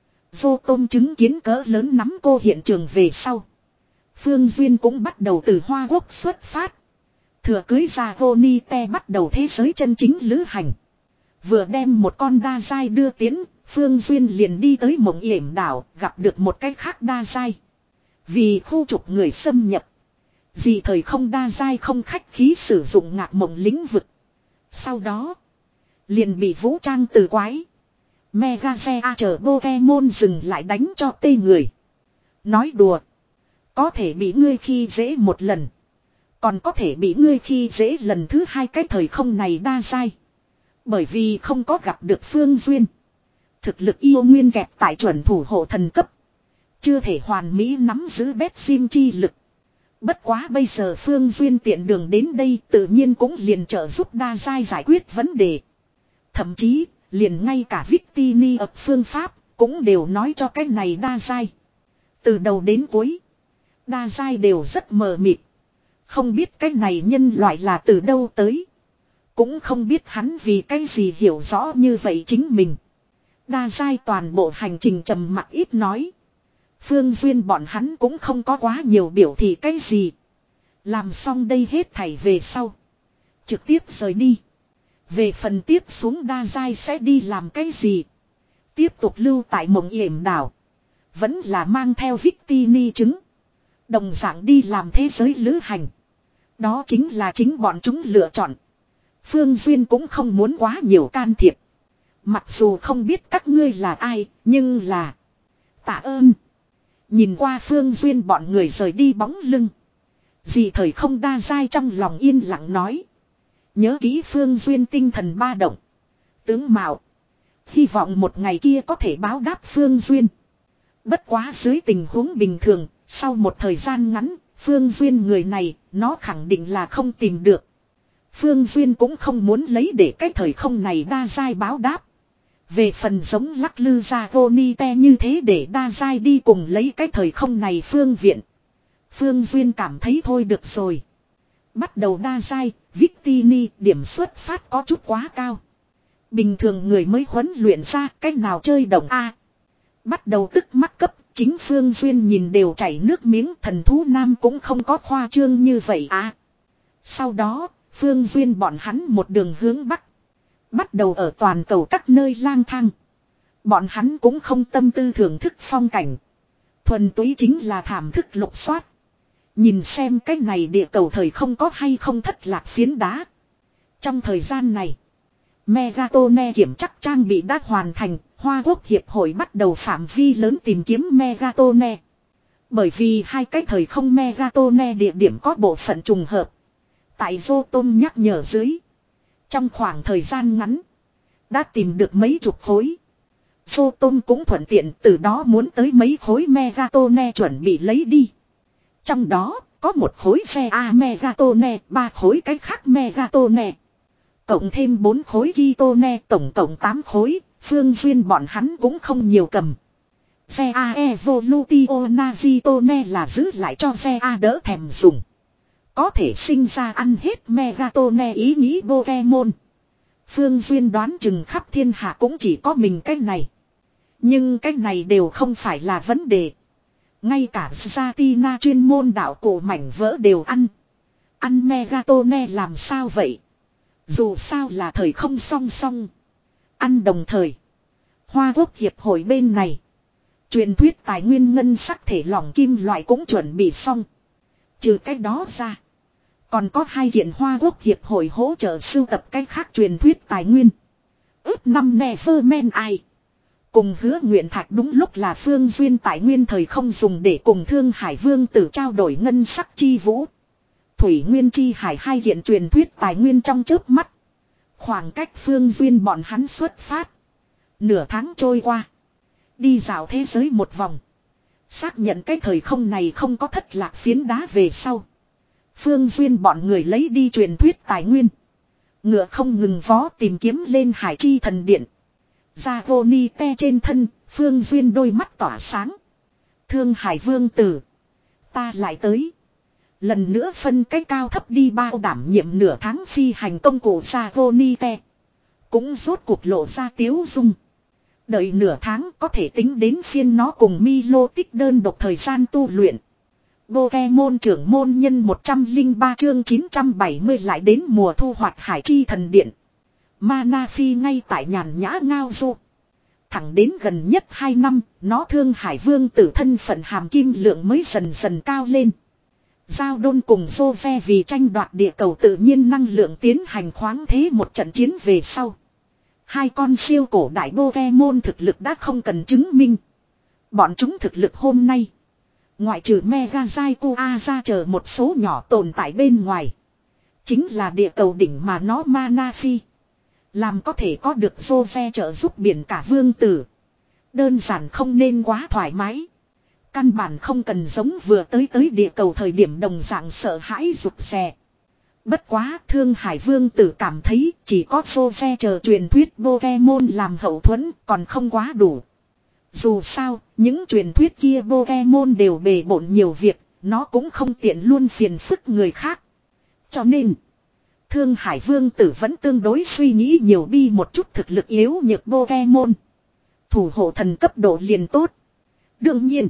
Vô Tôm chứng kiến cỡ lớn nắm cô hiện trường về sau. Phương Duyên cũng bắt đầu từ Hoa Quốc xuất phát. Thừa cưới ra Vonite bắt đầu thế giới chân chính lữ hành. Vừa đem một con đa giai đưa tiến, Phương Duyên liền đi tới Mộng Yểm đảo, gặp được một cái khác đa giai. Vì khu trục người xâm nhập. Vì thời không đa giai không khách khí sử dụng ngạc mộng lĩnh vực. Sau đó, liền bị vũ trang từ quái. Megazea chở Pokemon dừng lại đánh cho tê người. Nói đùa. Có thể bị ngươi khi dễ một lần. Còn có thể bị ngươi khi dễ lần thứ hai cái thời không này đa giai. Bởi vì không có gặp được Phương Duyên. Thực lực yêu nguyên kẹp tại chuẩn thủ hộ thần cấp. Chưa thể hoàn mỹ nắm giữ bét sim chi lực. Bất quá bây giờ Phương Duyên tiện đường đến đây tự nhiên cũng liền trợ giúp đa giai giải quyết vấn đề. Thậm chí, liền ngay cả Victini ập phương pháp, cũng đều nói cho cái này đa giai. Từ đầu đến cuối, đa giai đều rất mờ mịt. Không biết cái này nhân loại là từ đâu tới. Cũng không biết hắn vì cái gì hiểu rõ như vậy chính mình. Đa giai toàn bộ hành trình trầm mặc ít nói. Phương Duyên bọn hắn cũng không có quá nhiều biểu thị cái gì. Làm xong đây hết thảy về sau. Trực tiếp rời đi. Về phần tiếp xuống đa giai sẽ đi làm cái gì. Tiếp tục lưu tại Mộng Yểm đảo. Vẫn là mang theo Victini trứng. Đồng dạng đi làm thế giới lữ hành. Đó chính là chính bọn chúng lựa chọn. Phương Duyên cũng không muốn quá nhiều can thiệp. Mặc dù không biết các ngươi là ai, nhưng là... Tạ ơn. Nhìn qua Phương Duyên bọn người rời đi bóng lưng. Dì thời không đa giai trong lòng yên lặng nói. Nhớ kỹ Phương Duyên tinh thần ba động. Tướng mạo. Hy vọng một ngày kia có thể báo đáp Phương Duyên. Bất quá dưới tình huống bình thường, sau một thời gian ngắn, Phương Duyên người này, nó khẳng định là không tìm được. Phương Duyên cũng không muốn lấy để cái thời không này đa giai báo đáp. Về phần giống lắc lư ra Vonite như thế để đa giai đi cùng lấy cái thời không này phương viện. Phương Duyên cảm thấy thôi được rồi. Bắt đầu đa giai, Victini điểm xuất phát có chút quá cao. Bình thường người mới huấn luyện ra cách nào chơi đồng A. Bắt đầu tức mắc cấp, chính Phương Duyên nhìn đều chảy nước miếng, thần thú nam cũng không có khoa trương như vậy à. Sau đó, Phương Duyên bọn hắn một đường hướng bắc. Bắt đầu ở toàn cầu các nơi lang thang. Bọn hắn cũng không tâm tư thưởng thức phong cảnh. Thuần túy chính là thảm thức lục soát. Nhìn xem cái này địa cầu thời không có hay không thất lạc phiến đá. Trong thời gian này, Megatone kiểm chắc trang bị đã hoàn thành. Hoa Quốc Hiệp hội bắt đầu phạm vi lớn tìm kiếm Megatone. Bởi vì hai cái thời không Megatone địa điểm có bộ phận trùng hợp. Tại Vô Tôm nhắc nhở dưới. Trong khoảng thời gian ngắn, đã tìm được mấy chục khối. Vô Tôm cũng thuận tiện từ đó muốn tới mấy khối Megatone chuẩn bị lấy đi. Trong đó, có một khối xe A Megatone, ba khối cái khác Megatone. Cộng thêm bốn khối Kitone, tổng cộng tám khối. Phương Duyên bọn hắn cũng không nhiều cầm. Xe A Evolutio Nazitone là giữ lại cho xe A đỡ thèm dùng. Có thể sinh ra ăn hết Megatone ý nghĩ Pokemon. Phương Duyên đoán chừng khắp thiên hạ cũng chỉ có mình cái này. Nhưng cái này đều không phải là vấn đề. Ngay cả Satina chuyên môn đạo cổ mảnh vỡ đều ăn. Ăn Megatone làm sao vậy? Dù sao là thời không song song. Ăn đồng thời. Hoa Quốc Hiệp hội bên này. Truyền thuyết tài nguyên ngân sắc thể lỏng kim loại cũng chuẩn bị xong. Trừ cái đó ra. Còn có hai kiện Hoa Quốc Hiệp hội hỗ trợ sưu tập cái khác truyền thuyết tài nguyên. Ước năm Neverman Ai. Cùng hứa nguyện thạch đúng lúc là Phương Duyên tại nguyên thời không dùng để cùng Thương Hải Vương Tử trao đổi ngân sắc chi vũ. Thủy Nguyên Chi Hải hai hiện truyền thuyết tài nguyên trong chớp mắt. Khoảng cách Phương Duyên bọn hắn xuất phát. Nửa tháng trôi qua. Đi dạo thế giới một vòng. Xác nhận cái thời không này không có thất lạc phiến đá về sau. Phương Duyên bọn người lấy đi truyền thuyết tài nguyên. Ngựa không ngừng vó tìm kiếm lên Hải Chi Thần Điện. Ra vô ni te trên thân, Phương Duyên đôi mắt tỏa sáng. Thương Hải Vương Tử. Ta lại tới. Lần nữa phân cái cao thấp đi bao đảm nhiệm nửa tháng phi hành công cụ ra vô ni te. Cũng rốt cuộc lộ ra tiếu dung. Đợi nửa tháng có thể tính đến phiên nó cùng Milo tích đơn độc thời gian tu luyện. Pokemon trưởng môn nhân một trăm lẻ ba chương chín trăm bảy mươi lại đến mùa thu hoạch Hải Chi Thần Điện. Mana Phi ngay tại nhàn nhã ngao du. Thẳng đến gần nhất hai năm, nó Thương Hải Vương Tử thân phận hàm kim lượng mới dần dần cao lên. Giao đôn cùng Jose vì tranh đoạt địa cầu tự nhiên năng lượng tiến hành khoáng thế một trận chiến về sau. Hai con siêu cổ đại Pokemon thực lực đã không cần chứng minh. Bọn chúng thực lực hôm nay. Ngoại trừ Mega Raikou ra chờ một số nhỏ tồn tại bên ngoài. Chính là địa cầu đỉnh mà nó Mana Phi. Làm có thể có được Jose trợ giúp biển cả vương tử. Đơn giản không nên quá thoải mái. Căn bản không cần giống vừa tới tới địa cầu thời điểm đồng dạng sợ hãi rụt rè. Bất quá Thương Hải Vương Tử cảm thấy chỉ có Jose chờ truyền thuyết Pokemon làm hậu thuẫn còn không quá đủ. Dù sao, những truyền thuyết kia Pokemon đều bề bộn nhiều việc, nó cũng không tiện luôn phiền phức người khác. Cho nên, Thương Hải Vương Tử vẫn tương đối suy nghĩ nhiều bi một chút thực lực yếu nhược Pokemon. Thủ hộ thần cấp độ liền tốt. Đương nhiên,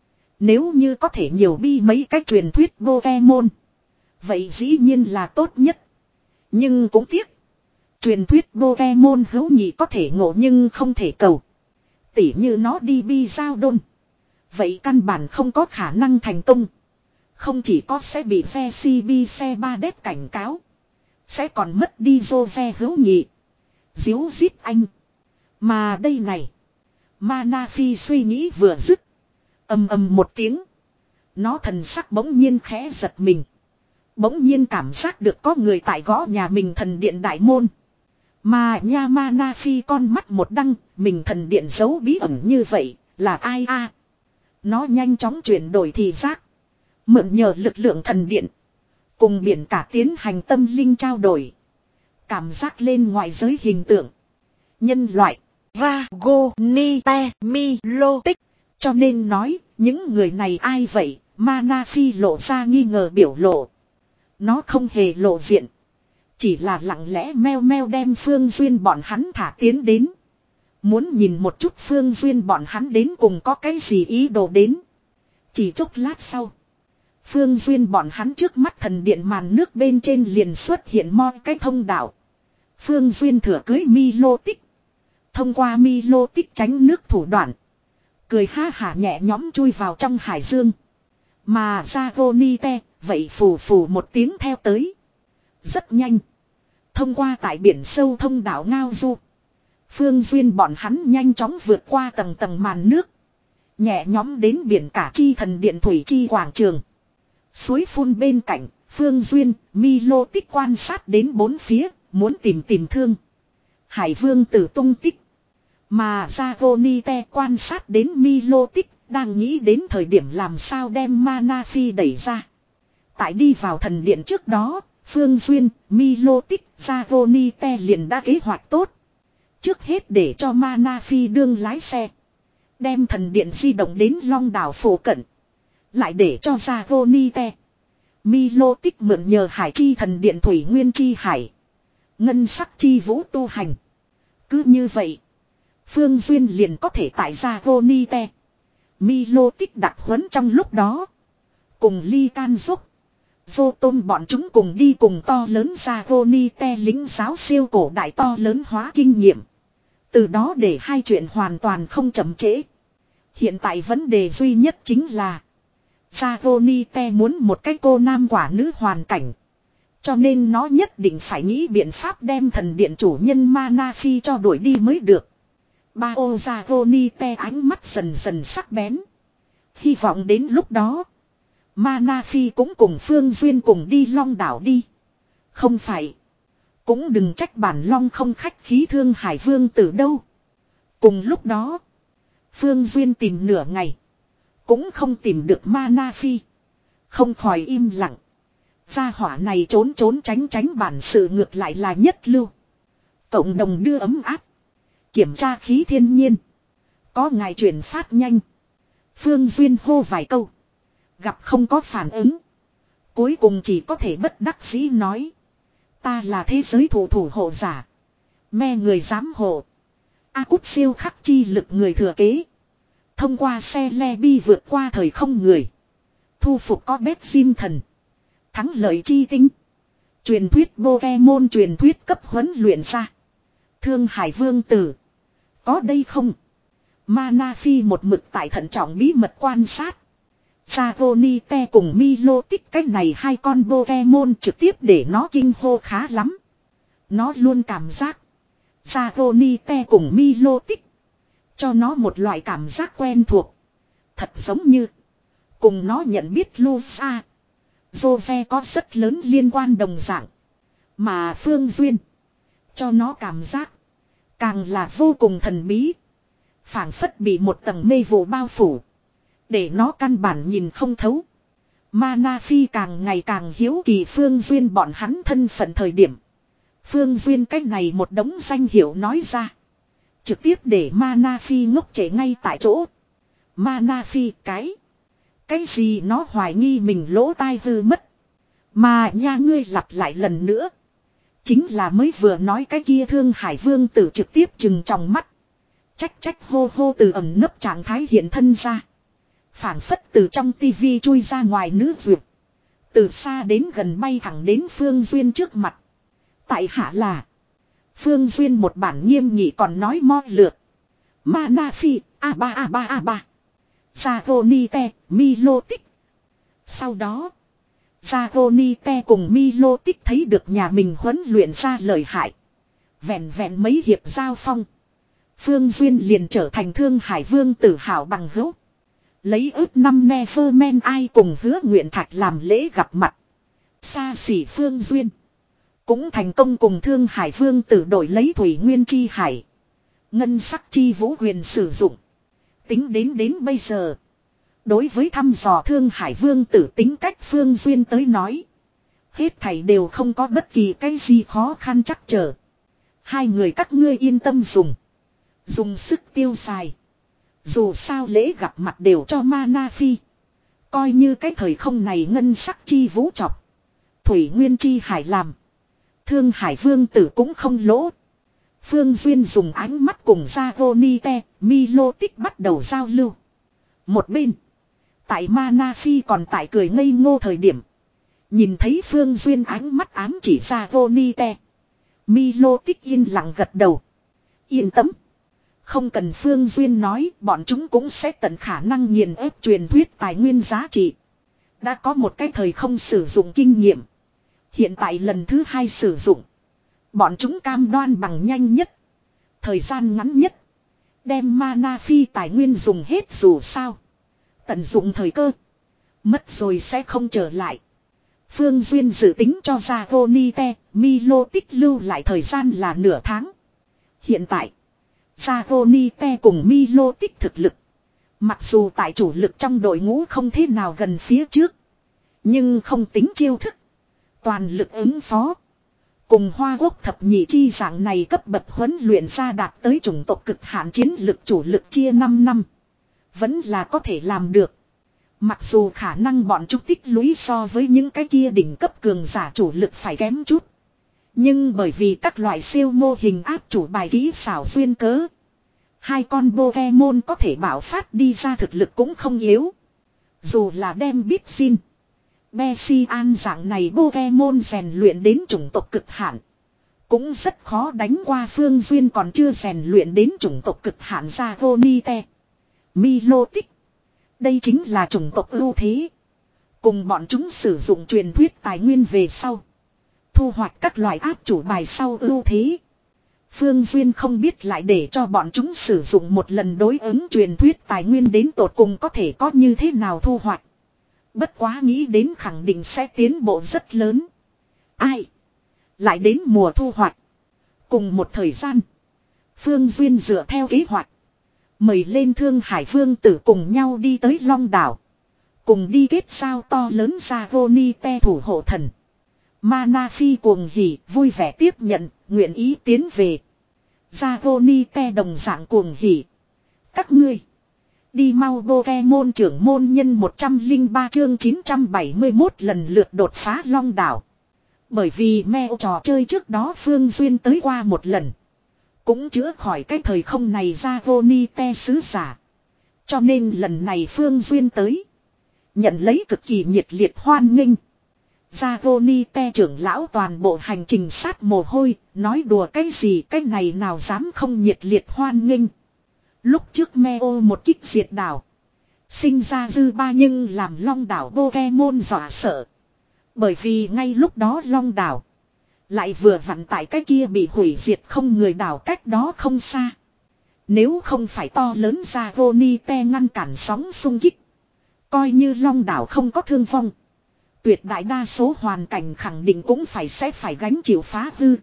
nếu như có thể nhiều bi mấy cái truyền thuyết Pokemon, vậy dĩ nhiên là tốt nhất. Nhưng cũng tiếc, truyền thuyết Pokemon hữu nhị có thể ngộ nhưng không thể cầu. Tỉ như nó đi bi giao đôn, vậy căn bản không có khả năng thành công. Không chỉ có sẽ bị phe xê bê xe ba đét cảnh cáo, sẽ còn mất đi Jose hữu nhị. Díu dít anh. Mà đây này, Mana Phi suy nghĩ vừa dứt, ầm ầm một tiếng, nó thần sắc bỗng nhiên khẽ giật mình. Bỗng nhiên cảm giác được có người tại gõ nhà mình thần điện đại môn. Mà nha Mana Phi con mắt một đăng, mình thần điện giấu bí ẩn như vậy, là ai a? Nó nhanh chóng chuyển đổi thị giác. Mượn nhờ lực lượng thần điện. Cùng biển cả tiến hành tâm linh trao đổi. Cảm giác lên ngoại giới hình tượng. Nhân loại. Dragonite Milotic. Cho nên nói, những người này ai vậy? Mana Phi lộ ra nghi ngờ biểu lộ. Nó không hề lộ diện. Chỉ là lặng lẽ meo meo đem Phương Duyên bọn hắn thả tiến đến. Muốn nhìn một chút Phương Duyên bọn hắn đến cùng có cái gì ý đồ đến. Chỉ chốc lát sau, Phương Duyên bọn hắn trước mắt thần điện màn nước bên trên liền xuất hiện mo cái thông đạo. Phương Duyên thừa cưới Milo Tích. Thông qua Milo Tích tránh nước thủ đoạn. Cười ha hả nhẹ nhõm chui vào trong hải dương. Mà Dragonite, vậy phù phù một tiếng theo tới. Rất nhanh. Thông qua tại biển sâu thông đạo ngao du. Phương Duyên bọn hắn nhanh chóng vượt qua tầng tầng màn nước. Nhẹ nhõm đến biển cả chi thần điện thủy chi quảng trường. Suối phun bên cạnh, Phương Duyên, Milo Tích quan sát đến bốn phía, muốn tìm tìm Thương Hải Vương Tử tung tích. Mà Dragonite quan sát đến Milo Tích, đang nghĩ đến thời điểm làm sao đem Mana Phi đẩy ra. Tại đi vào thần điện trước đó, Phương Duyên, Milo Tích, Dragonite liền đã kế hoạch tốt. Trước hết để cho Mana Phi đương lái xe. Đem thần điện di động đến Long đảo phổ cận. Lại để cho Dragonite, Milo Tích mượn nhờ Hải Chi thần điện Thủy Nguyên Chi Hải. Ngân sắc chi vũ tu hành. Cứ như vậy, Phương Duyên liền có thể tại Dragonite, Milo Tích đặc huấn trong lúc đó. Cùng Ly Can Dốc, Vô Tôn bọn chúng cùng đi cùng to lớn Dragonite lính giáo siêu cổ đại to lớn hóa kinh nghiệm. Từ đó để hai chuyện hoàn toàn không chậm trễ. Hiện tại vấn đề duy nhất chính là Dragonite muốn một cái cô nam quả nữ hoàn cảnh. Cho nên nó nhất định phải nghĩ biện pháp đem thần điện chủ nhân Mana Phi cho đuổi đi mới được. Bao Dragonite ánh mắt dần dần sắc bén. Hy vọng đến lúc đó. Mana Phi cũng cùng Phương Duyên cùng đi Long đảo đi. Không phải. Cũng đừng trách bản Long không khách khí Thương Hải Vương Tử đâu. Cùng lúc đó. Phương Duyên tìm nửa ngày. Cũng không tìm được Mana Phi. Không khỏi im lặng. Gia hỏa này trốn trốn tránh tránh bản sự ngược lại là nhất lưu. Cộng đồng đưa ấm áp. Kiểm tra khí thiên nhiên. Có ngài chuyển phát nhanh. Phương Duyên hô vài câu. Gặp không có phản ứng. Cuối cùng chỉ có thể bất đắc dĩ nói. Ta là thế giới thủ thủ hộ giả. Me người giám hộ. A Cút siêu khắc chi lực người thừa kế. Thông qua xe le bi vượt qua thời không người. Thu phục có bét diêm thần. Thắng lợi chi tinh. Truyền thuyết Pokemon truyền thuyết cấp huấn luyện ra. Thương Hải Vương Tử. Có đây không? Mana Phi một mực tại thận trọng bí mật quan sát. Dragonite cùng Milotic cách này hai con Pokemon trực tiếp để nó kinh hô khá lắm. Nó luôn cảm giác. Dragonite cùng Milotic. Cho nó một loại cảm giác quen thuộc. Thật giống như. Cùng nó nhận biết Lusa. Jose có rất lớn liên quan đồng dạng. Mà Phương Duyên. Cho nó cảm giác. Càng là vô cùng thần bí. Phảng phất bị một tầng mê vụ bao phủ. Để nó căn bản nhìn không thấu. Mana Phi càng ngày càng hiếu kỳ Phương Duyên bọn hắn thân phận thời điểm. Phương Duyên cách này một đống danh hiệu nói ra. Trực tiếp để Mana Phi ngốc trễ ngay tại chỗ. Mana Phi cái. Cái gì nó hoài nghi mình lỗ tai hư mất. Mà nha ngươi lặp lại lần nữa. Chính là mới vừa nói cái kia Thương Hải Vương Tử trực tiếp chừng trong mắt. Trách trách hô hô từ ẩm nấp trạng thái hiện thân ra. Phảng phất từ trong tivi chui ra ngoài nữ duyệt. Từ xa đến gần bay thẳng đến Phương Duyên trước mặt. Tại hạ là. Phương Duyên một bản nghiêm nghị còn nói mo lượt. Mana Phi, a ba a ba a ba. Dragonite, Milotic. Sau đó. Dragonite cùng Milotic thấy được nhà mình huấn luyện ra lợi hại. Vẹn vẹn mấy hiệp giao phong. Phương Duyên liền trở thành Thương Hải Vương Tử hảo bằng hữu. Lấy ước năm Neverman ai cùng hứa nguyện thạch làm lễ gặp mặt. Xa xỉ Phương Duyên. Cũng thành công cùng Thương Hải Vương Tử đổi lấy Thủy Nguyên Chi Hải. Ngân sắc chi vũ quyền sử dụng. Tính đến đến bây giờ. Đối với thăm dò Thương Hải Vương Tử tính cách Phương Duyên tới nói. Hết thảy đều không có bất kỳ cái gì khó khăn chắc trở. Hai người các ngươi yên tâm dùng. Dùng sức tiêu xài. Dù sao lễ gặp mặt đều cho Mana Phi. Coi như cái thời không này ngân sắc chi vũ trọc. Thủy Nguyên Chi Hải làm. Thương Hải Vương Tử cũng không lỗ. Phương Duyên dùng ánh mắt cùng Dragonite, Milotic bắt đầu giao lưu. Một bên. Tại Mana Phi còn tại cười ngây ngô thời điểm. Nhìn thấy Phương Duyên ánh mắt ám chỉ Dragonite. Milotic yên lặng gật đầu. Yên tâm. Không cần Phương Duyên nói, bọn chúng cũng sẽ tận khả năng nghiền ép truyền thuyết tài nguyên giá trị. Đã có một cái thời không sử dụng kinh nghiệm. Hiện tại lần thứ hai sử dụng. Bọn chúng cam đoan bằng nhanh nhất. Thời gian ngắn nhất. Đem Mana Phi tài nguyên dùng hết dù sao. Tận dụng thời cơ. Mất rồi sẽ không trở lại. Phương Duyên dự tính cho Dragonite, Milotic lưu lại thời gian là nửa tháng. Hiện tại. Dragonite cùng Milotic thực lực. Mặc dù tại chủ lực trong đội ngũ không thế nào gần phía trước. Nhưng không tính chiêu thức. Toàn lực ứng phó. Cùng Hoa Quốc thập nhị chi dạng này cấp bậc huấn luyện ra đạt tới chủng tộc cực hạn chiến lực chủ lực chia năm năm. Vẫn là có thể làm được. Mặc dù khả năng bọn chúng tích lũy so với những cái kia đỉnh cấp cường giả chủ lực phải kém chút. Nhưng bởi vì các loại siêu mô hình áp chủ bài kỹ xảo duyên cớ. Hai con Pokemon có thể bảo phát đi ra thực lực cũng không yếu. Dù là đem Bitsin, Bessian dạng này Pokemon rèn luyện đến chủng tộc cực hạn. Cũng rất khó đánh qua Phương Duyên còn chưa rèn luyện đến chủng tộc cực hạn Dragonite, Milotic. Đây chính là chủng tộc ưu thế. Cùng bọn chúng sử dụng truyền thuyết tài nguyên về sau. Thu hoạch các loại áp chủ bài sau ưu thế. Phương Duyên không biết lại để cho bọn chúng sử dụng một lần đối ứng truyền thuyết tài nguyên đến tột cùng có thể có như thế nào thu hoạch. Bất quá nghĩ đến khẳng định sẽ tiến bộ rất lớn. Ai? Lại đến mùa thu hoạch. Cùng một thời gian. Phương Duyên dựa theo kế hoạch. Mời lên Thương Hải Vương tử cùng nhau đi tới Long Đảo. Cùng đi kết giao to lớn Dragonite thủ hộ thần. Mana Phi cuồng hỉ vui vẻ tiếp nhận, nguyện ý tiến về. Dragonite đồng dạng cuồng hỉ. Các ngươi. Đi mau Pokemon trưởng môn nhân một trăm lẻ ba chương chín trăm bảy mươi mốt lần lượt đột phá Long Đảo. Bởi vì meo trò chơi trước đó Phương Duyên tới qua một lần. Cũng chữa khỏi cái thời không này Dragonite sứ giả. Cho nên lần này Phương Duyên tới. Nhận lấy cực kỳ nhiệt liệt hoan nghênh. Dragonite trưởng lão toàn bộ hành trình sát mồ hôi. Nói đùa cái gì cái này nào dám không nhiệt liệt hoan nghênh. Lúc trước meo một kích diệt đảo. Sinh ra dư ba nhưng làm Long Đảo Pokemon dọa sợ. Bởi vì ngay lúc đó Long Đảo. Lại vừa vặn tại cái kia bị hủy diệt không người đảo cách đó không xa. Nếu không phải to lớn Dragonite ngăn cản sóng xung kích. Coi như Long Đảo không có thương vong. Tuyệt đại đa số hoàn cảnh khẳng định cũng phải sẽ phải gánh chịu phá hư.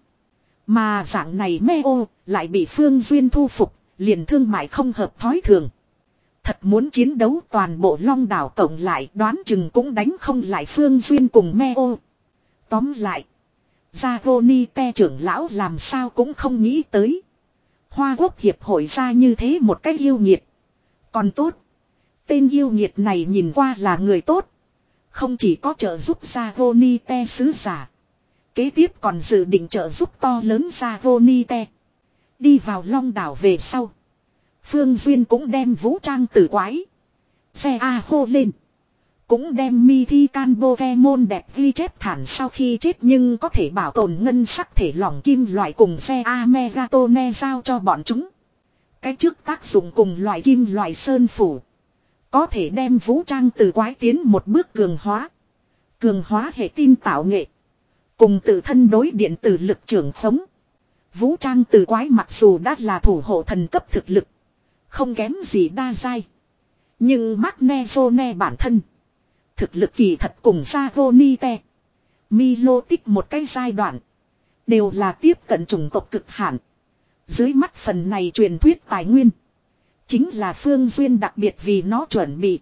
Mà dạng này meo lại bị Phương Duyên thu phục. Liền thương mại không hợp thói thường. Thật muốn chiến đấu toàn bộ Long Đảo cộng lại đoán chừng cũng đánh không lại Phương Duyên cùng meo. Tóm lại. Dragonite trưởng lão làm sao cũng không nghĩ tới. Hoa Quốc hiệp hội ra như thế một cách yêu nghiệt. Còn tốt. Tên yêu nghiệt này nhìn qua là người tốt. Không chỉ có trợ giúp Dragonite sứ giả. Kế tiếp còn dự định trợ giúp to lớn Dragonite. Đi vào Long Đảo về sau. Phương Duyên cũng đem vũ trang tử quái. Xe A hô lên. Cũng đem mi thi can Pokemon đẹp ghi chép thản sau khi chết nhưng có thể bảo tồn ngân sắc thể lỏng kim loại cùng xe A Megatone giao cho bọn chúng. Cái trước tác dụng cùng loại kim loại sơn phủ. Có thể đem vũ trang tử quái tiến một bước cường hóa. Cường hóa hệ tin tạo nghệ. Cùng tự thân đối điện tử lực trưởng khống. Vũ trang tử quái mặc dù đã là thủ hộ thần cấp thực lực. Không kém gì đa giai. Nhưng Magnezone bản thân. Thực lực kỳ thật cùng Dragonite. Milotic một cái giai đoạn. Đều là tiếp cận chủng tộc cực hạn. Dưới mắt phần này truyền thuyết tài nguyên. Chính là Phương Duyên đặc biệt vì nó chuẩn bị.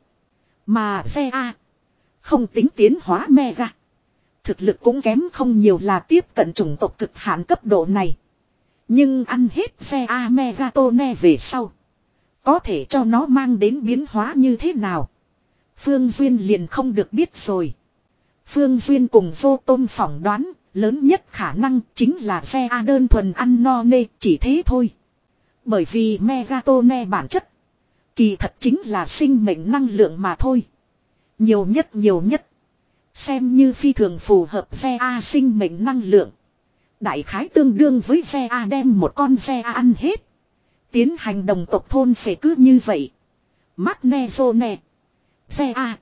Mà xe A. Không tính tiến hóa Mega. Thực lực cũng kém không nhiều là tiếp cận chủng tộc cực hạn cấp độ này. Nhưng ăn hết xe A Megatone về sau. Có thể cho nó mang đến biến hóa như thế nào. Phương Duyên liền không được biết rồi. Phương Duyên cùng Vô Tôn phỏng đoán. Lớn nhất khả năng chính là xe A đơn thuần ăn no nê chỉ thế thôi. Bởi vì Megatone bản chất. Kỳ thật chính là sinh mệnh năng lượng mà thôi. Nhiều nhất nhiều nhất. Xem như phi thường phù hợp xe A sinh mệnh năng lượng. Đại khái tương đương với xe A đem một con xe A ăn hết. Tiến hành đồng tộc thôn phệ cứ như vậy. Magnezone. Xe A.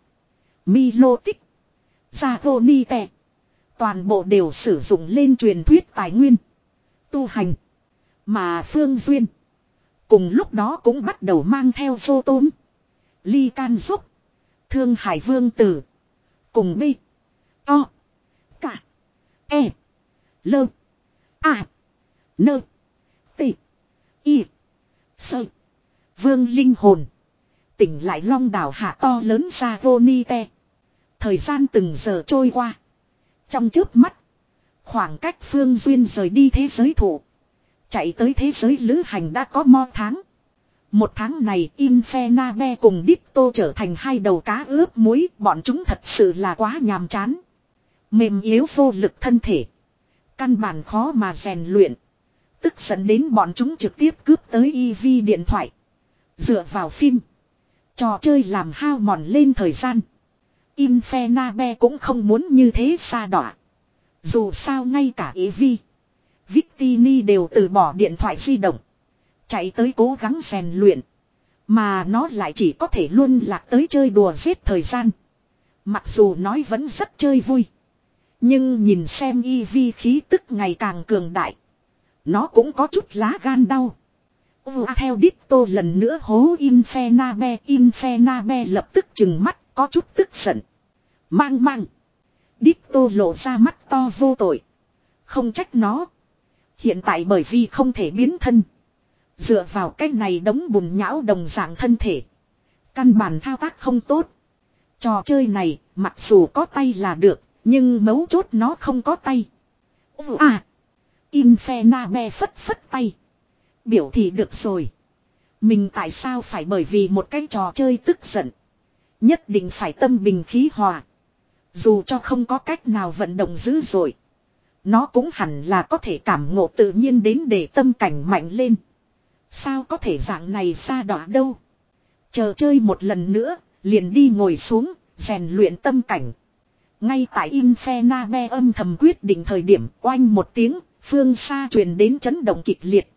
Milotic. Dragonite. Toàn bộ đều sử dụng lên truyền thuyết tài nguyên. Tu hành. Mà Phương Duyên. Cùng lúc đó cũng bắt đầu mang theo Vô Tôn. Ly Can Giúp. Thương Hải Vương Tử. Cùng B. O. Cả. E. Lơ. A. Nơ. T. Y. Sơ. Vương linh hồn. Tỉnh lại Long Đảo hạ to lớn Dragonite. Thời gian từng giờ trôi qua. Trong chớp mắt. Khoảng cách Phương Duyên rời đi thế giới thụ. Chạy tới thế giới lữ hành đã có mo tháng. Một tháng này Infernabe cùng Ditto trở thành hai đầu cá ướp muối. Bọn chúng thật sự là quá nhàm chán. Mềm yếu vô lực thân thể. Căn bản khó mà rèn luyện. Tức dẫn đến bọn chúng trực tiếp cướp tới e vê điện thoại. Dựa vào phim. Trò chơi làm hao mòn lên thời gian. Infernabe cũng không muốn như thế xa đọa. Dù sao ngay cả e vê. Victini đều từ bỏ điện thoại di động. Chạy tới cố gắng rèn luyện. Mà nó lại chỉ có thể luôn lạc tới chơi đùa giết thời gian. Mặc dù nói vẫn rất chơi vui. Nhưng nhìn xem e vê khí tức ngày càng cường đại. Nó cũng có chút lá gan đau. Ua theo Ditto lần nữa hố Infenabe. Infenabe lập tức chừng mắt, có chút tức giận. Mang mang. Ditto lộ ra mắt to vô tội. Không trách nó. Hiện tại bởi vì không thể biến thân. Dựa vào cái này đống bùn nhão đồng dạng thân thể. Căn bản thao tác không tốt. Trò chơi này, mặc dù có tay là được, nhưng mấu chốt nó không có tay. À! Infenabe phất phất tay. Biểu thị được rồi. Mình tại sao phải bởi vì một cái trò chơi tức giận. Nhất định phải tâm bình khí hòa. Dù cho không có cách nào vận động dữ dội. Nó cũng hẳn là có thể cảm ngộ tự nhiên đến để tâm cảnh mạnh lên. Sao có thể dạng này xa đọa đâu. Chờ chơi một lần nữa, liền đi ngồi xuống, rèn luyện tâm cảnh. Ngay tại Infenabe âm thầm quyết định thời điểm oanh một tiếng, phương xa truyền đến chấn động kịch liệt.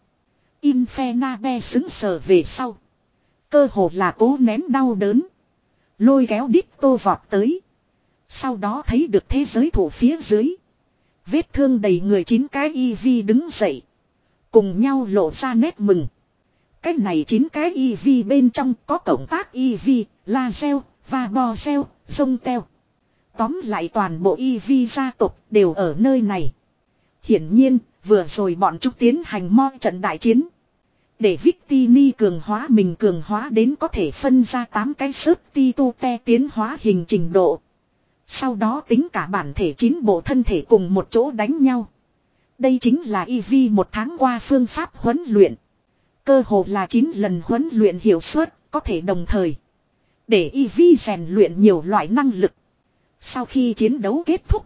Infenabe xứng sờ về sau. Cơ hồ là cố nén đau đớn. Lôi kéo Ditto vọt tới. Sau đó thấy được thế giới thủ phía dưới. Vết thương đầy người chín cái Eevee đứng dậy. Cùng nhau lộ ra nét mừng. Cái này chín cái Eevee bên trong có cộng tác Eevee, Lazel, và Bozel, Zongtel. Tóm lại toàn bộ Eevee gia tộc đều ở nơi này. Hiển nhiên, vừa rồi bọn chúng tiến hành mo trận đại chiến. Để Victini cường hóa mình cường hóa đến có thể phân ra tám cái sớt ti tu te tiến hóa hình trình độ. Sau đó tính cả bản thể chín bộ thân thể cùng một chỗ đánh nhau. Đây chính là Eevee một tháng qua phương pháp huấn luyện. Cơ hồ là chín lần huấn luyện hiệu suất, có thể đồng thời. Để Eevee rèn luyện nhiều loại năng lực. Sau khi chiến đấu kết thúc,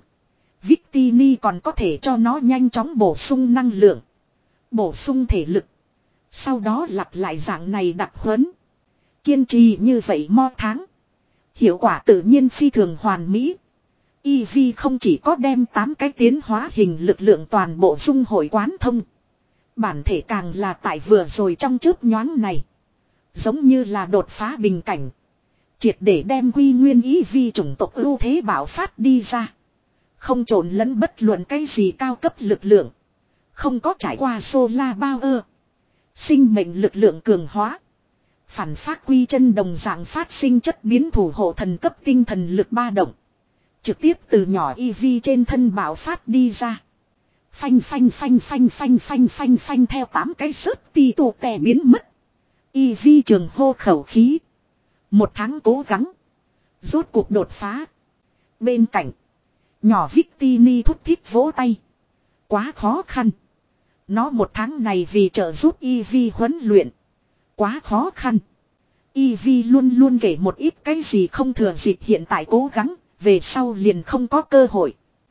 Victini còn có thể cho nó nhanh chóng bổ sung năng lượng. Bổ sung thể lực. Sau đó lặp lại dạng này đặc huấn. Kiên trì như vậy mo tháng. Hiệu quả tự nhiên phi thường hoàn mỹ. Eevee không chỉ có đem tám cái tiến hóa hình lực lượng toàn bộ dung hội quán thông. Bản thể càng là tại vừa rồi trong chớp nhoáng này. Giống như là đột phá bình cảnh. Triệt để đem quy nguyên Eevee chủng tộc ưu thế bạo phát đi ra. Không trộn lẫn bất luận cái gì cao cấp lực lượng. Không có trải qua Solar Power. Sinh mệnh lực lượng cường hóa. Phản phát quy chân đồng dạng phát sinh chất biến thủ hộ thần cấp tinh thần lực ba động. Trực tiếp từ nhỏ Eevee trên thân bạo phát đi ra. Phanh phanh phanh phanh phanh phanh phanh phanh theo tám cái sớt ti tù tè biến mất. Eevee trường hô khẩu khí. Một tháng cố gắng. Rốt cuộc đột phá. Bên cạnh. Nhỏ Victini thúc thiết vỗ tay. Quá khó khăn. Nó một tháng này vì trợ giúp Eevee huấn luyện. Quá khó khăn. Eevee luôn luôn kể một ít cái gì không thừa dịp hiện tại cố gắng. Về sau liền không có cơ hội.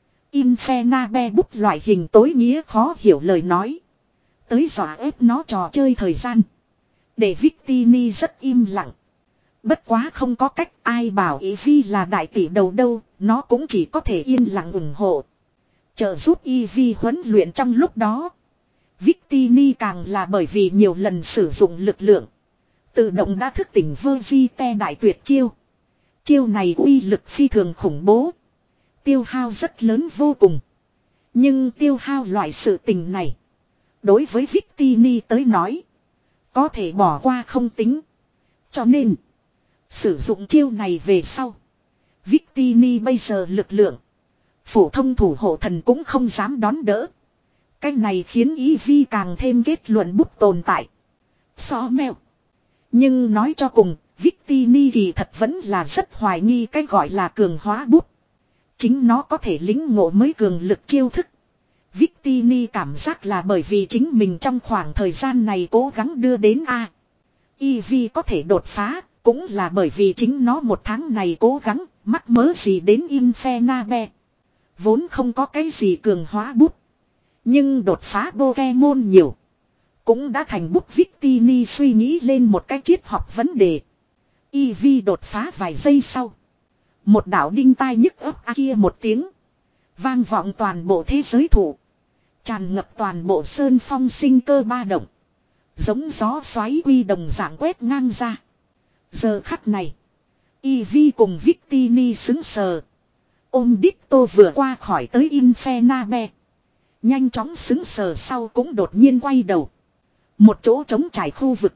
Infenabe bút loại hình tối nghĩa khó hiểu lời nói. Tới dọa ép nó trò chơi thời gian. Để Victini rất im lặng. Bất quá không có cách ai bảo Eevee là đại tỷ đầu đâu. Nó cũng chỉ có thể yên lặng ủng hộ. Trợ giúp Eevee huấn luyện trong lúc đó. Victini càng là bởi vì nhiều lần sử dụng lực lượng. Tự động đã thức tỉnh Vegite đại tuyệt chiêu. Chiêu này uy lực phi thường khủng bố. Tiêu hao rất lớn vô cùng. Nhưng tiêu hao loại sự tình này. Đối với Victini tới nói. Có thể bỏ qua không tính. Cho nên. Sử dụng chiêu này về sau. Victini bây giờ lực lượng. Phổ thông thủ hộ thần cũng không dám đón đỡ. Cái này khiến Eevee càng thêm kết luận bút tồn tại. Xó mèo. Nhưng nói cho cùng. Victini thì thật vẫn là rất hoài nghi cái gọi là cường hóa bút. Chính nó có thể lính ngộ mới cường lực chiêu thức. Victini cảm giác là bởi vì chính mình trong khoảng thời gian này cố gắng đưa đến A. Eevee có thể đột phá, cũng là bởi vì chính nó một tháng này cố gắng, mắc mớ gì đến Infenabe. Vốn không có cái gì cường hóa bút. Nhưng đột phá Pokemon nhiều. Cũng đã thành bút Victini suy nghĩ lên một cái triết học vấn đề. Eevee đột phá vài giây sau. Một đạo đinh tai nhức ấp kia một tiếng. Vang vọng toàn bộ thế giới thủ. Tràn ngập toàn bộ sơn phong sinh cơ ba động. Giống gió xoáy quy đồng dạng quét ngang ra. Giờ khắc này. Eevee cùng Victini xứng sờ. Ôm Ditto vừa qua khỏi tới Infenabe. Nhanh chóng xứng sờ sau cũng đột nhiên quay đầu. Một chỗ trống trải khu vực.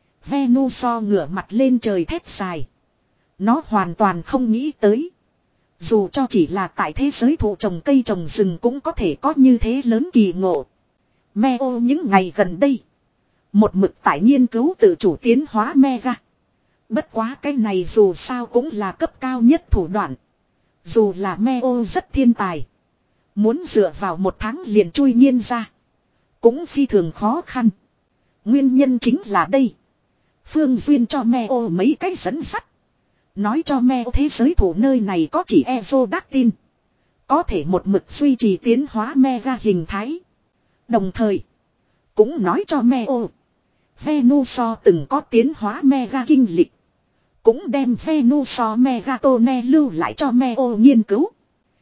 Venusaur ngửa mặt lên trời thét dài. Nó hoàn toàn không nghĩ tới. Dù cho chỉ là tại thế giới thụ trồng cây trồng rừng cũng có thể có như thế lớn kỳ ngộ. Meo những ngày gần đây. Một mực tại nghiên cứu tự chủ tiến hóa Mega. Bất quá cái này dù sao cũng là cấp cao nhất thủ đoạn. Dù là Meo rất thiên tài. Muốn dựa vào một tháng liền chui nghiên ra. Cũng phi thường khó khăn. Nguyên nhân chính là đây. Phương Duyên cho Meo mấy cách dẫn sắt. Nói cho Meo thế giới thủ nơi này có chỉ Aerodactyl. Có thể một mực duy trì tiến hóa Mega hình thái. Đồng thời. Cũng nói cho Meo. Venusaur từng có tiến hóa Mega kinh lịch. Cũng đem Venusaur Megatone lưu lại cho Meo nghiên cứu.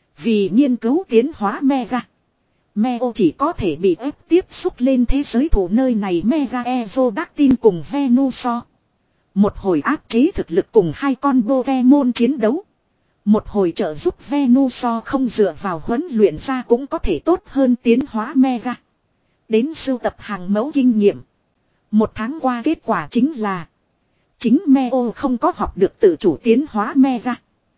Vì nghiên cứu tiến hóa Mega. Meo chỉ có thể bị ép tiếp xúc lên thế giới thủ nơi này Mega Aerodactyl cùng Venusaur. Một hồi áp chế thực lực cùng hai con Pokemon chiến đấu. Một hồi trợ giúp Venusaur không dựa vào huấn luyện ra cũng có thể tốt hơn tiến hóa Mega. Đến sưu tập hàng mẫu kinh nghiệm. Một tháng qua kết quả chính là. Chính Meo không có học được tự chủ tiến hóa Mega.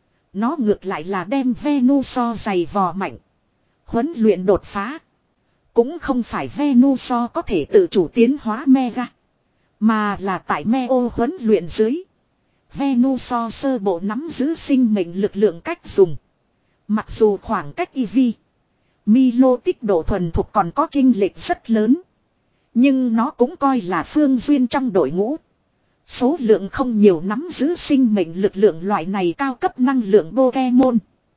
Nó ngược lại là đem Venusaur dày vò mạnh. Huấn luyện đột phá. Cũng không phải Venusaur có thể tự chủ tiến hóa Mega. Mà là tại Meo huấn luyện dưới. Venusaur sơ bộ nắm giữ sinh mệnh lực lượng cách dùng. Mặc dù khoảng cách Eevee, Milo tích độ thuần thục còn có chênh lệch rất lớn. Nhưng nó cũng coi là Phương Duyên trong đội ngũ. Số lượng không nhiều nắm giữ sinh mệnh lực lượng loại này cao cấp năng lượng Pokemon.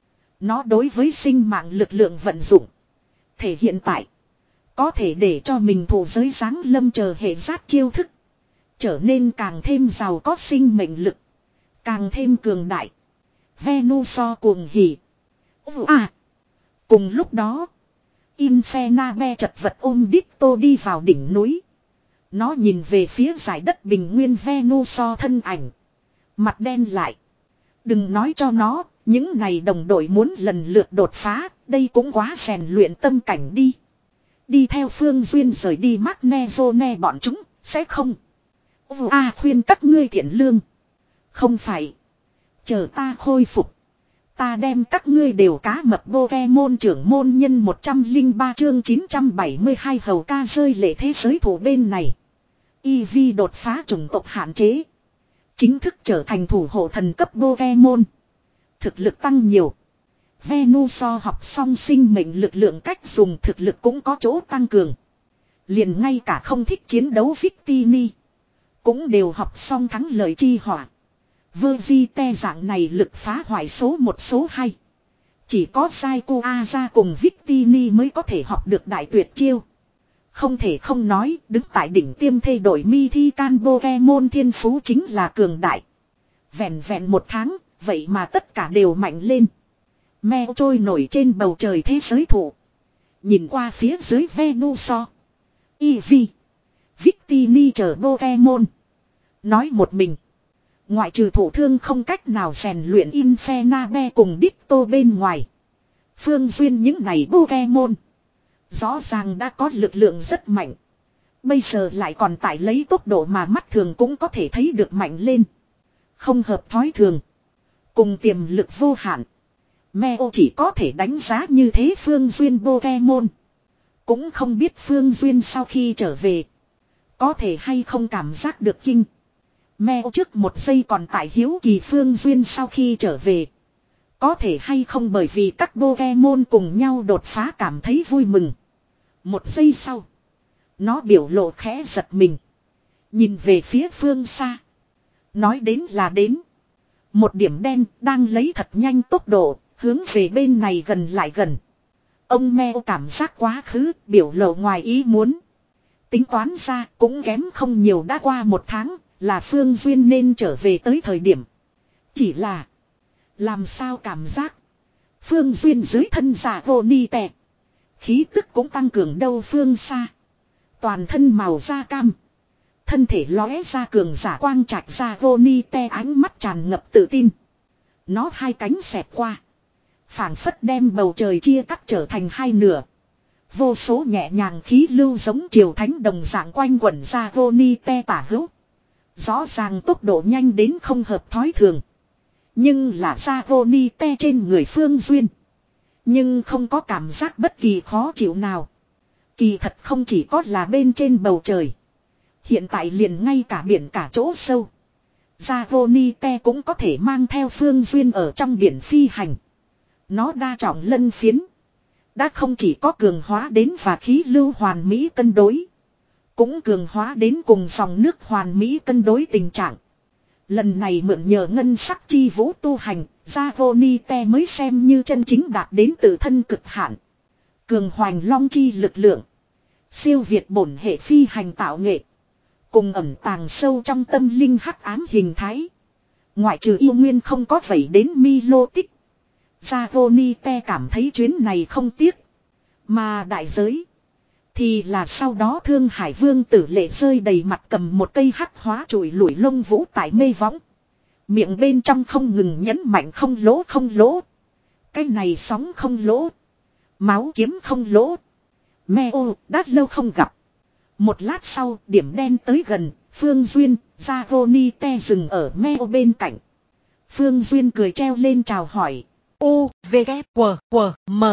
Nó đối với sinh mạng lực lượng vận dụng. Thể hiện tại. Có thể để cho mình thủ giới giáng lâm chờ hệ giác chiêu thức. Trở nên càng thêm giàu có sinh mệnh lực. Càng thêm cường đại. Venusaur cuồng hỉ. À. Cùng lúc đó. Infernape chật vật ôm Ditto đi vào đỉnh núi. Nó nhìn về phía giải đất bình nguyên Venusaur thân ảnh. Mặt đen lại. Đừng nói cho nó. Những này đồng đội muốn lần lượt đột phá. Đây cũng quá rèn luyện tâm cảnh đi. Đi theo Phương Duyên rời đi Magnezone bọn chúng. Sẽ không. À khuyên các ngươi thiện lương. Không phải. Chờ ta khôi phục. Ta đem các ngươi đều cá mập Pokemon trưởng môn nhân một trăm lẻ ba chương chín trăm bảy mươi hai hầu ca rơi lệ thế giới thủ bên này. Eevee đột phá chủng tộc hạn chế. Chính thức trở thành thủ hộ thần cấp Pokemon. Thực lực tăng nhiều. Venusaur học xong sinh mệnh lực lượng cách dùng thực lực cũng có chỗ tăng cường. Liền ngay cả không thích chiến đấu Victini. Cũng đều học xong thắng lợi chi hỏa. Vegete dạng này lực phá hoại số một số hai. Chỉ có Saiko Aza cùng Victini mới có thể học được đại tuyệt chiêu. Không thể không nói, đứng tại đỉnh tiêm thay đổi Mythical Pokemon thiên phú chính là cường đại. Vẹn vẹn một tháng, vậy mà tất cả đều mạnh lên. Meo trôi nổi trên bầu trời thế giới thụ. Nhìn qua phía dưới Venusaur, Eevee, Victini chờ Pokemon. Nói một mình. Ngoại trừ thủ thương không cách nào rèn luyện Infernape cùng Ditto bên ngoài. Phương Duyên những này Pokemon. Rõ ràng đã có lực lượng rất mạnh. Bây giờ lại còn tải lấy tốc độ mà mắt thường cũng có thể thấy được mạnh lên. Không hợp thói thường. Cùng tiềm lực vô hạn. Meo chỉ có thể đánh giá như thế Phương Duyên Pokemon. Cũng không biết Phương Duyên sau khi trở về. Có thể hay không cảm giác được kinh. Meo trước một giây còn tại hiếu kỳ Phương Duyên sau khi trở về. Có thể hay không bởi vì các Pokemon cùng nhau đột phá cảm thấy vui mừng. Một giây sau. Nó biểu lộ khẽ giật mình. Nhìn về phía phương xa. Nói đến là đến. Một điểm đen đang lấy thật nhanh tốc độ. Hướng về bên này gần lại gần. Ông Meo cảm giác quá khứ biểu lộ ngoài ý muốn. Tính toán ra cũng kém không nhiều đã qua một tháng. Là Phương Duyên nên trở về tới thời điểm. Chỉ là. Làm sao cảm giác. Phương Duyên dưới thân giả vô ni tệ. Khí tức cũng tăng cường đâu phương xa. Toàn thân màu da cam. Thân thể lóe ra cường giả quang trạch ra vô ni te ánh mắt tràn ngập tự tin. Nó hai cánh xẹt qua. Phảng phất đem bầu trời chia cắt trở thành hai nửa. Vô số nhẹ nhàng khí lưu giống triều thánh đồng dạng quanh quẩn ra Roni te tả hữu. Rõ ràng tốc độ nhanh đến không hợp thói thường. Nhưng là ra Roni te trên người Phương Duyên. Nhưng không có cảm giác bất kỳ khó chịu nào. Kỳ thật không chỉ có là bên trên bầu trời. Hiện tại liền ngay cả biển cả chỗ sâu. Ra Roni te cũng có thể mang theo Phương Duyên ở trong biển phi hành. Nó đa trọng lân phiến. Đã không chỉ có cường hóa đến và khí lưu hoàn mỹ cân đối. Cũng cường hóa đến cùng dòng nước hoàn mỹ cân đối tình trạng. Lần này mượn nhờ ngân sắc chi vũ tu hành, Zagonite mới xem như chân chính đạt đến tự thân cực hạn. Cường hoành long chi lực lượng. Siêu việt bổn hệ phi hành tạo nghệ. Cùng ẩn tàng sâu trong tâm linh hắc ám hình thái. Ngoại trừ yêu nguyên không có vẩy đến mi lô tích. Zagonite cảm thấy chuyến này không tiếc. Mà đại giới. Thì là sau đó Thương Hải Vương tử lệ rơi đầy mặt cầm một cây hắc hóa chùi lủi lông vũ tại mê võng. Miệng bên trong không ngừng nhấn mạnh không lỗ không lỗ. Cái này sóng không lỗ. Máu kiếm không lỗ. Mẹ ô, đã lâu không gặp. Một lát sau, điểm đen tới gần, Phương Duyên, Zagonite dừng ở mẹ ô bên cạnh. Phương Duyên cười treo lên chào hỏi. U, V, K, W, W, M.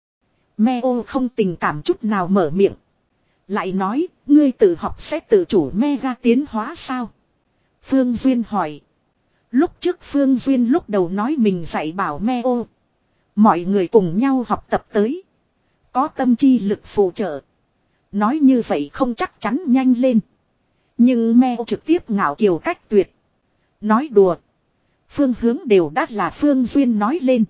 Mẹ ô không tình cảm chút nào mở miệng. Lại nói, ngươi tự học sẽ tự chủ mega tiến hóa sao? Phương Duyên hỏi. Lúc trước Phương Duyên lúc đầu nói mình dạy bảo mẹ ô. Mọi người cùng nhau học tập tới. Có tâm chi lực phụ trợ. Nói như vậy không chắc chắn nhanh lên. Nhưng mẹ ô trực tiếp ngạo kiều cách tuyệt. Nói đùa. Phương hướng đều đã là Phương Duyên nói lên.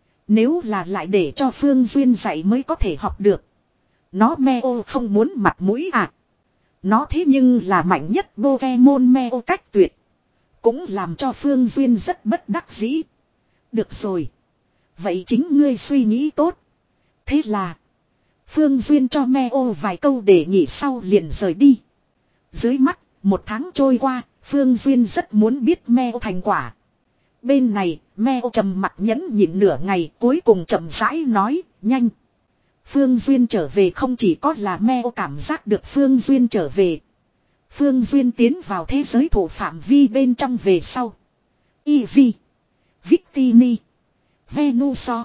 Nếu là lại để cho Phương Duyên dạy mới có thể học được. Nó me ô không muốn mặt mũi à. Nó thế nhưng là mạnh nhất Pokemon me ô cách tuyệt. Cũng làm cho Phương Duyên rất bất đắc dĩ. Được rồi. Vậy chính ngươi suy nghĩ tốt. Thế là. Phương Duyên cho me ô vài câu để nghỉ sau liền rời đi. Dưới mắt, một tháng trôi qua, Phương Duyên rất muốn biết me ô thành quả. Bên này, me ô trầm mặt nhẫn nhịn nửa ngày cuối cùng chậm rãi nói, nhanh. Phương Duyên trở về không chỉ có là me ô cảm giác được Phương Duyên trở về. Phương Duyên tiến vào thế giới thủ phạm vi bên trong về sau. Eevee, Victini, Venusaur,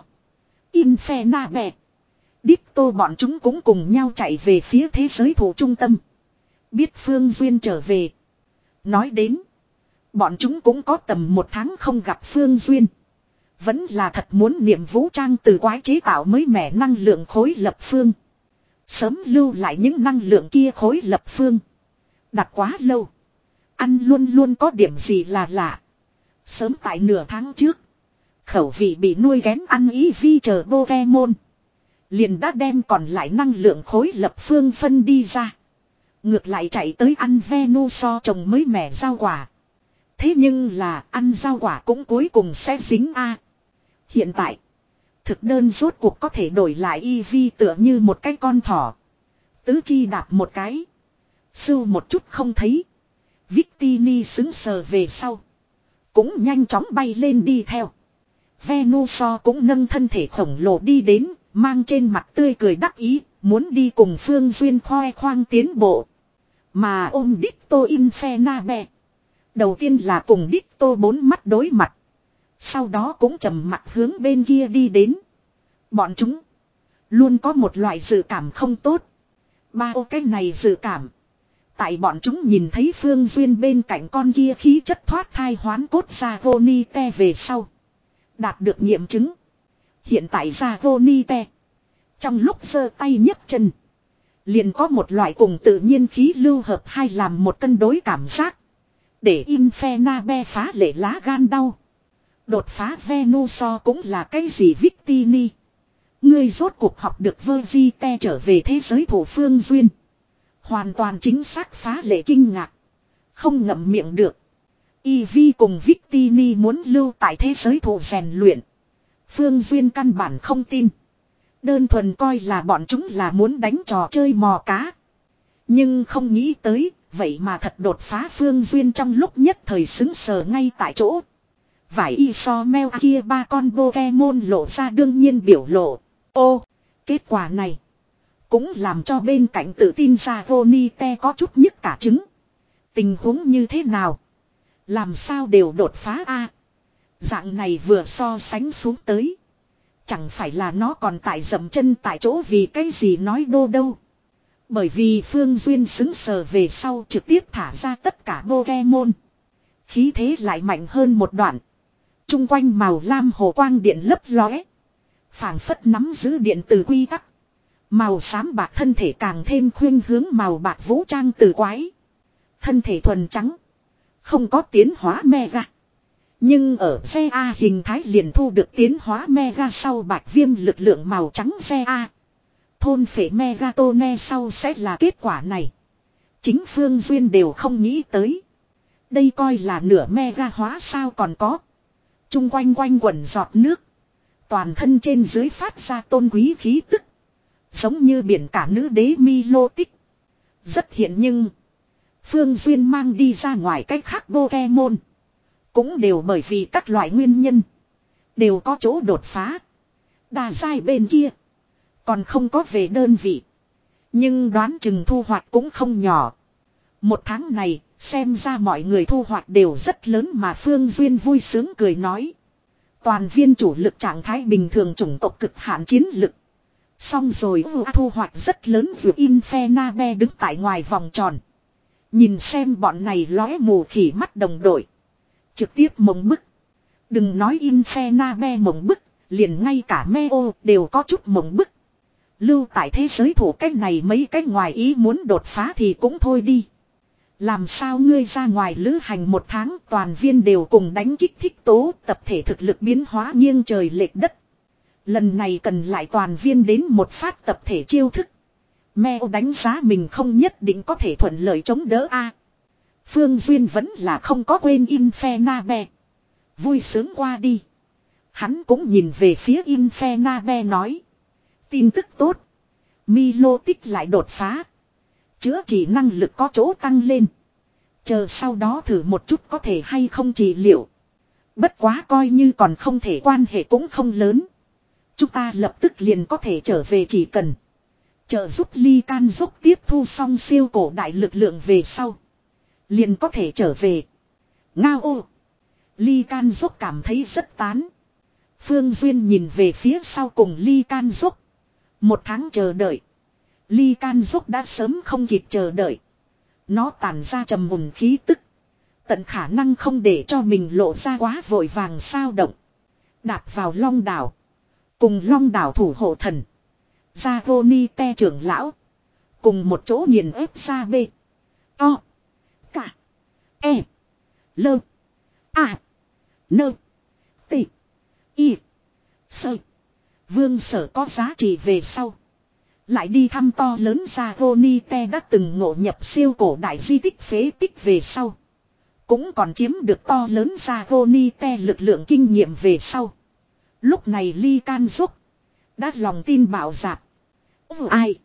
Infernape, Ditto bọn chúng cũng cùng nhau chạy về phía thế giới thủ trung tâm. Biết Phương Duyên trở về. Nói đến. Bọn chúng cũng có tầm một tháng không gặp Phương Duyên. Vẫn là thật muốn niệm vũ trang từ quái chế tạo mới mẻ năng lượng khối lập phương. Sớm lưu lại những năng lượng kia khối lập phương. Đặt quá lâu. Ăn luôn luôn có điểm gì là lạ. Sớm tại nửa tháng trước. Khẩu vị bị nuôi ghén ăn ý vi chờ Pokemon. Liền đã đem còn lại năng lượng khối lập phương phân đi ra. Ngược lại chạy tới ăn Venusaur trồng mới mẻ rau quả. Thế nhưng là ăn rau quả cũng cuối cùng sẽ dính a. Hiện tại. Thực đơn rốt cuộc có thể đổi lại Eevee tựa như một cái con thỏ. Tứ chi đạp một cái. Sưu một chút không thấy. Victini xứng sờ về sau. Cũng nhanh chóng bay lên đi theo. Venusaur cũng nâng thân thể khổng lồ đi đến. Mang trên mặt tươi cười đắc ý. Muốn đi cùng Phương Duyên khoe khoang tiến bộ. Mà ôm Ditto Infernape. Đầu tiên là cùng Ditto bốn mắt đối mặt. Sau đó cũng trầm mặt hướng bên kia đi đến. Bọn chúng. Luôn có một loại dự cảm không tốt. Ba ô cái này dự cảm. Tại bọn chúng nhìn thấy Phương Duyên bên cạnh con kia khí chất thoát thai hoán cốt Zagonite về sau. Đạt được nghiệm chứng. Hiện tại Zagonite. Trong lúc giơ tay nhấc chân. Liền có một loại cùng tự nhiên khí lưu hợp hai làm một cân đối cảm giác. Để Infernape phá lệ lá gan đau. Đột phá Venusaur cũng là cái gì Victini. Ngươi rốt cuộc học được Vegeta trở về thế giới thủ Phương Duyên. Hoàn toàn chính xác phá lệ kinh ngạc. Không ngậm miệng được. Eevee cùng Victini muốn lưu tại thế giới thủ rèn luyện. Phương Duyên căn bản không tin. Đơn thuần coi là bọn chúng là muốn đánh trò chơi mò cá. Nhưng không nghĩ tới, vậy mà thật đột phá Phương Duyên trong lúc nhất thời xứng sờ ngay tại chỗ. Vải y so meo kia ba con Pokemon lộ ra đương nhiên biểu lộ. Ô, kết quả này. Cũng làm cho bên cạnh tự tin ra Ronite có chút nhức cả trứng. Tình huống như thế nào? Làm sao đều đột phá a? Dạng này vừa so sánh xuống tới. Chẳng phải là nó còn tại dậm chân tại chỗ vì cái gì nói đô đâu. Bởi vì Phương Duyên xứng sờ về sau trực tiếp thả ra tất cả Pokemon. Khí thế lại mạnh hơn một đoạn. Trung quanh màu lam hồ quang điện lấp lóe. Phảng phất nắm giữ điện từ quy tắc. Màu xám bạc thân thể càng thêm khuynh hướng màu bạc vũ trang từ quái. Thân thể thuần trắng. Không có tiến hóa mega. Nhưng ở xe A hình thái liền thu được tiến hóa mega sau bạch viêm lực lượng màu trắng xe A. Thôn phệ Megatone sau sẽ là kết quả này. Chính Phương Duyên đều không nghĩ tới. Đây coi là nửa mega hóa sao còn có. Trung quanh quanh quẩn giọt nước. Toàn thân trên dưới phát ra tôn quý khí tức. Giống như biển cả nữ đế Milotic. Rất hiện nhưng. Phương Duyên mang đi ra ngoài cách khác Pokemon. Cũng đều bởi vì các loại nguyên nhân. Đều có chỗ đột phá. Đa giai bên kia. Còn không có về đơn vị. Nhưng đoán chừng thu hoạch cũng không nhỏ. Một tháng này, xem ra mọi người thu hoạch đều rất lớn mà Phương Duyên vui sướng cười nói. Toàn viên chủ lực trạng thái bình thường chủng tộc cực hạn chiến lực. Xong rồi thu hoạch rất lớn vượt Infernabe đứng tại ngoài vòng tròn. Nhìn xem bọn này lóe mù khỉ mắt đồng đội. Trực tiếp mộng bức. Đừng nói Infernabe mộng bức, liền ngay cả Meo đều có chút mộng bức. Lưu tại thế giới thủ cách này mấy cái ngoài ý muốn đột phá thì cũng thôi đi. Làm sao ngươi ra ngoài lữ hành một tháng toàn viên đều cùng đánh kích thích tố tập thể thực lực biến hóa nghiêng trời lệch đất. Lần này cần lại toàn viên đến một phát tập thể chiêu thức. Meo đánh giá mình không nhất định có thể thuận lợi chống đỡ a. Phương Duyên vẫn là không có quên Infernabe. Vui sướng qua đi. Hắn cũng nhìn về phía Infernabe nói. Tin tức tốt. Milotic lại đột phá. Chữa trị năng lực có chỗ tăng lên. Chờ sau đó thử một chút có thể hay không trị liệu. Bất quá coi như còn không thể quan hệ cũng không lớn. Chúng ta lập tức liền có thể trở về chỉ cần. Trợ giúp Ly Can giúp tiếp thu xong siêu cổ đại lực lượng về sau. Liền có thể trở về. Ngao ô. Ly Can giúp cảm thấy rất tán. Phương Duyên nhìn về phía sau cùng Ly Can giúp. Một tháng chờ đợi. Ly Can giúp đã sớm không kịp chờ đợi. Nó tản ra trầm mùn khí tức. Tận khả năng không để cho mình lộ ra quá vội vàng sao động. Đạp vào long đảo. Cùng long đảo thủ hộ thần. Zagonite trưởng lão. Cùng một chỗ nghiền ép ra bê. To. Cả. E. Lơ. A. Nơ. T. Y. Sơ. Vương sở có giá trị về sau. Lại đi thăm to lớn Zagonite đã từng ngộ nhập siêu cổ đại di tích phế tích về sau. Cũng còn chiếm được to lớn Zagonite lực lượng kinh nghiệm về sau. Lúc này Ly Can giúp. Đã lòng tin bảo dạp. Ai?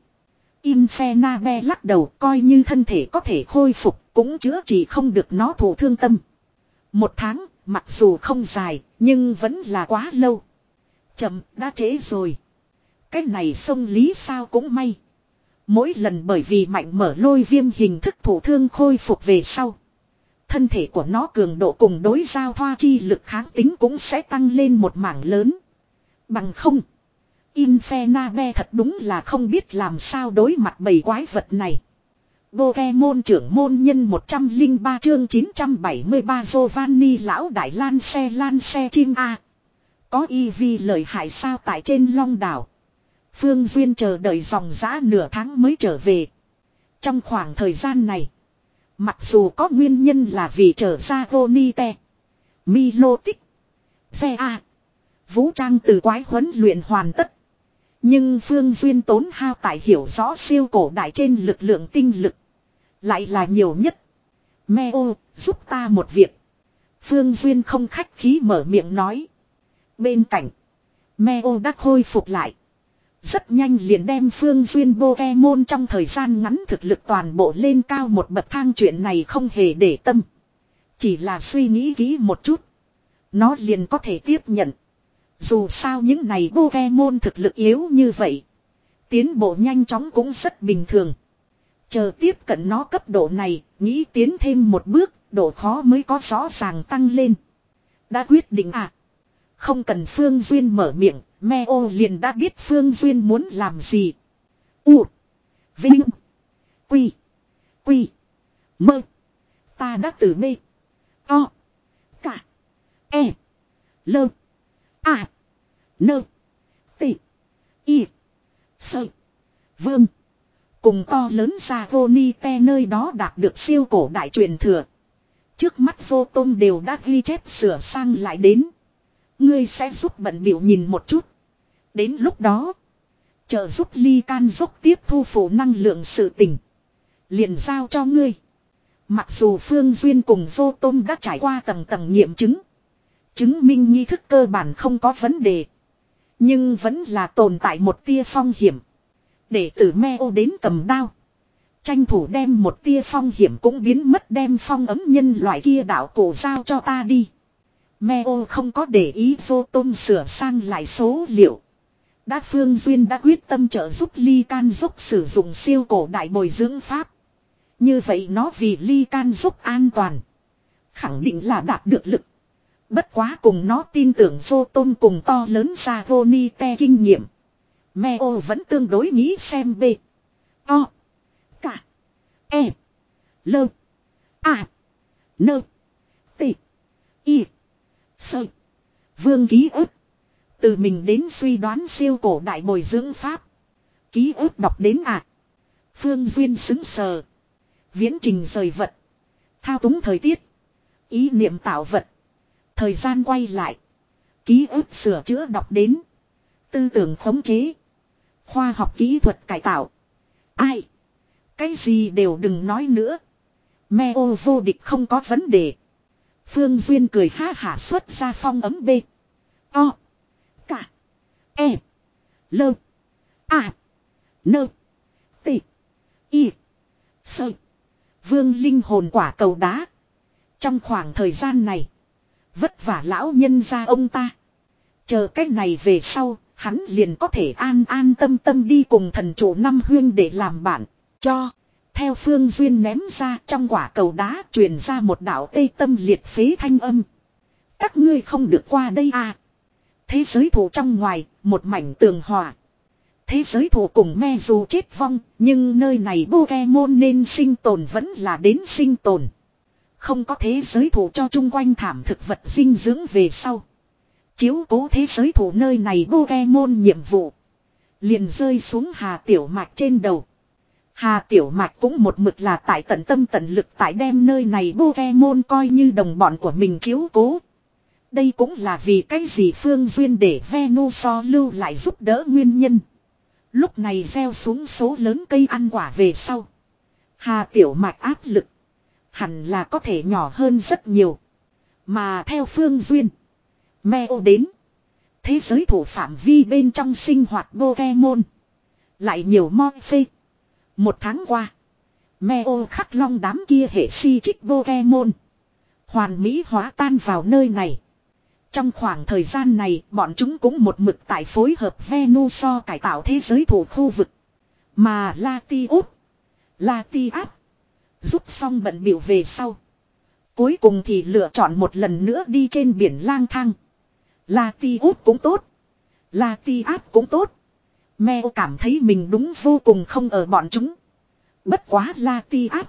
Infernabe lắc đầu coi như thân thể có thể khôi phục cũng chữa trị không được nó thụ thương tâm. Một tháng mặc dù không dài nhưng vẫn là quá lâu. Chậm đã trễ rồi. Cái này sông lý sao cũng may. Mỗi lần bởi vì mạnh mở lôi viêm hình thức thụ thương khôi phục về sau. Thân thể của nó cường độ cùng đối giao thoa chi lực kháng tính cũng sẽ tăng lên một mảng lớn. Bằng không. Infernabe thật đúng là không biết làm sao đối mặt bầy quái vật này. Pokemon trưởng môn nhân một trăm lẻ ba chương chín trăm bảy mươi ba Giovanni lão đại lan xe lan xe chim A. Có Eevee lợi hại sao tại trên long đảo. Phương Duyên chờ đợi dòng dã nửa tháng mới trở về. Trong khoảng thời gian này. Mặc dù có nguyên nhân là vì trở ra Gonite. Milotic. Xe A. Vũ trang từ quái huấn luyện hoàn tất. Nhưng Phương Duyên tốn hao tại hiểu rõ siêu cổ đại trên lực lượng tinh lực. Lại là nhiều nhất. Meo, giúp ta một việc. Phương Duyên không khách khí mở miệng nói. Bên cạnh. Meo đã khôi phục lại. Rất nhanh liền đem Phương Duyên Pokemon trong thời gian ngắn thực lực toàn bộ lên cao một bậc thang chuyện này không hề để tâm. Chỉ là suy nghĩ kỹ một chút. Nó liền có thể tiếp nhận. Dù sao những này Pokemon thực lực yếu như vậy. Tiến bộ nhanh chóng cũng rất bình thường. Chờ tiếp cận nó cấp độ này, nghĩ tiến thêm một bước, độ khó mới có rõ ràng tăng lên. Đã quyết định à? Không cần Phương Duyên mở miệng, Meo liền đã biết Phương Duyên muốn làm gì. U. Vinh. Quy. Quy. Mơ. Ta đã từ B. O. Cả. E. Lơ. A. Nơ. T. Y. Sơ. Vương. Cùng to lớn ra vô ni te nơi đó đạt được siêu cổ đại truyền thừa. Trước mắt vô tôm đều đã ghi chép sửa sang lại đến. Ngươi sẽ giúp bận biểu nhìn một chút. Đến lúc đó. Trợ giúp ly can dốc tiếp thu phụ năng lượng sự tỉnh. Liền giao cho ngươi. Mặc dù Phương Duyên cùng vô tôm đã trải qua tầng tầng nghiệm chứng. Chứng minh nghi thức cơ bản không có vấn đề. Nhưng vẫn là tồn tại một tia phong hiểm. Để tử Meo đến cầm đao. Tranh thủ đem một tia phong hiểm cũng biến mất, đem phong ấm nhân loại kia đạo cổ giao cho ta đi. Meo không có để ý vô tôm sửa sang lại số liệu. Đã Phương Duyên đã quyết tâm trợ giúp Ly Can Dốc sử dụng siêu cổ đại bồi dưỡng pháp. Như vậy nó vì Ly Can Dốc an toàn. Khẳng định là đạt được lực. Bất quá cùng nó tin tưởng vô tôm cùng to lớn ra vô ni te kinh nghiệm. Meo vẫn tương đối nghĩ xem B. O. Cả. E. Lơ. A. Nơ. T. Y. Sơ. Vương ký ức. Từ mình đến suy đoán siêu cổ đại bồi dưỡng pháp. Ký ức đọc đến à. Phương Duyên xứng sờ. Viễn trình rời vật. Thao túng thời tiết. Ý niệm tạo vật. Thời gian quay lại. Ký ức sửa chữa đọc đến. Tư tưởng khống chế. Khoa học kỹ thuật cải tạo. Ai. Cái gì đều đừng nói nữa. Meo vô địch không có vấn đề. Phương Duyên cười ha hả xuất ra phong ấm B. O. Cả. E. Lơ. A. Nơ. T. Y. Sơ. Vương linh hồn quả cầu đá. Trong khoảng thời gian này. Vất vả lão nhân gia ông ta. Chờ cái này về sau. Hắn liền có thể an an tâm tâm đi cùng thần chủ năm huyên để làm bạn. Cho. Theo Phương Duyên ném ra trong quả cầu đá truyền ra một đạo tê tâm liệt phế thanh âm. Các ngươi không được qua đây à. Thế giới thủ trong ngoài, một mảnh tường hòa. Thế giới thủ cùng me dù chết vong, nhưng nơi này Pokemon nên sinh tồn vẫn là đến sinh tồn. Không có thế giới thủ cho chung quanh thảm thực vật dinh dưỡng về sau. Chiếu cố thế giới thủ nơi này Pokemon nhiệm vụ. Liền rơi xuống Hà Tiểu Mạch trên đầu. Hà Tiểu Mạch cũng một mực là tại tận tâm tận lực tại đem nơi này Pokemon coi như đồng bọn của mình chiếu cố. Đây cũng là vì cái gì Phương Duyên để Venusaur lưu lại giúp đỡ nguyên nhân. Lúc này gieo xuống số lớn cây ăn quả về sau. Hà Tiểu Mạch áp lực. Hẳn là có thể nhỏ hơn rất nhiều. Mà theo Phương Duyên. Meo đến. Thế giới thủ phạm vi bên trong sinh hoạt Pokemon. Lại nhiều Morphe. Một tháng qua. Meo khắc long đám kia hệ si trích Pokemon. Hoàn mỹ hóa tan vào nơi này. Trong khoảng thời gian này bọn chúng cũng một mực tại phối hợp Venusaur cải tạo thế giới thủ khu vực. Mà Latios. Latias. Giúp xong bận biểu về sau. Cuối cùng thì lựa chọn một lần nữa đi trên biển lang thang. Latios cũng tốt. Latias cũng tốt. Meo cảm thấy mình đúng vô cùng không ở bọn chúng. Bất quá Latias.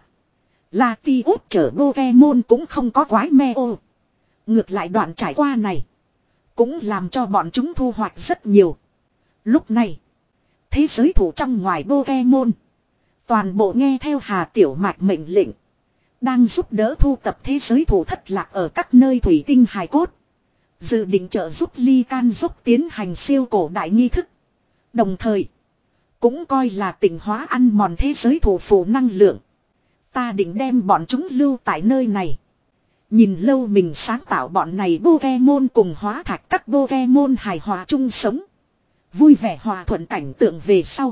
Latios chở Pokemon cũng không có quái Meo. Ngược lại đoạn trải qua này. Cũng làm cho bọn chúng thu hoạch rất nhiều. Lúc này. Thế giới thủ trong ngoài Pokemon. Toàn bộ nghe theo Hà Tiểu Mạch mệnh lệnh. Đang giúp đỡ thu tập thế giới thủ thất lạc ở các nơi thủy tinh hài cốt. Dự định trợ giúp Ly Can Dốc tiến hành siêu cổ đại nghi thức. Đồng thời. Cũng coi là tỉnh hóa ăn mòn thế giới thủ phủ năng lượng. Ta định đem bọn chúng lưu tại nơi này. Nhìn lâu mình sáng tạo bọn này Pokemon cùng hóa thạch các Pokemon hài hòa chung sống. Vui vẻ hòa thuận cảnh tượng về sau.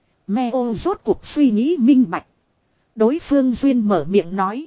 Meo rốt cuộc suy nghĩ minh bạch. Đối Phương Duyên mở miệng nói.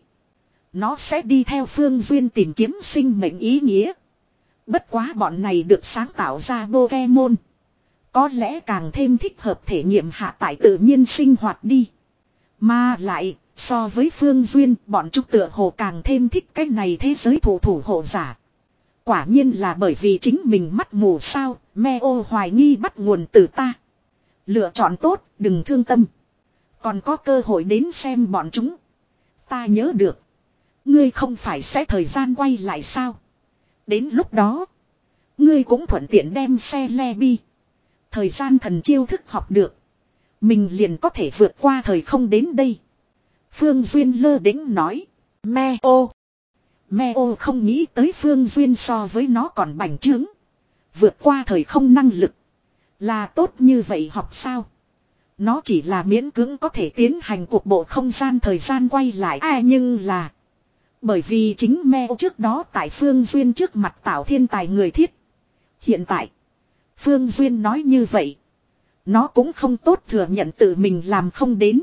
Nó sẽ đi theo Phương Duyên tìm kiếm sinh mệnh ý nghĩa. Bất quá bọn này được sáng tạo ra Pokemon. Có lẽ càng thêm thích hợp thể nghiệm hạ tại tự nhiên sinh hoạt đi. Mà lại, so với Phương Duyên, bọn chúng tựa hồ càng thêm thích cái này thế giới thủ thủ hộ giả. Quả nhiên là bởi vì chính mình mắt mù sao, Meo hoài nghi bắt nguồn từ ta. Lựa chọn tốt, đừng thương tâm. Còn có cơ hội đến xem bọn chúng. Ta nhớ được. Ngươi không phải sẽ thời gian quay lại sao? Đến lúc đó, ngươi cũng thuận tiện đem xe le bi. Thời gian thần chiêu thức học được. Mình liền có thể vượt qua thời không đến đây. Phương Duyên lơ đĩnh nói. Meo. Meo không nghĩ tới Phương Duyên so với nó còn bành trướng. Vượt qua thời không năng lực. Là tốt như vậy học sao? Nó chỉ là miễn cưỡng có thể tiến hành cuộc bộ không gian thời gian quay lại. À nhưng là. Bởi vì chính Meo trước đó tại Phương Duyên trước mặt tạo thiên tài người thiết. Hiện tại. Phương Duyên nói như vậy. Nó cũng không tốt thừa nhận tự mình làm không đến.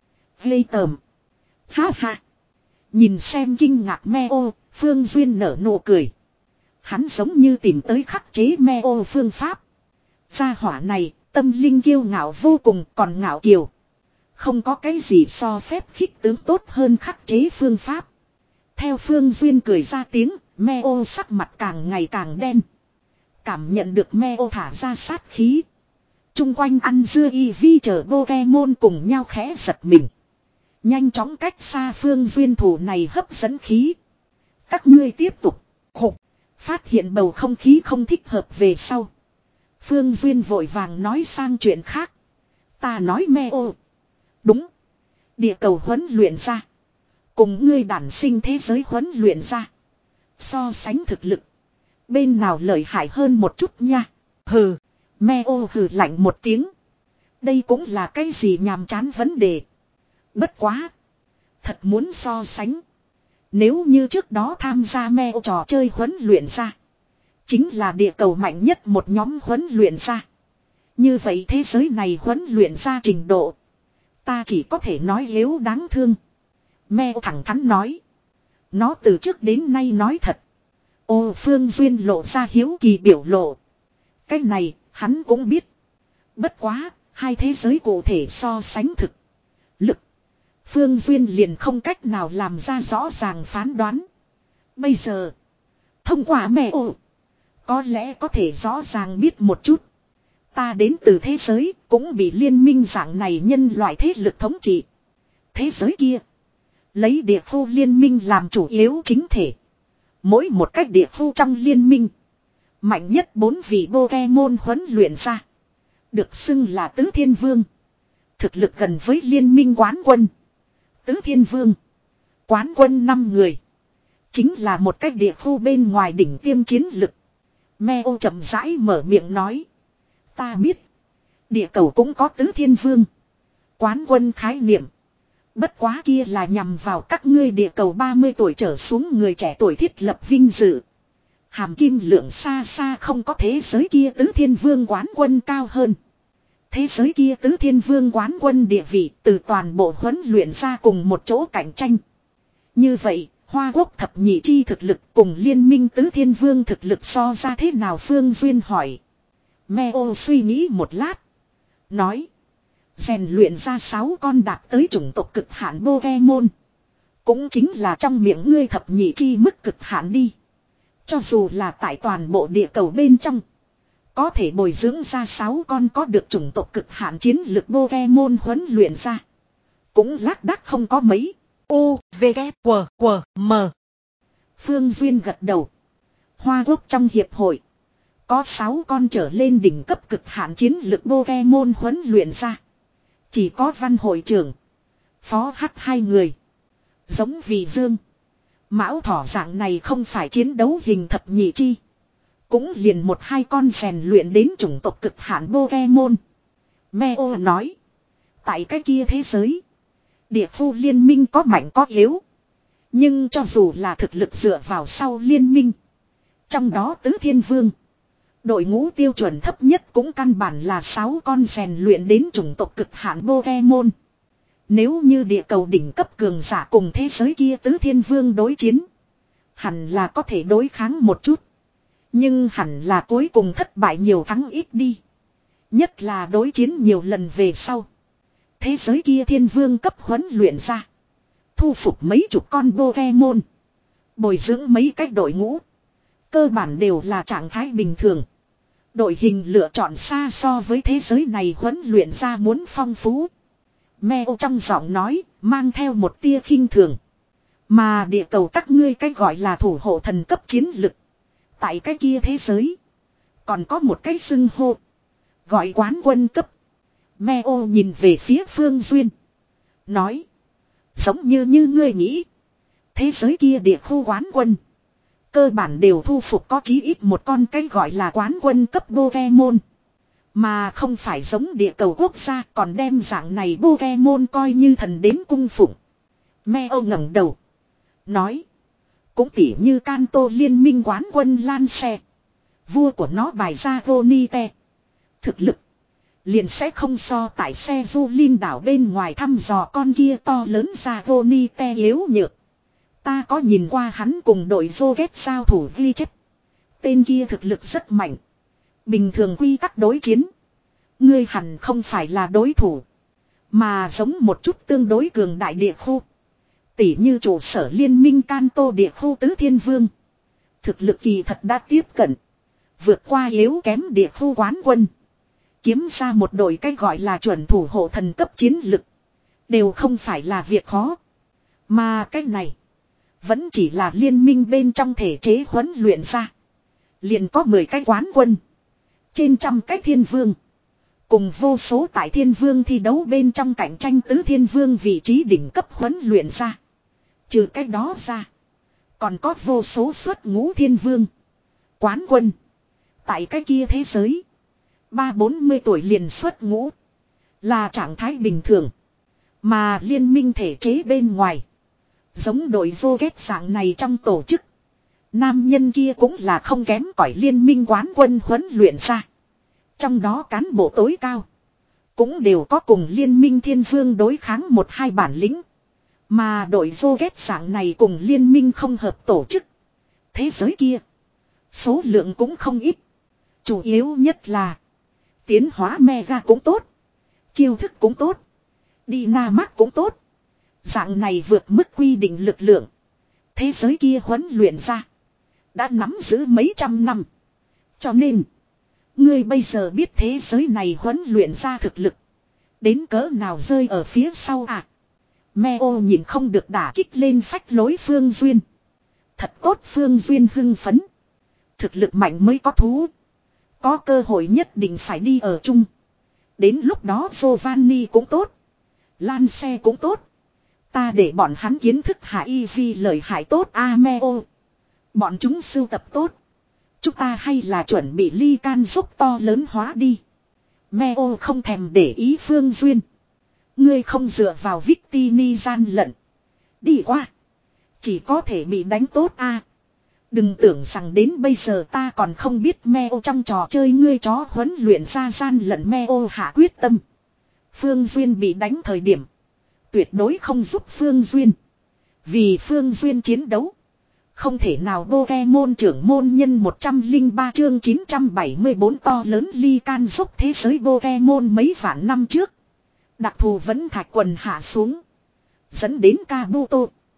Ghê tởm. Ha ha. Nhìn xem kinh ngạc Meo, Phương Duyên nở nụ cười. Hắn giống như tìm tới khắc chế Meo phương pháp. Gia hỏa này, tâm linh kiêu ngạo vô cùng còn ngạo kiều. Không có cái gì so phép khích tướng tốt hơn khắc chế phương pháp. Theo Phương Duyên cười ra tiếng, Meo sắc mặt càng ngày càng đen. Cảm nhận được Meo thả ra sát khí. Trung quanh ăn dưa y vi chờ Pokemon cùng nhau khẽ giật mình. Nhanh chóng cách xa Phương Duyên thủ này hấp dẫn khí. Các ngươi tiếp tục. Khục. Phát hiện bầu không khí không thích hợp về sau. Phương Duyên vội vàng nói sang chuyện khác. Ta nói Meo. Đúng. Địa cầu huấn luyện ra. Cùng ngươi đản sinh thế giới huấn luyện ra. So sánh thực lực. Bên nào lợi hại hơn một chút nha. Hừ. Meo hừ lạnh một tiếng. Đây cũng là cái gì nhàm chán vấn đề. Bất quá. Thật muốn so sánh. Nếu như trước đó tham gia Meo trò chơi huấn luyện ra. Chính là địa cầu mạnh nhất một nhóm huấn luyện ra. Như vậy thế giới này huấn luyện ra trình độ. Ta chỉ có thể nói yếu đáng thương. Meo thẳng thắn nói. Nó từ trước đến nay nói thật. Ô Phương Duyên lộ ra hiếu kỳ biểu lộ. Cái này hắn cũng biết. Bất quá, hai thế giới cụ thể so sánh thực. Lực. Phương Duyên liền không cách nào làm ra rõ ràng phán đoán. Bây giờ, thông qua Meo, có lẽ có thể rõ ràng biết một chút. Ta đến từ thế giới cũng bị liên minh dạng này nhân loại thế lực thống trị. Thế giới kia, lấy địa khu liên minh làm chủ yếu chính thể. Mỗi một cách địa khu trong liên minh. Mạnh nhất bốn vị Pokemon huấn luyện ra. Được xưng là Tứ Thiên Vương. Thực lực gần với liên minh quán quân. Tứ Thiên Vương. Quán quân năm người. Chính là một cách địa khu bên ngoài đỉnh tiêm chiến lực. Meo chậm rãi mở miệng nói. Ta biết. Địa cầu cũng có Tứ Thiên Vương. Quán quân khái niệm. Bất quá kia là nhằm vào các ngươi địa cầu ba mươi tuổi trở xuống người trẻ tuổi thiết lập vinh dự. Hàm kim lượng xa xa không có thế giới kia Tứ Thiên Vương quán quân cao hơn. Thế giới kia Tứ Thiên Vương quán quân địa vị từ toàn bộ huấn luyện ra cùng một chỗ cạnh tranh. Như vậy, Hoa Quốc thập nhị chi thực lực cùng liên minh Tứ Thiên Vương thực lực so ra thế nào Phương Duyên hỏi. Meo suy nghĩ một lát. Nói. Rèn luyện ra sáu con đạt tới chủng tộc cực hạn Pokemon. Cũng chính là trong miệng ngươi thập nhị chi mức cực hạn đi. Cho dù là tại toàn bộ địa cầu bên trong. Có thể bồi dưỡng ra sáu con có được chủng tộc cực hạn chiến lực Pokemon huấn luyện ra. Cũng lác đác không có mấy. U, V, K, W, W, M. Phương Duyên gật đầu. Hoa Quốc trong hiệp hội. Có sáu con trở lên đỉnh cấp cực hạn chiến lực Pokemon huấn luyện ra. Chỉ có Văn hội trưởng. Phó Hắc hai người. Giống vì Dương. Mão thỏ dạng này không phải chiến đấu hình thập nhị chi. Cũng liền một hai con rèn luyện đến chủng tộc cực hạn Pokemon. Meo nói. Tại cái kia thế giới. Địa khu liên minh có mạnh có yếu. Nhưng cho dù là thực lực dựa vào sau liên minh. Trong đó Tứ Thiên Vương. Đội ngũ tiêu chuẩn thấp nhất cũng căn bản là sáu con rèn luyện đến chủng tộc cực hạn Pokemon. Nếu như địa cầu đỉnh cấp cường giả cùng thế giới kia Tứ Thiên Vương đối chiến. Hẳn là có thể đối kháng một chút. Nhưng hẳn là cuối cùng thất bại nhiều thắng ít đi. Nhất là đối chiến nhiều lần về sau. Thế giới kia thiên vương cấp huấn luyện ra. Thu phục mấy chục con Pokemon. Bồi dưỡng mấy cách đội ngũ. Cơ bản đều là trạng thái bình thường. Đội hình lựa chọn xa so với thế giới này huấn luyện ra muốn phong phú. Meo trong giọng nói, mang theo một tia khinh thường. Mà địa cầu các ngươi cách gọi là thủ hộ thần cấp chiến lực. Tại cái kia thế giới. Còn có một cái xưng hô. Gọi quán quân cấp. Meo nhìn về phía Phương Duyên. Nói. Giống như như ngươi nghĩ. Thế giới kia địa khu quán quân. Cơ bản đều thu phục có chí ít một con cái gọi là quán quân cấp Pokemon. Mà không phải giống địa cầu quốc gia còn đem dạng này Pokemon coi như thần đến cung phụng. Meo ngẩng đầu. Nói. Cũng tỉ như Kanto liên minh quán quân Lan Xe. Vua của nó bài ra Gonite. Thực lực. Liền sẽ không so tại xe du linh đảo bên ngoài thăm dò con kia to lớn ra Gonite yếu nhược. Ta có nhìn qua hắn cùng đội Rocket giao thủ ghi chép. Tên kia thực lực rất mạnh. Bình thường quy tắc đối chiến. Ngươi hẳn không phải là đối thủ. Mà giống một chút tương đối cường đại địa khu. Tỉ như trụ sở liên minh Kanto địa khu tứ thiên vương. Thực lực kỳ thật đã tiếp cận. Vượt qua yếu kém địa khu quán quân. Kiếm ra một đội cách gọi là chuẩn thủ hộ thần cấp chiến lực. Đều không phải là việc khó. Mà cái này. Vẫn chỉ là liên minh bên trong thể chế huấn luyện ra. Liền có mười cái quán quân. Trên trăm cái thiên vương. Cùng vô số tại thiên vương thi đấu bên trong cạnh tranh tứ thiên vương vị trí đỉnh cấp huấn luyện ra. Trừ cái đó ra. Còn có vô số xuất ngũ thiên vương. Quán quân. Tại cái kia thế giới. Ba bốn mươi tuổi liền xuất ngũ. Là trạng thái bình thường. Mà liên minh thể chế bên ngoài. Giống đội Rocket dạng này trong tổ chức. Nam nhân kia cũng là không kém cỏi liên minh quán quân huấn luyện ra. Trong đó cán bộ tối cao. Cũng đều có cùng liên minh thiên vương đối kháng một hai bản lĩnh. Mà đội Rocket dạng này cùng liên minh không hợp tổ chức. Thế giới kia. Số lượng cũng không ít. Chủ yếu nhất là. Tiến hóa mega cũng tốt. Chiêu thức cũng tốt. Dynamax cũng tốt. Dạng này vượt mức quy định lực lượng. Thế giới kia huấn luyện ra. Đã nắm giữ mấy trăm năm. Cho nên. Ngươi bây giờ biết thế giới này huấn luyện ra thực lực. Đến cỡ nào rơi ở phía sau à. Meo nhìn không được đả kích lên phách lối Phương Duyên. Thật tốt Phương Duyên hưng phấn. Thực lực mạnh mới có thú. Có cơ hội nhất định phải đi ở chung. Đến lúc đó Giovanni cũng tốt. Lan Xe cũng tốt. Ta để bọn hắn kiến thức hạ y vi lợi hại tốt Ameo. Bọn chúng sưu tập tốt. Chúng ta hay là chuẩn bị ly can giúp to lớn hóa đi. Meo không thèm để ý Phương Duyên. Ngươi không dựa vào Victini gian lận. Đi qua. Chỉ có thể bị đánh tốt a. À. Đừng tưởng rằng đến bây giờ ta còn không biết Meo trong trò chơi ngươi chó huấn luyện ra gian lận Meo hạ quyết tâm. Phương Duyên bị đánh thời điểm. Tuyệt đối không giúp Phương Duyên. Vì Phương Duyên chiến đấu. Không thể nào Pokemon trưởng môn nhân một trăm lẻ ba chương chín trăm bảy mươi bốn to lớn ly can giúp thế giới Pokemon mấy vạn năm trước. Đặc thù vẫn thạch quần hạ xuống. Dẫn đến Kabuto.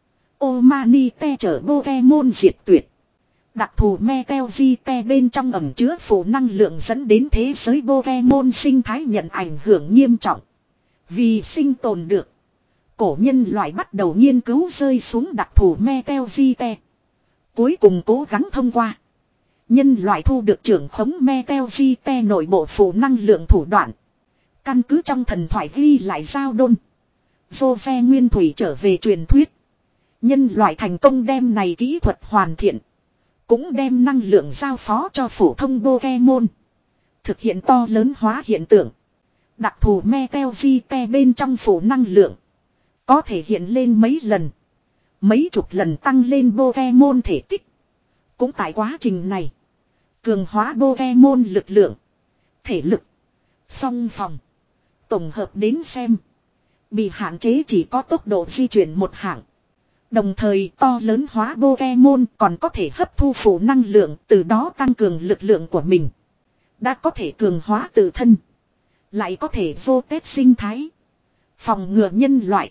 Omanite chở Pokemon diệt tuyệt. Đặc thù Meteorite bên trong ẩm chứa phụ năng lượng dẫn đến thế giới Pokemon sinh thái nhận ảnh hưởng nghiêm trọng. Vì sinh tồn được. Cổ nhân loại bắt đầu nghiên cứu rơi xuống đặc thù Meteorite. Cuối cùng cố gắng thông qua. Nhân loại thu được trưởng khống Meteorite nội bộ phụ năng lượng thủ đoạn. Căn cứ trong thần thoại ghi lại giao đôn. Jose Nguyên Thủy trở về truyền thuyết. Nhân loại thành công đem này kỹ thuật hoàn thiện. Cũng đem năng lượng giao phó cho phổ thông Pokemon. Thực hiện to lớn hóa hiện tượng. Đặc thù Meteorite bên trong phụ năng lượng. Có thể hiện lên mấy lần. Mấy chục lần tăng lên Pokemon thể tích. Cũng tại quá trình này. Cường hóa Pokemon lực lượng. Thể lực. Song phòng. Tổng hợp đến xem. Bị hạn chế chỉ có tốc độ di chuyển một hạng. Đồng thời to lớn hóa Pokemon còn có thể hấp thu phụ năng lượng. Từ đó tăng cường lực lượng của mình. Đã có thể cường hóa tự thân. Lại có thể vô tết sinh thái. Phòng ngừa nhân loại.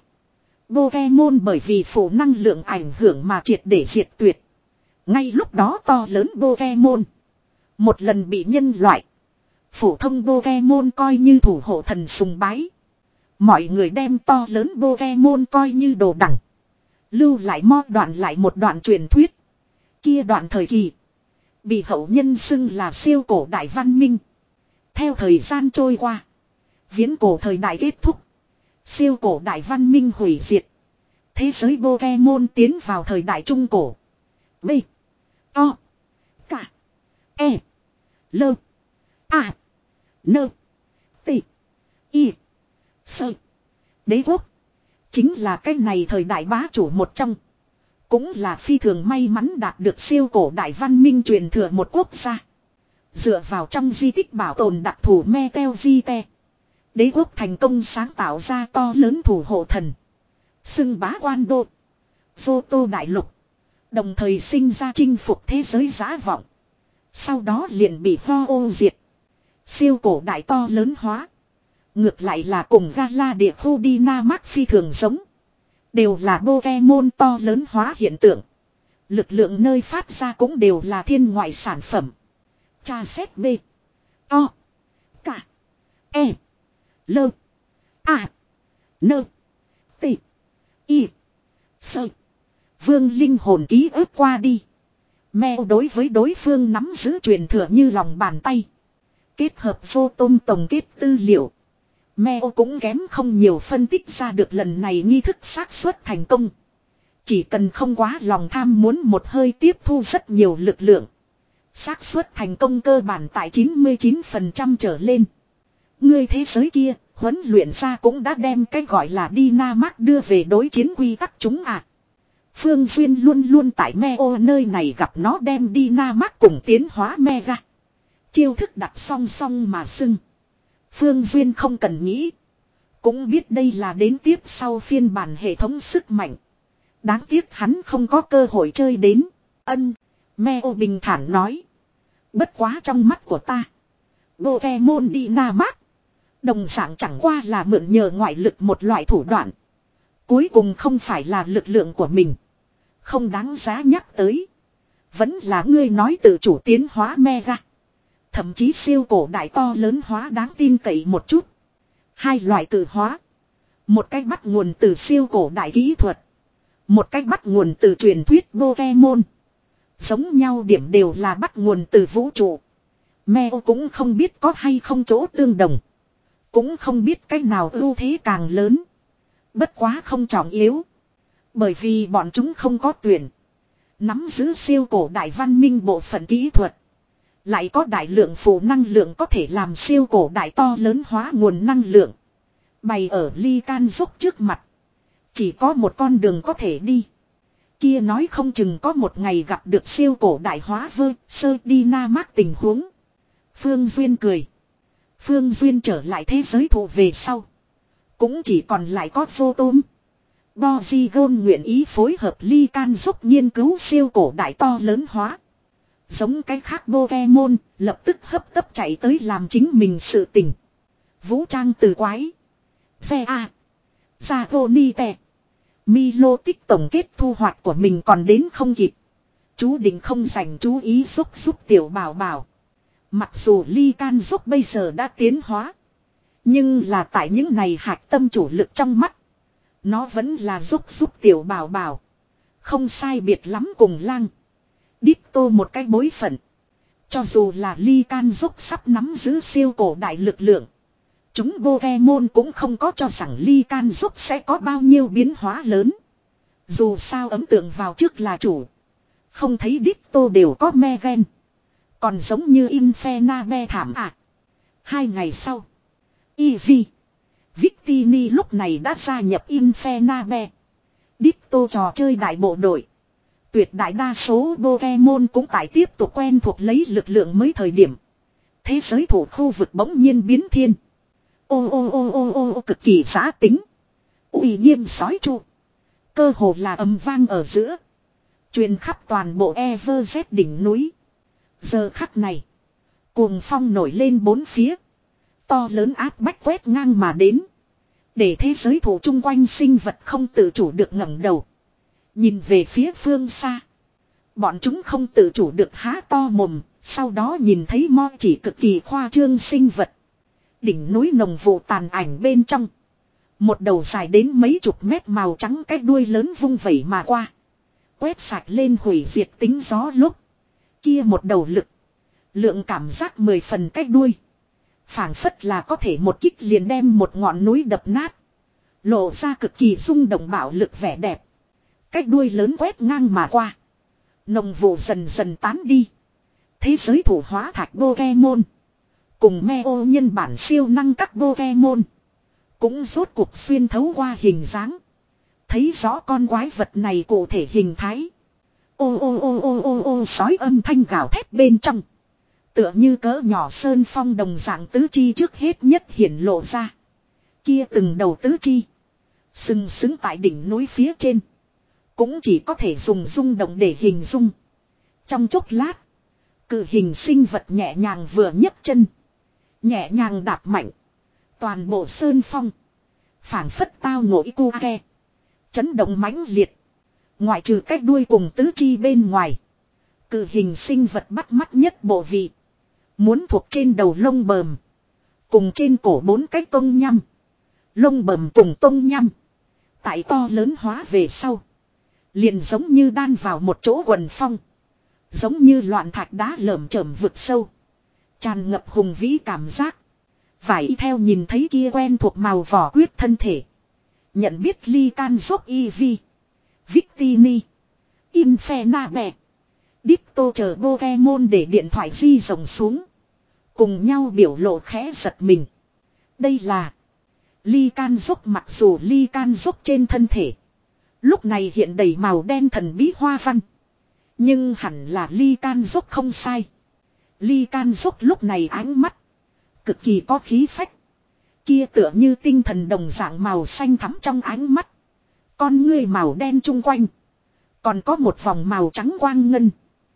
Pokemon bởi vì phủ năng lượng ảnh hưởng mà triệt để diệt tuyệt. Ngay lúc đó to lớn Pokemon. Một lần bị nhân loại. Phổ thông Pokemon coi như thủ hộ thần sùng bái. Mọi người đem to lớn Pokemon coi như đồ đẳng. Lưu lại mo đoạn lại một đoạn truyền thuyết. Kia đoạn thời kỳ. Bị hậu nhân xưng là siêu cổ đại văn minh. Theo thời gian trôi qua. Viễn cổ thời đại kết thúc. Siêu cổ đại văn minh hủy diệt. Thế giới Pokemon tiến vào thời đại trung cổ. B. O. K. E. L. A. N. T. I. Sơ. Đế quốc. Chính là cái này thời đại bá chủ một trong. Cũng là phi thường may mắn đạt được siêu cổ đại văn minh truyền thừa một quốc gia. Dựa vào trong di tích bảo tồn đặc thù Meteorite. Đế quốc thành công sáng tạo ra to lớn thủ hộ thần. Xưng bá quan đô. Vô tô đại lục. Đồng thời sinh ra chinh phục thế giới giá vọng. Sau đó liền bị ho ô diệt. Siêu cổ đại to lớn hóa. Ngược lại là cùng Gala địa khu Dynamax phi thường giống. Đều là Pokemon to lớn hóa hiện tượng. Lực lượng nơi phát ra cũng đều là thiên ngoại sản phẩm. Tra xét B. O. K. E. L. A. N. T. I. Sơ. Vương linh hồn ký ức qua đi. Mèo đối với đối phương nắm giữ truyền thừa như lòng bàn tay. Kết hợp vô tôm tổng kết tư liệu. Mèo cũng kém không nhiều phân tích ra được lần này nghi thức xác suất thành công. Chỉ cần không quá lòng tham muốn một hơi tiếp thu rất nhiều lực lượng. Xác suất thành công cơ bản tại chín mươi chín phần trăm trở lên. Người thế giới kia, huấn luyện ra cũng đã đem cái gọi là Dynamax đưa về đối chiến quy tắc chúng à. Phương Duyên luôn luôn tại Meo nơi này gặp nó đem Dynamax cùng tiến hóa Mega. Chiêu thức đặt song song mà xưng. Phương Duyên không cần nghĩ. Cũng biết đây là đến tiếp sau phiên bản hệ thống sức mạnh. Đáng tiếc hắn không có cơ hội chơi đến. Ân. Meo bình thản nói. Bất quá trong mắt của ta. Pokemon Dynamax. Đồng dạng chẳng qua là mượn nhờ ngoại lực một loại thủ đoạn. Cuối cùng không phải là lực lượng của mình. Không đáng giá nhắc tới. Vẫn là ngươi nói tự chủ tiến hóa Mega. Thậm chí siêu cổ đại to lớn hóa đáng tin cậy một chút. Hai loại tự hóa. Một cách bắt nguồn từ siêu cổ đại kỹ thuật. Một cách bắt nguồn từ truyền thuyết Pokemon. Giống nhau điểm đều là bắt nguồn từ vũ trụ. Meo cũng không biết có hay không chỗ tương đồng. Cũng không biết cách nào ưu thế càng lớn. Bất quá không trọng yếu. Bởi vì bọn chúng không có tuyển. Nắm giữ siêu cổ đại văn minh bộ phận kỹ thuật. Lại có đại lượng phụ năng lượng có thể làm siêu cổ đại to lớn hóa nguồn năng lượng. Bày ở ly can dốc trước mặt. Chỉ có một con đường có thể đi. Kia nói không chừng có một ngày gặp được siêu cổ đại hóa vơ sơ Dynamax tình huống. Phương Duyên cười. Phương Duyên trở lại thế giới thụ về sau. Cũng chỉ còn lại có vô tôm. Bozygon nguyện ý phối hợp ly can giúp nghiên cứu siêu cổ đại to lớn hóa. Giống cái khác Pokemon, lập tức hấp tấp chạy tới làm chính mình sự tình. Vũ trang từ quái. Xe A. Zagonite. Milo tích tổng kết thu hoạch của mình còn đến không kịp. Chú định không dành chú ý giúp giúp tiểu bảo bảo. Mặc dù ly can giúp bây giờ đã tiến hóa. Nhưng là tại những này hạt tâm chủ lực trong mắt. Nó vẫn là giúp giúp tiểu bảo bảo. Không sai biệt lắm cùng lang. Ditto một cái bối phận. Cho dù là ly can giúp sắp nắm giữ siêu cổ đại lực lượng. Chúng Pokemon cũng không có cho rằng ly can giúp sẽ có bao nhiêu biến hóa lớn. Dù sao ấn tượng vào trước là chủ. Không thấy Ditto đều có me gen. Còn giống như Infernape thảm ạ. À. Hai ngày sau. Eevee. Victini lúc này đã gia nhập Infernape. Ditto trò chơi đại bộ đội. Tuyệt đại đa số Pokemon cũng tại tiếp tục quen thuộc lấy lực lượng mới thời điểm. Thế giới thủ khu vực bỗng nhiên biến thiên. Ô ô ô ô ô ô cực kỳ giã tính. Uy nghiêm sói chu. Cơ hồ là ầm vang ở giữa. Truyền khắp toàn bộ Everest đỉnh núi. Giờ khắc này. Cuồng phong nổi lên bốn phía. To lớn áp bách quét ngang mà đến. Để thế giới thủ chung quanh sinh vật không tự chủ được ngẩng đầu. Nhìn về phía phương xa. Bọn chúng không tự chủ được há to mồm. Sau đó nhìn thấy mo chỉ cực kỳ khoa trương sinh vật. Đỉnh núi nồng vụ tàn ảnh bên trong. Một đầu dài đến mấy chục mét màu trắng cái đuôi lớn vung vẩy mà qua. Quét sạch lên hủy diệt tính gió lúc. Kia một đầu lực. Lượng cảm giác mười phần cái đuôi. Phảng phất là có thể một kích liền đem một ngọn núi đập nát. Lộ ra cực kỳ rung động bạo lực vẻ đẹp. Cái đuôi lớn quét ngang mà qua. Nồng vụ dần dần tán đi. Thế giới thủ hóa thạch Pokemon. Cùng Meo nhân bản siêu năng các Pokemon. Cũng rốt cuộc xuyên thấu qua hình dáng. Thấy rõ con quái vật này cụ thể hình thái. Ô ô ô ô ô ô sói âm thanh gào thét bên trong. Tựa như cỡ nhỏ sơn phong đồng dạng tứ chi trước hết nhất hiển lộ ra. Kia từng đầu tứ chi. Sừng sững tại đỉnh núi phía trên. Cũng chỉ có thể dùng rung động để hình dung. Trong chốc lát. Cự hình sinh vật nhẹ nhàng vừa nhấc chân. Nhẹ nhàng đạp mạnh. Toàn bộ sơn phong. Phảng phất tao ngộ cu ke. Chấn động mãnh liệt. Ngoại trừ cách đuôi cùng tứ chi bên ngoài. Cự hình sinh vật bắt mắt nhất bộ vị. Muốn thuộc trên đầu lông bờm. Cùng trên cổ bốn cái tông nhăm. Lông bờm cùng tông nhăm. Tại to lớn hóa về sau. Liền giống như đan vào một chỗ quần phong. Giống như loạn thạch đá lởm chởm vực sâu. Tràn ngập hùng vĩ cảm giác. Phải theo nhìn thấy kia quen thuộc màu vỏ quyết thân thể. Nhận biết ly can dốc y vi. Victini. Infernabẹ. Ditto chờ Pokemon để điện thoại di rồng xuống. Cùng nhau biểu lộ khẽ giật mình. Đây là ly can dốc, mặc dù ly can dốc trên thân thể lúc này hiện đầy màu đen thần bí hoa văn. Nhưng hẳn là ly can dốc không sai. Ly can dốc lúc này ánh mắt cực kỳ có khí phách. Kia tựa như tinh thần đồng dạng màu xanh thắm trong ánh mắt. Con ngươi màu đen chung quanh. Còn có một vòng màu trắng quang ngân.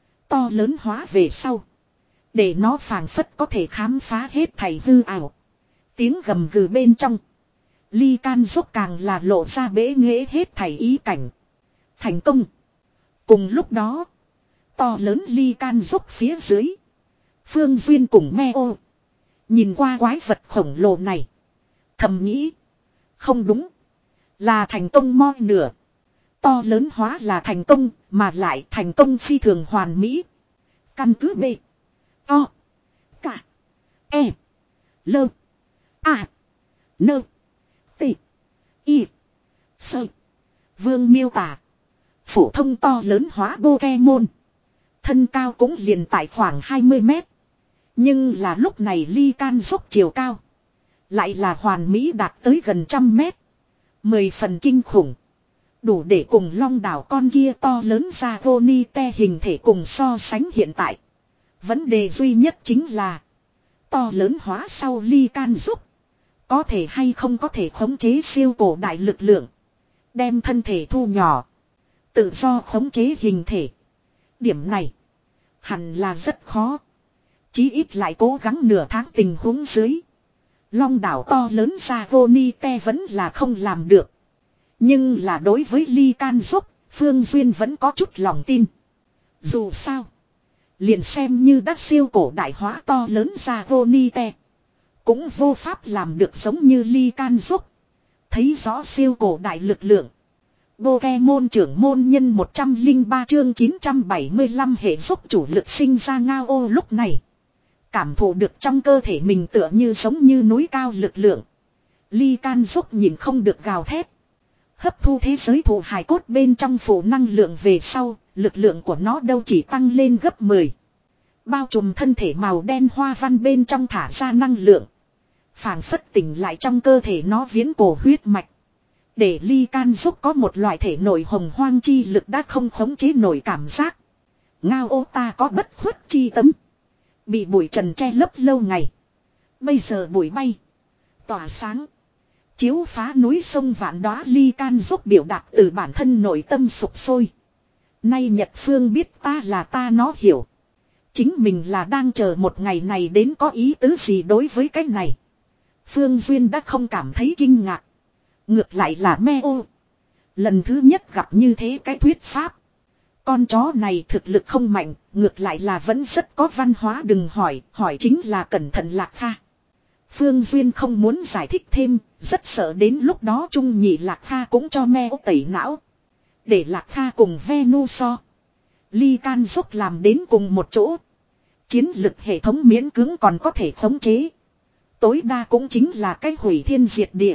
To lớn hóa về sau. Để nó phảng phất có thể khám phá hết thảy hư ảo. Tiếng gầm gừ bên trong. Ly can dốc càng là lộ ra bế nghệ hết thảy ý cảnh. Thành công. Cùng lúc đó. To lớn ly can dốc phía dưới. Phương Duyên cùng Meo. Nhìn qua quái vật khổng lồ này. Thầm nghĩ. Không đúng. Là thành công moi nửa. To lớn hóa là thành công. Mà lại thành công phi thường hoàn mỹ. Căn cứ B. O. K. E. L. A. N. T. Y. Sơ. Vương miêu tả. Phổ thông to lớn hóa Pokemon. Thân cao cũng liền tại khoảng hai mươi mét. Nhưng là lúc này ly can dốc chiều cao. Lại là hoàn mỹ đạt tới gần trăm mét. Mười phần kinh khủng. Đủ để cùng long đảo con kia to lớn ra Goni te hình thể cùng so sánh hiện tại. Vấn đề duy nhất chính là. To lớn hóa sau ly can dốc. Có thể hay không có thể khống chế siêu cổ đại lực lượng. Đem thân thể thu nhỏ. Tự do khống chế hình thể. Điểm này. Hẳn là rất khó. Chí ít lại cố gắng nửa tháng tình huống dưới. Long đảo to lớn ra Goni te vẫn là không làm được. Nhưng là đối với ly can dốc, Phương Duyên vẫn có chút lòng tin. Dù sao. Liền xem như đắc siêu cổ đại hóa to lớn ra Goni te. Cũng vô pháp làm được giống như ly can dốc. Thấy rõ siêu cổ đại lực lượng. Pokemon trưởng môn nhân một trăm lẻ ba chương chín trăm bảy mươi lăm hệ dốc chủ lực sinh ra ngao ô lúc này. Cảm thụ được trong cơ thể mình tựa như giống như núi cao lực lượng. Ly can dốc nhìn không được gào thét. Hấp thu thế giới thụ hài cốt bên trong phủ năng lượng về sau, lực lượng của nó đâu chỉ tăng lên gấp mười. Bao trùm thân thể màu đen hoa văn bên trong thả ra năng lượng. Phảng phất tỉnh lại trong cơ thể nó viễn cổ huyết mạch. Để ly can dốc có một loại thể nội hồng hoang chi lực đã không khống chế nổi cảm giác. Ngao ô ta có bất khuất chi tấm. Bị bụi trần che lấp lâu ngày. Bây giờ bụi bay. Tỏa sáng. Chiếu phá núi sông vạn đóa ly can dốc biểu đạt từ bản thân nội tâm sục sôi. Nay Nhật Phương biết ta là ta nó hiểu. Chính mình là đang chờ một ngày này đến có ý tứ gì đối với cái này. Phương Duyên đã không cảm thấy kinh ngạc. Ngược lại là Meo. Lần thứ nhất gặp như thế cái thuyết pháp. Con chó này thực lực không mạnh, ngược lại là vẫn rất có văn hóa, đừng hỏi, hỏi chính là cẩn thận Lạc Kha. Phương Duyên không muốn giải thích thêm, rất sợ đến lúc đó Trung Nhị Lạc Kha cũng cho Meo tẩy não. Để Lạc Kha cùng Venuso, Ly Can giúp làm đến cùng một chỗ. Chiến lực hệ thống miễn cưỡng còn có thể khống chế. Tối đa cũng chính là cái hủy thiên diệt địa.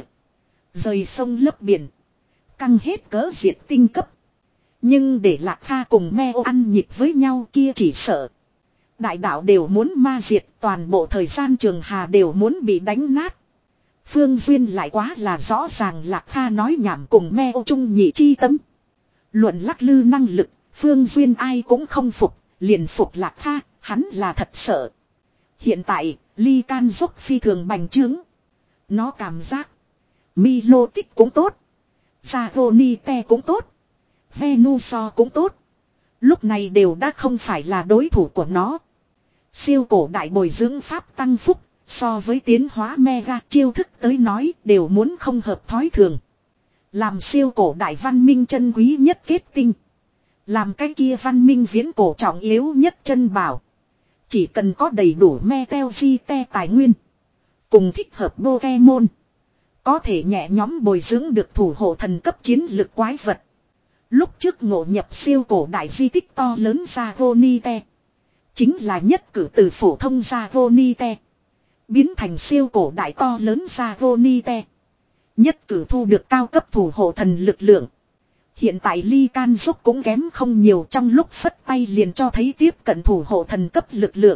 Rời sông lấp biển. Căng hết cỡ diệt tinh cấp. Nhưng để Lạc Kha cùng Meo ăn nhịp với nhau kia chỉ sợ. Đại đạo đều muốn ma diệt, toàn bộ thời gian trường hà đều muốn bị đánh nát. Phương Duyên lại quá là rõ ràng Lạc Kha nói nhảm cùng Meo Trung Nhị chi tâm. Luận lắc lư năng lực, Phương Duyên ai cũng không phục, liền phục Lạc Kha, hắn là thật sợ. Hiện tại, Ly Can giúp phi thường bành trướng. Nó cảm giác Milo tích cũng tốt, Zagonite cũng tốt, Venuso cũng tốt. Lúc này đều đã không phải là đối thủ của nó. Siêu cổ đại bồi dưỡng pháp tăng phúc, so với tiến hóa mega chiêu thức tới nói đều muốn không hợp thói thường. Làm siêu cổ đại văn minh chân quý nhất kết tinh. Làm cái kia văn minh viễn cổ trọng yếu nhất chân bảo. Chỉ cần có đầy đủ Meteorite tài nguyên. Cùng thích hợp Pokemon. Có thể nhẹ nhóm bồi dưỡng được thủ hộ thần cấp chiến lực quái vật. Lúc trước ngộ nhập siêu cổ đại di tích to lớn Zagonite. Chính là nhất cử từ phổ thông Zagonite. Biến thành siêu cổ đại to lớn Zagonite. Nhất cử thu được cao cấp thủ hộ thần lực lượng. Hiện tại Ly Can giúp cũng kém không nhiều, trong lúc phất tay liền cho thấy tiếp cận thủ hộ thần cấp lực lượng.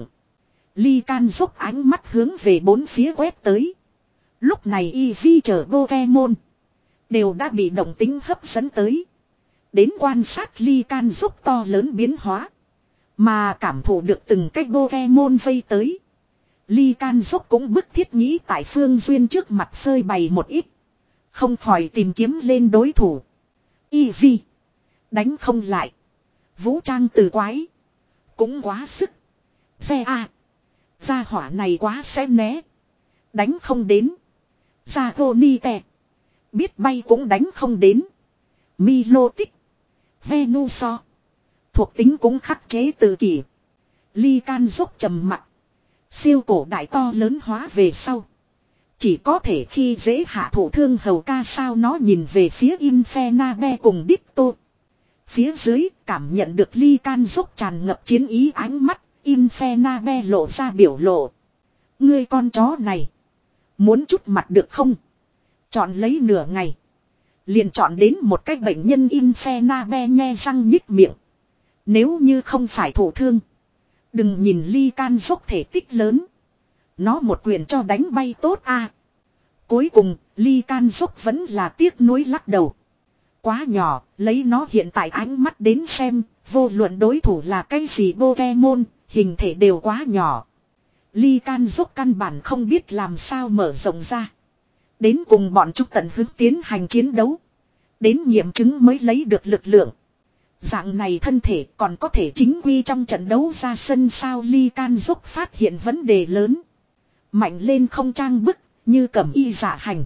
Ly Can giúp ánh mắt hướng về bốn phía quét tới. Lúc này Eevee chờ Pokemon đều đã bị động tính hấp dẫn tới. Đến quan sát Ly Can giúp to lớn biến hóa. Mà cảm thụ được từng cái Pokemon vây tới. Ly Can giúp cũng bức thiết nghĩ tại Phương Duyên trước mặt phơi bày một ít. Không khỏi tìm kiếm lên đối thủ. Eevee. Đánh không lại. Vũ trang từ quái. Cũng quá sức. Xe a. Gia hỏa này quá sẽ né. Đánh không đến. Zagonite. Biết bay cũng đánh không đến. Milotic. Venuso. Thuộc tính cũng khắc chế từ kỳ. Ly Can giúp trầm mặt. Siêu cổ đại to lớn hóa về sau. Chỉ có thể khi dễ hạ thủ thương hầu ca sao, nó nhìn về phía Infernabe cùng Ditto. Phía dưới cảm nhận được Ly Can giúp tràn ngập chiến ý ánh mắt, Infernabe lộ ra biểu lộ. Ngươi con chó này. Muốn chút mặt được không? Chọn lấy nửa ngày. Liền chọn đến một cái bệnh nhân. Infernabe nhe răng nhích miệng. Nếu như không phải thổ thương. Đừng nhìn Ly Can giúp thể tích lớn. Nó một quyền cho đánh bay tốt a. À. Cuối cùng, Ly Can giúp vẫn là tiếc nuối lắc đầu. Quá nhỏ, lấy nó hiện tại ánh mắt đến xem, vô luận đối thủ là cái gì Pokemon, hình thể đều quá nhỏ. Ly Can giúp căn bản không biết làm sao mở rộng ra. Đến cùng bọn chúng tận hứng tiến hành chiến đấu. Đến nghiệm chứng mới lấy được lực lượng. Dạng này thân thể còn có thể chính quy trong trận đấu ra sân sao? Ly Can giúp phát hiện vấn đề lớn. Mạnh lên không trang bức, như cẩm y dạ hành.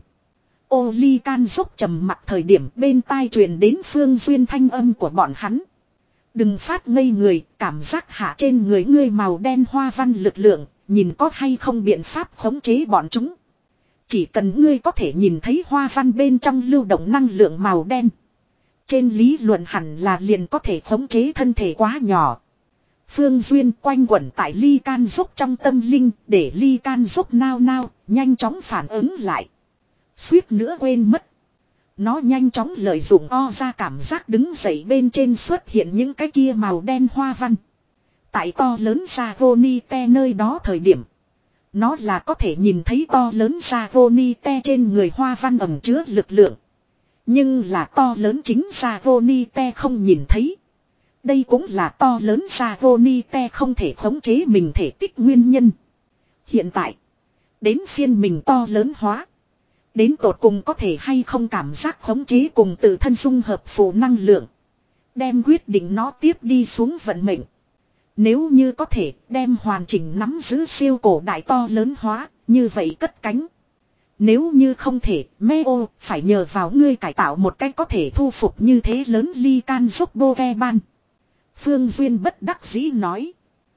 Ô Ly Can giúp trầm mặt thời điểm bên tai truyền đến Phương Duyên thanh âm của bọn hắn. Đừng phát ngây người, cảm giác hạ trên người ngươi màu đen hoa văn lực lượng, nhìn có hay không biện pháp khống chế bọn chúng. Chỉ cần ngươi có thể nhìn thấy hoa văn bên trong lưu động năng lượng màu đen. Trên lý luận hẳn là liền có thể khống chế thân thể quá nhỏ. Phương Duyên quanh quẩn tại Ly Can giúp trong tâm linh, để Ly Can giúp nao nao, nhanh chóng phản ứng lại. Suýt nữa quên mất. Nó nhanh chóng lợi dụng o ra cảm giác đứng dậy, bên trên xuất hiện những cái kia màu đen hoa văn. Tại to lớn Zagonite nơi đó thời điểm. Nó là có thể nhìn thấy to lớn Zagonite trên người hoa văn ẩn chứa lực lượng. Nhưng là to lớn chính Zagonite không nhìn thấy. Đây cũng là to lớn Zagonite không thể khống chế mình thể tích nguyên nhân. Hiện tại, đến phiên mình to lớn hóa. Đến tột cùng có thể hay không cảm giác khống chế cùng tự thân dung hợp phụ năng lượng. Đem quyết định nó tiếp đi xuống vận mệnh. Nếu như có thể đem hoàn chỉnh nắm giữ siêu cổ đại to lớn hóa, như vậy cất cánh. Nếu như không thể, Meo phải nhờ vào ngươi cải tạo một cách có thể thu phục như thế lớn ly can giúp Pokemon. Phương Duyên bất đắc dĩ nói.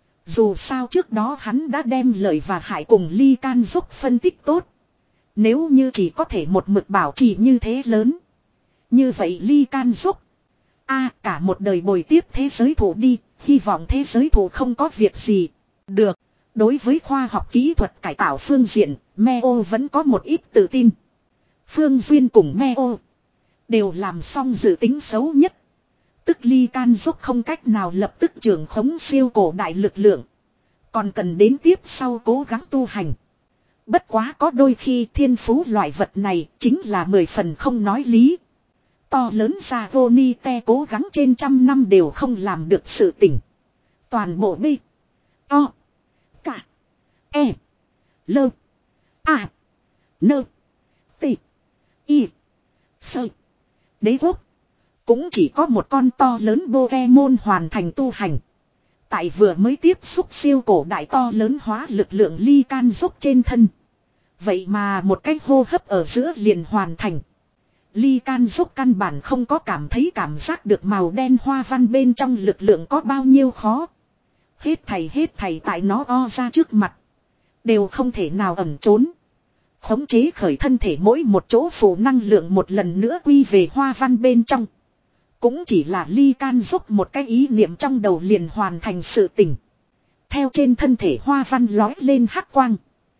Dù sao trước đó hắn đã đem lợi và hại cùng ly can giúp phân tích tốt. Nếu như chỉ có thể một mực bảo trì như thế lớn. Như vậy ly can giúp. A cả một đời bồi tiếp thế giới thủ đi. Hy vọng thế giới thủ không có việc gì. Được. Đối với khoa học kỹ thuật cải tạo phương diện, Meo vẫn có một ít tự tin. Phương Duyên cùng Meo đều làm xong dự tính xấu nhất. Tức ly can giúp không cách nào lập tức trưởng khống siêu cổ đại lực lượng. Còn cần đến tiếp sau cố gắng tu hành. Bất quá có đôi khi thiên phú loại vật này chính là mười phần không nói lý. To lớn ra Ronite cố gắng trên trăm năm đều không làm được sự tỉnh. Toàn bộ bi. To. Cả. E. Lơ. A. Nơ. Tị. Y. Sơ. Đế quốc. Cũng chỉ có một con to lớn Pokemon hoàn thành tu hành. Tại vừa mới tiếp xúc siêu cổ đại to lớn hóa lực lượng ly can giúp trên thân. Vậy mà một cái hô hấp ở giữa liền hoàn thành. Ly can giúp căn bản không có cảm thấy cảm giác được màu đen hoa văn bên trong lực lượng có bao nhiêu khó. Hết thầy hết thầy tại nó o ra trước mặt. Đều không thể nào ẩn trốn. Khống chế khởi thân thể mỗi một chỗ phủ năng lượng một lần nữa quy về hoa văn bên trong. Cũng chỉ là ly can giúp một cái ý niệm trong đầu liền hoàn thành sự tỉnh. Theo trên thân thể hoa văn lói lên hắc quang.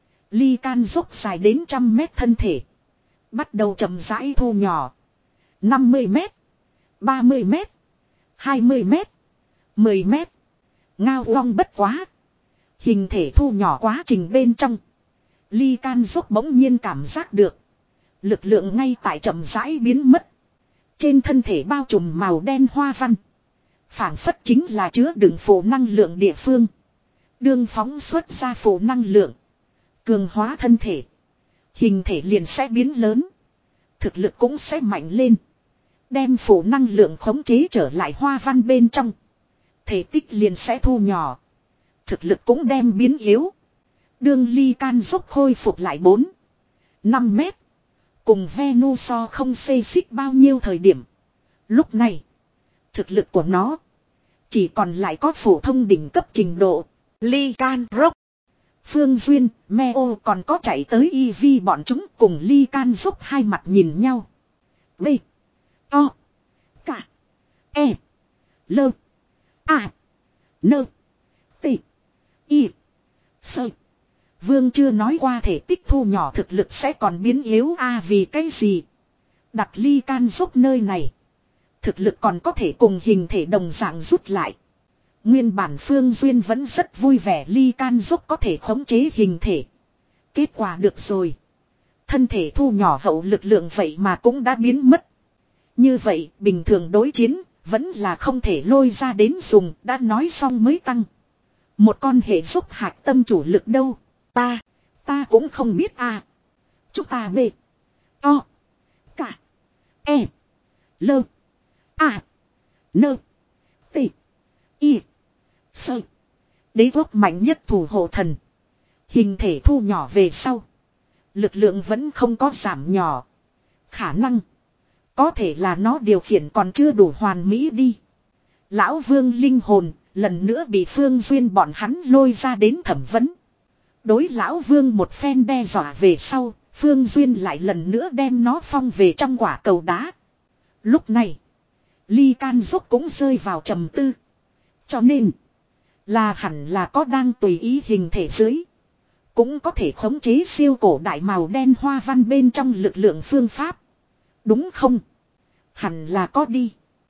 Ly can giúp dài đến trăm mét thân thể. Bắt đầu chậm rãi thu nhỏ. năm mươi mét. ba mươi mét. hai mươi mét. mười mét. Ngao long bất quá. Hình thể thu nhỏ quá trình bên trong. Ly can giúp bỗng nhiên cảm giác được. Lực lượng ngay tại chậm rãi biến mất. Trên thân thể bao trùm màu đen hoa văn. Phảng phất chính là chứa đựng phổ năng lượng địa phương. Đương phóng xuất ra phổ năng lượng. Cường hóa thân thể. Hình thể liền sẽ biến lớn. Thực lực cũng sẽ mạnh lên. Đem phổ năng lượng khống chế trở lại hoa văn bên trong. Thể tích liền sẽ thu nhỏ. Thực lực cũng đem biến yếu. Đương ly can giúp khôi phục lại bốn năm mét. Cùng Venusaur không xê xích bao nhiêu thời điểm. Lúc này. Thực lực của nó. Chỉ còn lại có phổ thông đỉnh cấp trình độ. Ly can rock. Phương Duyên, Meo còn có chạy tới e vê bọn chúng cùng ly can giúp hai mặt nhìn nhau. B. To. Cả. E. Lơ. A. Nơ. Tị. Y. Sơ. Vương chưa nói qua thể tích thu nhỏ thực lực sẽ còn biến yếu a à, vì cái gì. Đặt ly can giúp nơi này. Thực lực còn có thể cùng hình thể đồng dạng rút lại. Nguyên bản Phương Duyên vẫn rất vui vẻ ly can giúp có thể khống chế hình thể. Kết quả được rồi. Thân thể thu nhỏ hậu lực lượng vậy mà cũng đã biến mất. Như vậy bình thường đối chiến vẫn là không thể lôi ra đến dùng đã nói xong mới tăng. Một con hệ giúp hạt tâm chủ lực đâu. Ta, ta cũng không biết à. Chúng ta bê. To. Cả. E. Lơ. A. Nơ. Tị. Y. Sơ. Đế quốc mạnh nhất thủ hộ thần. Hình thể thu nhỏ về sau. Lực lượng vẫn không có giảm nhỏ. Khả năng. Có thể là nó điều khiển còn chưa đủ hoàn mỹ đi. Lão Vương linh hồn. Lần nữa bị Phương Duyên bọn hắn lôi ra đến thẩm vấn. Đối Lão Vương một phen đe dọa về sau. Phương Duyên lại lần nữa đem nó phong về trong quả cầu đá. Lúc này. Ly can giúp cũng rơi vào trầm tư. Cho nên. Là hẳn là có đang tùy ý hình thể dưới. Cũng có thể khống chế siêu cổ đại màu đen hoa văn bên trong lực lượng phương pháp. Đúng không? Hẳn là có đi.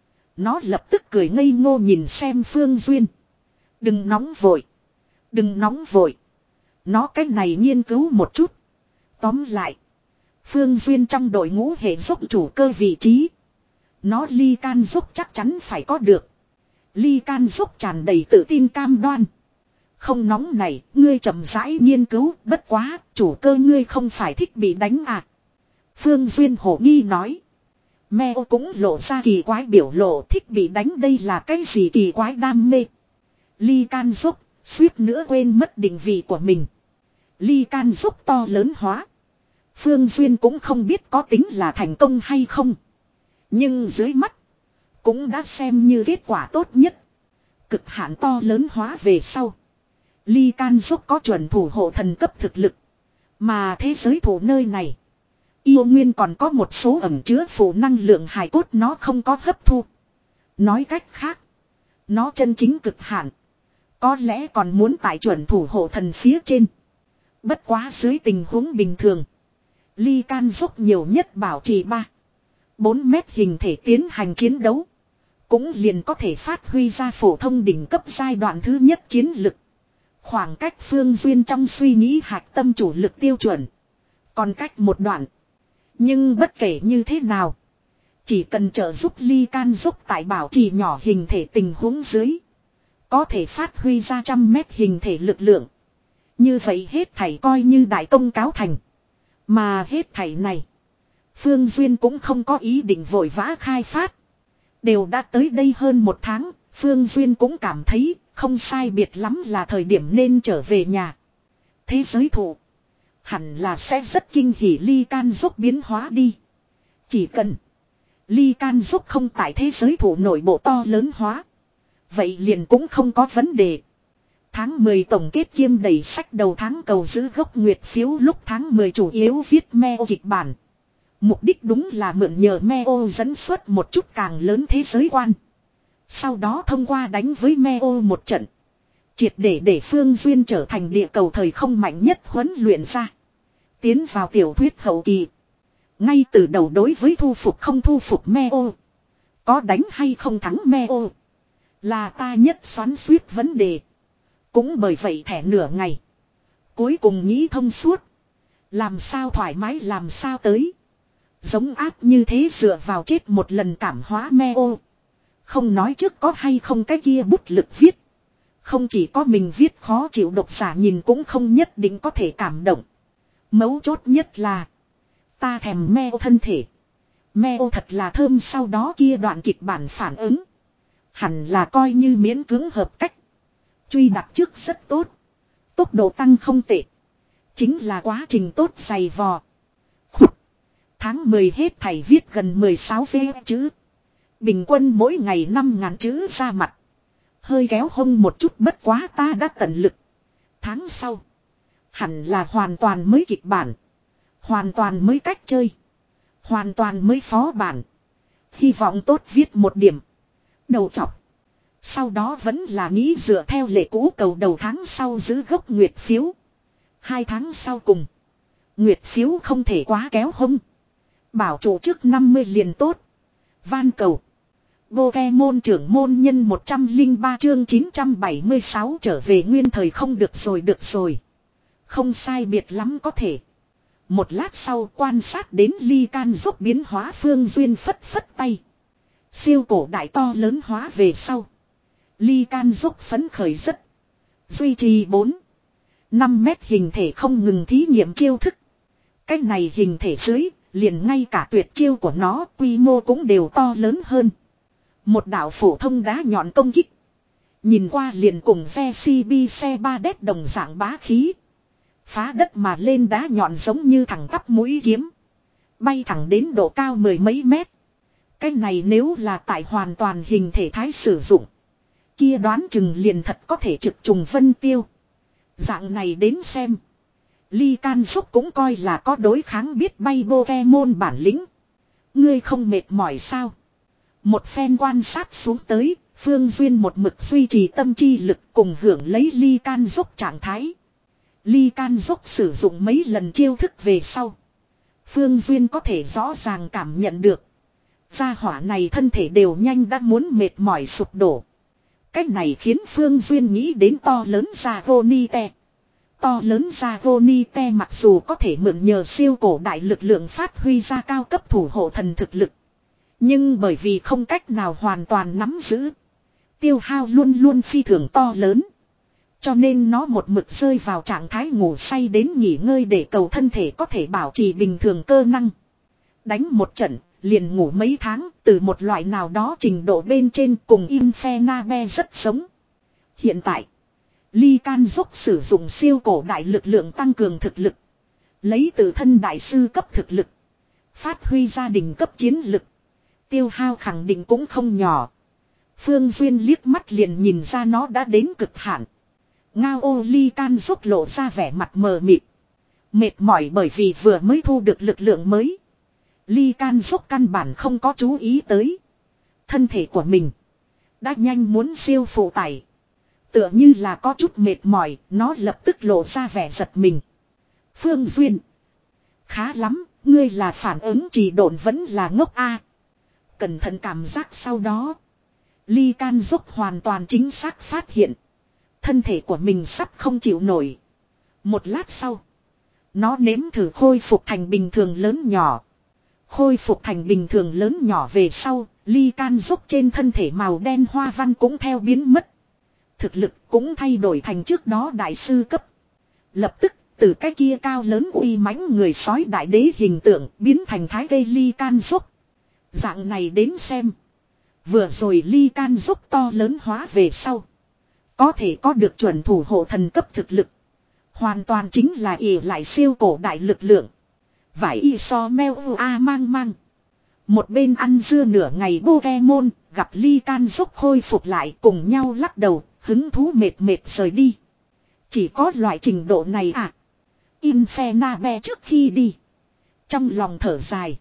Nó lập tức cười ngây ngô nhìn xem Phương Duyên. Đừng nóng vội. Đừng nóng vội. Nó cách này nghiên cứu một chút. Tóm lại. Phương Duyên trong đội ngũ hệ giúp chủ cơ vị trí. Nó ly can giúp chắc chắn phải có được. Ly can giúp tràn đầy tự tin cam đoan. Không nóng này, ngươi chậm rãi nghiên cứu, bất quá, chủ cơ ngươi không phải thích bị đánh à. Phương Duyên hổ nghi nói. Meo cũng lộ ra kỳ quái biểu lộ thích bị đánh đây là cái gì kỳ quái đam mê. Ly can giúp, suýt nữa quên mất định vị của mình. Ly can giúp to lớn hóa. Phương Duyên cũng không biết có tính là thành công hay không. Nhưng dưới mắt. Cũng đã xem như kết quả tốt nhất. Cực hạn to lớn hóa về sau. Ly Can Dốc có chuẩn thủ hộ thần cấp thực lực. Mà thế giới thủ nơi này. Yêu Nguyên còn có một số ẩn chứa phụ năng lượng hài cốt nó không có hấp thu. Nói cách khác. Nó chân chính cực hạn. Có lẽ còn muốn tại chuẩn thủ hộ thần phía trên. Bất quá dưới tình huống bình thường. Ly Can Dốc nhiều nhất bảo trì ba bốn mét hình thể tiến hành chiến đấu. Cũng liền có thể phát huy ra phổ thông đỉnh cấp giai đoạn thứ nhất chiến lực. Khoảng cách Phương Duyên trong suy nghĩ hạch tâm chủ lực tiêu chuẩn. Còn cách một đoạn. Nhưng bất kể như thế nào. Chỉ cần trợ giúp Ly Can Dốc tại bảo trì nhỏ hình thể tình huống dưới. Có thể phát huy ra trăm mét hình thể lực lượng. Như vậy hết thảy coi như đại công cáo thành. Mà hết thảy này. Phương Duyên cũng không có ý định vội vã khai phát. Đều đã tới đây hơn một tháng. Phương Duyên cũng cảm thấy không sai biệt lắm là thời điểm nên trở về nhà. Thế giới thủ. Hẳn là sẽ rất kinh hỉ Ly Can Dốc biến hóa đi. Chỉ cần Ly Can Dốc không tại thế giới thủ nội bộ to lớn hóa. Vậy liền cũng không có vấn đề. Tháng mười tổng kết kiêm đẩy sách đầu tháng cầu giữ gốc nguyệt phiếu lúc tháng mười chủ yếu viết meo kịch bản. Mục đích đúng là mượn nhờ meo dẫn xuất một chút càng lớn thế giới quan. Sau đó thông qua đánh với meo một trận. Triệt để để Phương Duyên trở thành địa cầu thời không mạnh nhất huấn luyện ra. Tiến vào tiểu thuyết hậu kỳ. Ngay từ đầu đối với thu phục không thu phục meo. Có đánh hay không thắng meo. Là ta nhất xoắn suýt vấn đề. Cũng bởi vậy thẻ nửa ngày. Cuối cùng nghĩ thông suốt. Làm sao thoải mái làm sao tới. Giống áp như thế dựa vào chết một lần cảm hóa meo. Không nói trước có hay không cái kia bút lực viết. Không chỉ có mình viết khó chịu độc giả nhìn cũng không nhất định có thể cảm động. Mấu chốt nhất là. Ta thèm meo thân thể. Meo thật là thơm sau đó kia đoạn kịch bản phản ứng. Hẳn là coi như miễn cưỡng hợp cách. Truy đặt trước rất tốt. Tốc độ tăng không tệ. Chính là quá trình tốt dày vò. Khục. Tháng mười hết thầy viết gần mười sáu vê chữ. Bình quân mỗi ngày năm ngàn chữ ra mặt. Hơi kéo hông một chút bất quá ta đã tận lực. Tháng sau. Hẳn là hoàn toàn mới kịch bản. Hoàn toàn mới cách chơi. Hoàn toàn mới phó bản. Hy vọng tốt viết một điểm. Đầu chọc. Sau đó vẫn là nghĩ dựa theo lệ cũ cầu đầu tháng sau giữ gốc nguyệt phiếu. Hai tháng sau cùng. Nguyệt phiếu không thể quá kéo hông. Bảo chủ trước năm mươi liền tốt. Van cầu. Pokemon trưởng môn nhân một trăm lẻ ba chương chín trăm bảy mươi sáu trở về nguyên thời không được rồi được rồi. Không sai biệt lắm có thể. Một lát sau quan sát đến Ly Can Dốc biến hóa Phương Duyên phất phất tay. Siêu cổ đại to lớn hóa về sau. Ly Can Dốc phấn khởi rất. Duy trì bốn năm mét hình thể không ngừng thí nghiệm chiêu thức. Cách này hình thể dưới, liền ngay cả tuyệt chiêu của nó quy mô cũng đều to lớn hơn. Một đạo phổ thông đá nhọn công kích. Nhìn qua liền cùng ve xê bê xe ba đét đồng dạng bá khí. Phá đất mà lên đá nhọn giống như thẳng tắp mũi kiếm. Bay thẳng đến độ cao mười mấy mét. Cái này nếu là tại hoàn toàn hình thể thái sử dụng. Kia đoán chừng liền thật có thể trực trùng vân tiêu. Dạng này đến xem. Ly Can Dốc cũng coi là có đối kháng biết bay Pokemon bản lĩnh. Ngươi không mệt mỏi sao? Một phen quan sát xuống tới, Phương Duyên một mực duy trì tâm chi lực cùng hưởng lấy Ly Can Dốc trạng thái. Ly Can Dốc sử dụng mấy lần chiêu thức về sau. Phương Duyên có thể rõ ràng cảm nhận được. Gia hỏa này thân thể đều nhanh đã muốn mệt mỏi sụp đổ. Cách này khiến Phương Duyên nghĩ đến to lớn Dragonite. To lớn Dragonite mặc dù có thể mượn nhờ siêu cổ đại lực lượng phát huy ra cao cấp thủ hộ thần thực lực. Nhưng bởi vì không cách nào hoàn toàn nắm giữ. Tiêu hao luôn luôn phi thường to lớn. Cho nên nó một mực rơi vào trạng thái ngủ say đến nghỉ ngơi để cầu thân thể có thể bảo trì bình thường cơ năng. Đánh một trận, liền ngủ mấy tháng, từ một loại nào đó trình độ bên trên cùng Infernape rất giống. Hiện tại, Ly Can Dốc sử dụng siêu cổ đại lực lượng tăng cường thực lực. Lấy tự thân đại sư cấp thực lực. Phát huy gia đình cấp chiến lực. Tiêu hao khẳng định cũng không nhỏ. Phương Duyên liếc mắt liền nhìn ra nó đã đến cực hạn. Ngao ô ly can giúp lộ ra vẻ mặt mờ mịt. Mệt mỏi bởi vì vừa mới thu được lực lượng mới. Ly can giúp căn bản không có chú ý tới. Thân thể của mình. Đã nhanh muốn siêu phụ tải. Tựa như là có chút mệt mỏi. Nó lập tức lộ ra vẻ giật mình. Phương Duyên. Khá lắm. Ngươi là phản ứng trì độn vẫn là ngốc a. Cẩn thận cảm giác sau đó. Ly can giúp hoàn toàn chính xác phát hiện. Thân thể của mình sắp không chịu nổi. Một lát sau. Nó nếm thử khôi phục thành bình thường lớn nhỏ. Khôi phục thành bình thường lớn nhỏ về sau. Ly can giúp trên thân thể màu đen hoa văn cũng theo biến mất. Thực lực cũng thay đổi thành trước đó đại sư cấp. Lập tức từ cái kia cao lớn uy mãnh người sói đại đế hình tượng biến thành thái gây ly can giúp. Dạng này đến xem. Vừa rồi ly can giúp to lớn hóa về sau. Có thể có được chuẩn thủ hộ thần cấp thực lực. Hoàn toàn chính là ỷ lại siêu cổ đại lực lượng. Vải y so meo u a mang mang. Một bên ăn dưa nửa ngày Pokemon gặp ly can giúp khôi phục lại cùng nhau lắc đầu. Hứng thú mệt mệt rời đi. Chỉ có loại trình độ này à. Infernabe trước khi đi. Trong lòng thở dài.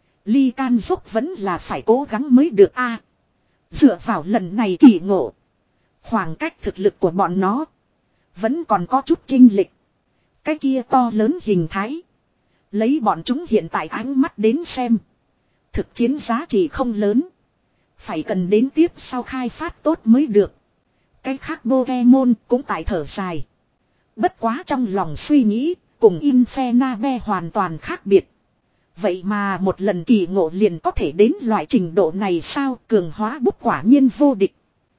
Ly can giúp vẫn là phải cố gắng mới được a. Dựa vào lần này kỳ ngộ. Khoảng cách thực lực của bọn nó. Vẫn còn có chút chênh lệch. Cái kia to lớn hình thái. Lấy bọn chúng hiện tại ánh mắt đến xem. Thực chiến giá trị không lớn. Phải cần đến tiếp sau khai phát tốt mới được. Cái khác Pokemon cũng tại thở dài. Bất quá trong lòng suy nghĩ. Cùng Infernabe hoàn toàn khác biệt. Vậy mà một lần kỳ ngộ liền có thể đến loại trình độ này sao? Cường hóa bút quả nhiên vô địch.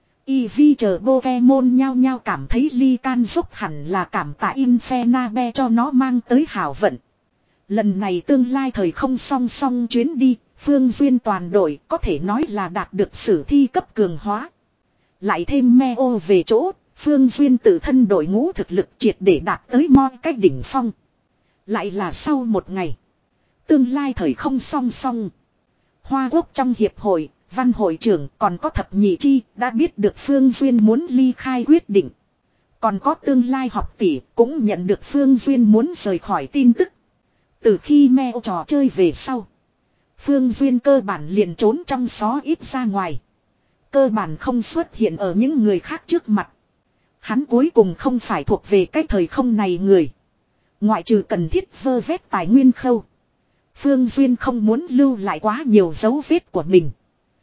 Eevee chờ Pokemon nhao nhao cảm thấy ly can giúp hẳn là cảm tạ Infernabe cho nó mang tới hảo vận. Lần này tương lai thời không song song chuyến đi, Phương Duyên toàn đội có thể nói là đạt được sử thi cấp cường hóa. Lại thêm Meo về chỗ, Phương Duyên tự thân đội ngũ thực lực triệt để đạt tới moi cách đỉnh phong. Lại là sau một ngày. Tương lai thời không song song. Hoa Quốc trong hiệp hội, văn hội trưởng còn có thập nhị chi đã biết được Phương Duyên muốn ly khai quyết định. Còn có tương lai học tỷ cũng nhận được Phương Duyên muốn rời khỏi tin tức. Từ khi Meo trò chơi về sau. Phương Duyên cơ bản liền trốn trong xó ít ra ngoài. Cơ bản không xuất hiện ở những người khác trước mặt. Hắn cuối cùng không phải thuộc về cái thời không này người. Ngoại trừ cần thiết vơ vét tài nguyên khâu. Phương Duyên không muốn lưu lại quá nhiều dấu vết của mình.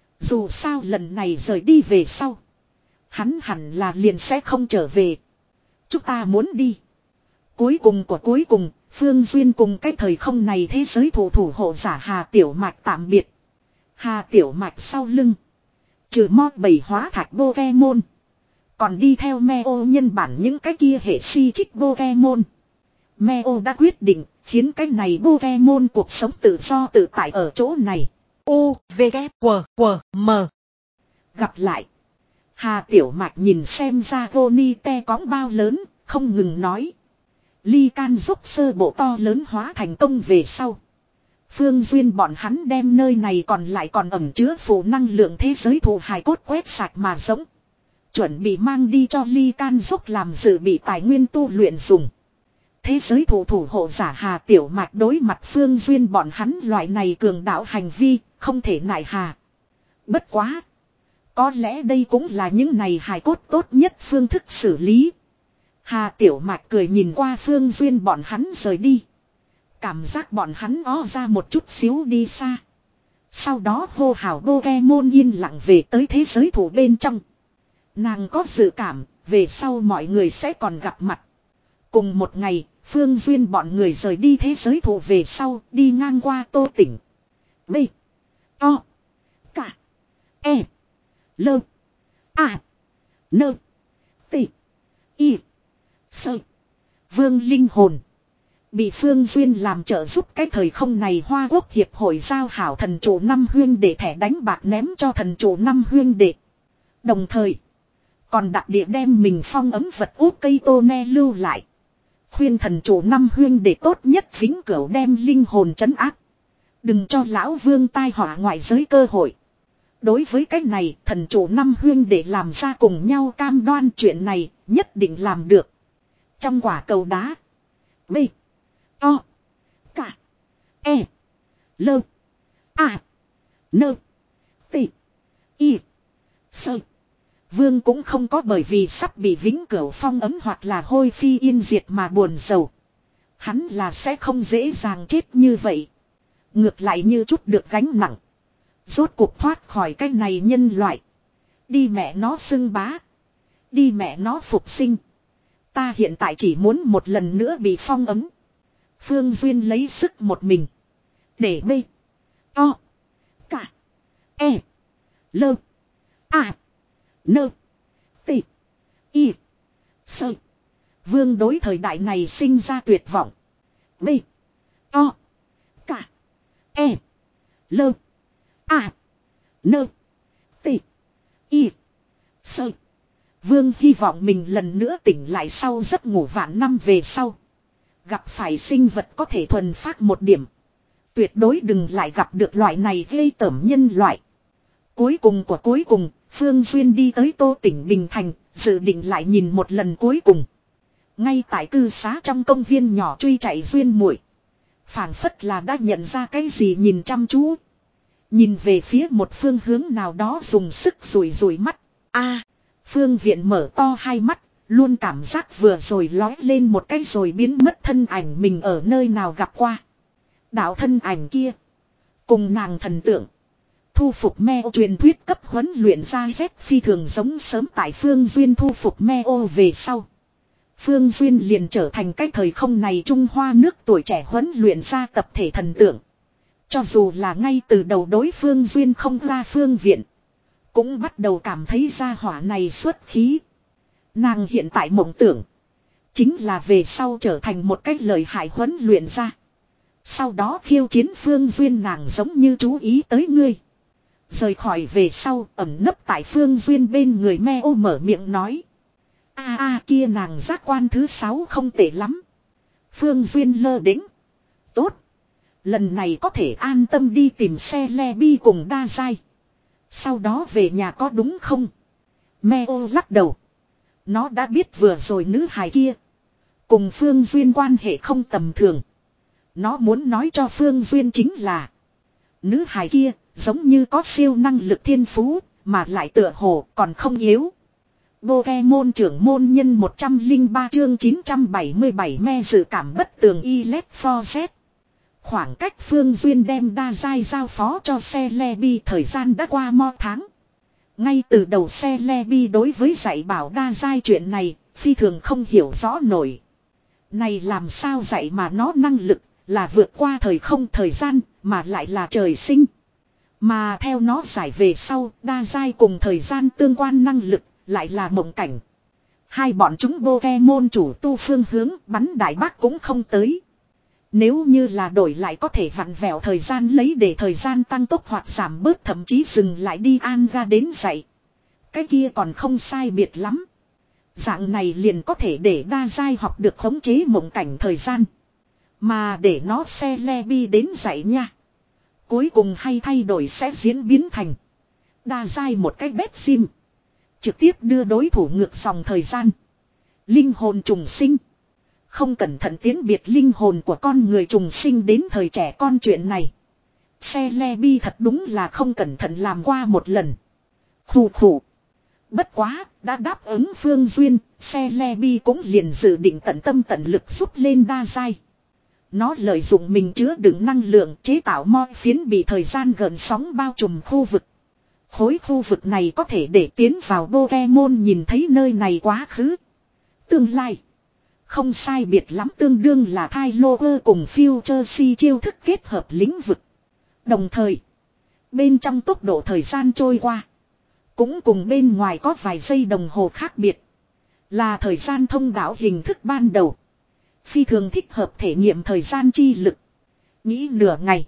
Dù sao lần này rời đi về sau. Hắn hẳn là liền sẽ không trở về. Chúng ta muốn đi. Cuối cùng của cuối cùng, Phương Duyên cùng cái thời không này thế giới thủ thủ hộ giả Hà Tiểu Mạch tạm biệt. Hà Tiểu Mạch sau lưng. Trừ mót bầy hóa thạch Pokemon. Còn đi theo Meo nhân bản những cái kia hệ si trích Pokemon. Meo đã quyết định khiến cái này Pokemon cuộc sống tự do tự tại ở chỗ này. U, V, K, W, W, M. Gặp lại. Hà Tiểu Mạch nhìn xem ra Goni te cóng bao lớn, không ngừng nói. Ly can giúp sơ bộ to lớn hóa thành công về sau. Phương Duyên bọn hắn đem nơi này còn lại còn ẩm chứa phụ năng lượng thế giới thụ hài cốt quét sạch mà giống. Chuẩn bị mang đi cho ly can giúp làm dự bị tài nguyên tu luyện dùng. Thế giới thủ thủ hộ giả Hà Tiểu Mạch đối mặt Phương Duyên bọn hắn loại này cường đạo hành vi, không thể nại hà. Bất quá. Có lẽ đây cũng là những này hài cốt tốt nhất phương thức xử lý. Hà Tiểu Mạch cười nhìn qua Phương Duyên bọn hắn rời đi. Cảm giác bọn hắn ó ra một chút xíu đi xa. Sau đó hô hào Pokemon yên lặng về tới thế giới thủ bên trong. Nàng có dự cảm, về sau mọi người sẽ còn gặp mặt. Cùng một ngày, Phương Duyên bọn người rời đi thế giới thủ về sau, đi ngang qua Tô Tỉnh. B. O. K. E. L. A. N. T. Y. Sơ. Vương linh hồn. Bị Phương Duyên làm trợ giúp cái thời không này Hoa Quốc Hiệp hội giao hảo thần chủ năm huyên để thẻ đánh bạc ném cho thần chủ năm huyên đệ. Đồng thời. Còn đặc địa đem mình phong ấm vật út cây tô ne lưu lại. Khuyên thần chủ năm huyên để tốt nhất vĩnh cửu đem linh hồn trấn áp. Đừng cho lão vương tai họa ngoại giới cơ hội. Đối với cái này thần chủ năm huyên để làm ra cùng nhau cam đoan chuyện này nhất định làm được. Trong quả cầu đá. B. O. K. E. L. A. N. T. Y. Sơ. Vương cũng không có bởi vì sắp bị vĩnh cửu phong ấm hoặc là hôi phi yên diệt mà buồn rầu. Hắn là sẽ không dễ dàng chết như vậy. Ngược lại như chút được gánh nặng. Rốt cuộc thoát khỏi cái này nhân loại. Đi mẹ nó xưng bá. Đi mẹ nó phục sinh. Ta hiện tại chỉ muốn một lần nữa bị phong ấm. Phương Duyên lấy sức một mình. Để B. O. K. E. L. A. N. T. Y. Sơ. Vương đối thời đại này sinh ra tuyệt vọng. B. O. K. E. L. A. N. T. Y. Sơ. Vương hy vọng mình lần nữa tỉnh lại sau giấc ngủ vạn năm về sau. Gặp phải sinh vật có thể thuần phát một điểm. Tuyệt đối đừng lại gặp được loại này gây tởm nhân loại. Cuối cùng của cuối cùng, Phương Duyên đi tới Tô Tỉnh Bình Thành, dự định lại nhìn một lần cuối cùng. Ngay tại cư xá trong công viên nhỏ truy chạy Duyên muội, phảng phất là đã nhận ra cái gì nhìn chăm chú. Nhìn về phía một phương hướng nào đó dùng sức rủi rủi mắt. A, Phương Viện mở to hai mắt, luôn cảm giác vừa rồi lói lên một cái rồi biến mất thân ảnh mình ở nơi nào gặp qua. Đạo thân ảnh kia, cùng nàng thần tượng. Thu phục Meo truyền thuyết cấp huấn luyện ra Z phi thường giống sớm tại Phương Duyên thu phục Meo về sau. Phương Duyên liền trở thành cái thời không này Trung Hoa nước tuổi trẻ huấn luyện ra tập thể thần tượng. Cho dù là ngay từ đầu đối Phương Duyên không ra Phương Viện, cũng bắt đầu cảm thấy gia hỏa này xuất khí. Nàng hiện tại mộng tưởng chính là về sau trở thành một cái lợi hại huấn luyện ra. Sau đó khiêu chiến Phương Duyên, nàng giống như chú ý tới ngươi. Rời khỏi về sau ẩn nấp tại Phương Duyên bên người Meo mở miệng nói. A a kia nàng giác quan thứ sáu không tệ lắm. Phương Duyên lơ đễnh. Tốt. Lần này có thể an tâm đi tìm xe le bi cùng đa giai. Sau đó về nhà có đúng không? Meo lắc đầu. Nó đã biết vừa rồi nữ hài kia cùng Phương Duyên quan hệ không tầm thường. Nó muốn nói cho Phương Duyên chính là nữ hài kia giống như có siêu năng lực thiên phú, mà lại tựa hồ còn không yếu. Pokemon trưởng môn nhân một trăm lẻ ba chương chín trăm bảy mươi bảy me dự cảm bất tường Elite Force. Khoảng cách Phương Duyên đem đa giai giao phó cho xe Lebi thời gian đã qua mo tháng. Ngay từ đầu xe Lebi đối với dạy bảo đa giai chuyện này, phi thường không hiểu rõ nổi. Này làm sao dạy mà nó năng lực, là vượt qua thời không thời gian, mà lại là trời sinh. Mà theo nó giải về sau, đa giai cùng thời gian tương quan năng lực, lại là mộng cảnh. Hai bọn chúng Pokemon chủ tu phương hướng bắn đại bác cũng không tới. Nếu như là đổi lại có thể vặn vẹo thời gian lấy để thời gian tăng tốc hoặc giảm bớt, thậm chí dừng lại đi an ra đến dạy. Cái kia còn không sai biệt lắm. Dạng này liền có thể để đa giai học được khống chế mộng cảnh thời gian. Mà để nó xe le bi đến dạy nha. Cuối cùng hay thay đổi sẽ diễn biến thành đa giai một cái bét sim. Trực tiếp đưa đối thủ ngược dòng thời gian. Linh hồn trùng sinh. Không cẩn thận tiến biệt linh hồn của con người trùng sinh đến thời trẻ con chuyện này. Xe le bi thật đúng là không cẩn thận làm qua một lần. Khủ khủ. Bất quá, đã đáp ứng Phương Duyên, xe le bi cũng liền dự định tận tâm tận lực giúp lên đa giai. Nó lợi dụng mình chứa đựng năng lượng chế tạo moi phiến bị thời gian gợn sóng bao trùm khu vực. Khối khu vực này có thể để tiến vào Pokemon nhìn thấy nơi này quá khứ. Tương lai. Không sai biệt lắm, tương đương là thai Lover cùng Future Si chiêu thức kết hợp lĩnh vực. Đồng thời, bên trong tốc độ thời gian trôi qua, cũng cùng bên ngoài có vài giây đồng hồ khác biệt. Là thời gian thông đạo hình thức ban đầu. Phi thường thích hợp thể nghiệm thời gian chi lực. Nghĩ nửa ngày,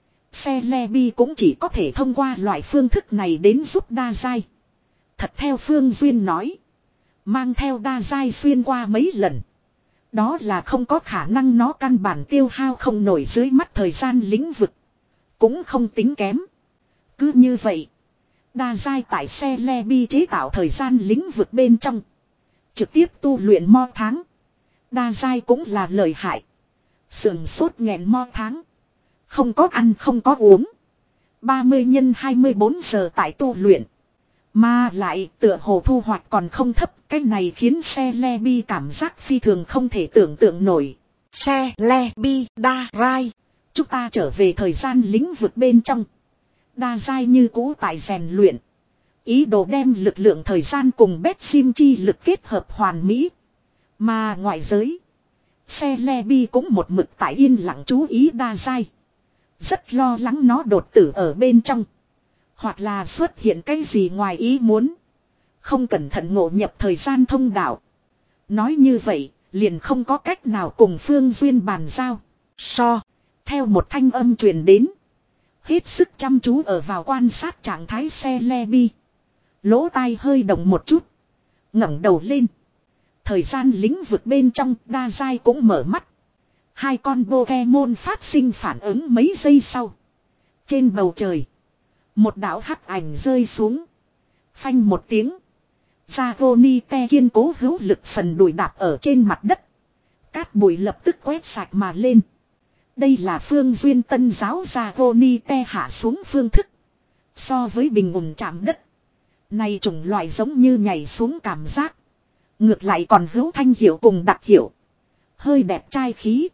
xe Lebi cũng chỉ có thể thông qua loại phương thức này đến giúp đa giai. Thật theo Phương Duyên nói, mang theo đa giai xuyên qua mấy lần. Đó là không có khả năng, nó căn bản tiêu hao không nổi dưới mắt thời gian lĩnh vực. Cũng không tính kém. Cứ như vậy. Đa giai tại xe le bi chế tạo thời gian lĩnh vực bên trong. Trực tiếp tu luyện mo tháng. Đa giai cũng là lợi hại. Sườn sốt nghẹn mo tháng. Không có ăn không có uống. ba mươi nhân hai mươi bốn giờ tại tu luyện. Mà lại tựa hồ thu hoạch còn không thấp. Cái này khiến xe le bi cảm giác phi thường không thể tưởng tượng nổi. Xe le bi đa rai. Chúng ta trở về thời gian lĩnh vực bên trong. Đa giai như cũ tại rèn luyện. Ý đồ đem lực lượng thời gian cùng bét sim chi lực kết hợp hoàn mỹ. Mà ngoại giới. Xe le bi cũng một mực tại yên lặng chú ý đa giai. Rất lo lắng nó đột tử ở bên trong. Hoặc là xuất hiện cái gì ngoài ý muốn. Không cẩn thận ngộ nhập thời gian thông đạo. Nói như vậy, liền không có cách nào cùng Phương Duyên bàn giao. So, theo một thanh âm truyền đến. Hết sức chăm chú ở vào quan sát trạng thái xe le bi. Lỗ tai hơi động một chút. ngẩng đầu lên. Thời gian lĩnh vực bên trong đa giai cũng mở mắt. Hai con Pokemon phát sinh phản ứng mấy giây sau. Trên bầu trời. Một đạo hắc ảnh rơi xuống. Phanh một tiếng. Dragonite kiên cố hữu lực phần đùi đạp ở trên mặt đất. Cát bụi lập tức quét sạch mà lên. Đây là Phương Duyên tân giáo Dragonite hạ xuống phương thức. So với bình ổn chạm đất. Này chủng loại giống như nhảy xuống cảm giác. Ngược lại còn hữu thanh hiệu cùng đặc hiệu. Hơi đẹp trai khí.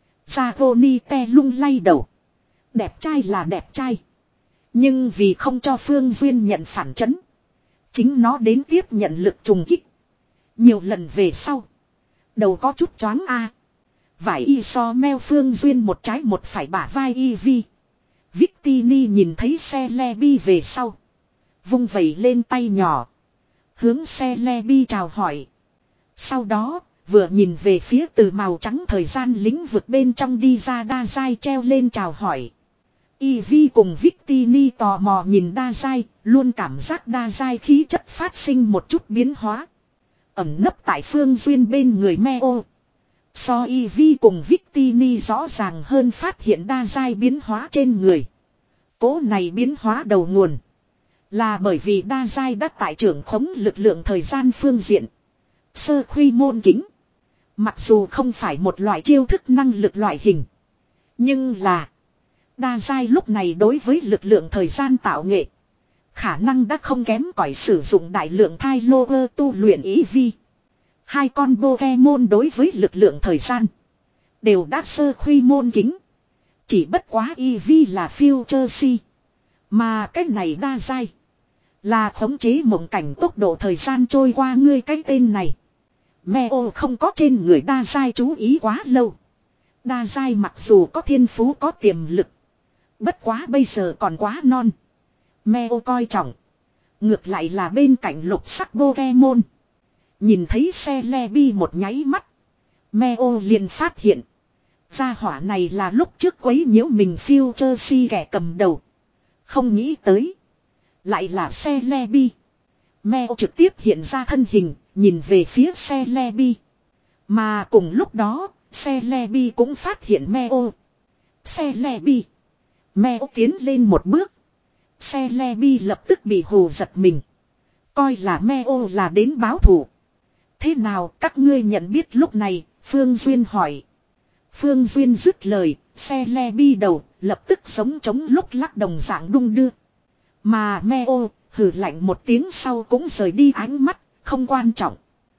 Dragonite lung lay đầu. Đẹp trai là đẹp trai. Nhưng vì không cho Phương Duyên nhận phản chấn. Chính nó đến tiếp nhận lực trùng kích. Nhiều lần về sau. Đầu có chút choáng a. Vải y so meo Phương Duyên một trái một phải bả vai y vi. Victini nhìn thấy xe le bi về sau. Vung vẩy lên tay nhỏ. Hướng xe le bi chào hỏi. Sau đó, vừa nhìn về phía từ màu trắng thời gian lĩnh vực bên trong đi ra đa giai treo lên chào hỏi. Ivy cùng Victini tò mò nhìn đa giai, luôn cảm giác đa giai khí chất phát sinh một chút biến hóa. Ẩn nấp tại Phương Duyên bên người Meo. So Ivy cùng Victini rõ ràng hơn phát hiện đa giai biến hóa trên người. Cố này biến hóa đầu nguồn. Là bởi vì đa giai đã tại trưởng khống lực lượng thời gian phương diện. Sơ khuy môn kính. Mặc dù không phải một loại chiêu thức năng lực loại hình. Nhưng là. Đa giai lúc này đối với lực lượng thời gian tạo nghệ. Khả năng đã không kém cỏi sử dụng đại lượng thai lô ơ tu luyện ý vi. Hai con Pokemon đối với lực lượng thời gian. Đều đã sơ khuy môn kính. Chỉ bất quá ý vi là future si. Mà cái này đa giai. Là khống chế mộng cảnh tốc độ thời gian trôi qua ngươi cái tên này. Meo không có trên người đa giai chú ý quá lâu. Đa giai mặc dù có thiên phú có tiềm lực. Bất quá bây giờ còn quá non. Meo coi trọng. Ngược lại là bên cạnh lục sắc Pokemon. Nhìn thấy xe le bi một nháy mắt. Meo liền phát hiện. Gia hỏa này là lúc trước quấy nhiễu mình future si kẻ cầm đầu. Không nghĩ tới. Lại là xe le bi. Meo trực tiếp hiện ra thân hình. Nhìn về phía xe le bi. Mà cùng lúc đó. Xe le bi cũng phát hiện Meo. Xe le bi. Meo tiến lên một bước. Xe le bi lập tức bị hù giật mình. Coi là Meo là đến báo thù. Thế nào các ngươi nhận biết lúc này? Phương Duyên hỏi. Phương Duyên dứt lời. Xe le bi đầu lập tức giống trống lúc lắc đồng dạng đung đưa. Mà Meo hừ lạnh một tiếng sau cũng rời đi ánh mắt. Không quan trọng.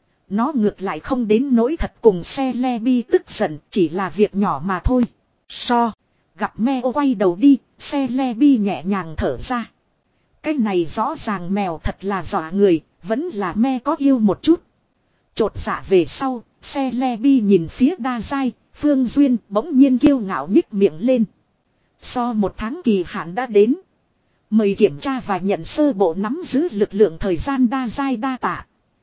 Nó ngược lại không đến nỗi thật cùng xe le bi tức giận. Chỉ là việc nhỏ mà thôi. So. Gặp Meo quay đầu đi. Xe le bi nhẹ nhàng thở ra. Cái này rõ ràng mèo thật là dọa người. Vẫn là me có yêu một chút. Chột dạ về sau. Xe le bi nhìn phía đa giai. Phương Duyên bỗng nhiên kiêu ngạo nhích miệng lên. So một tháng kỳ hạn đã đến. Mời kiểm tra và nhận sơ bộ nắm giữ lực lượng thời gian đa giai đa tạ.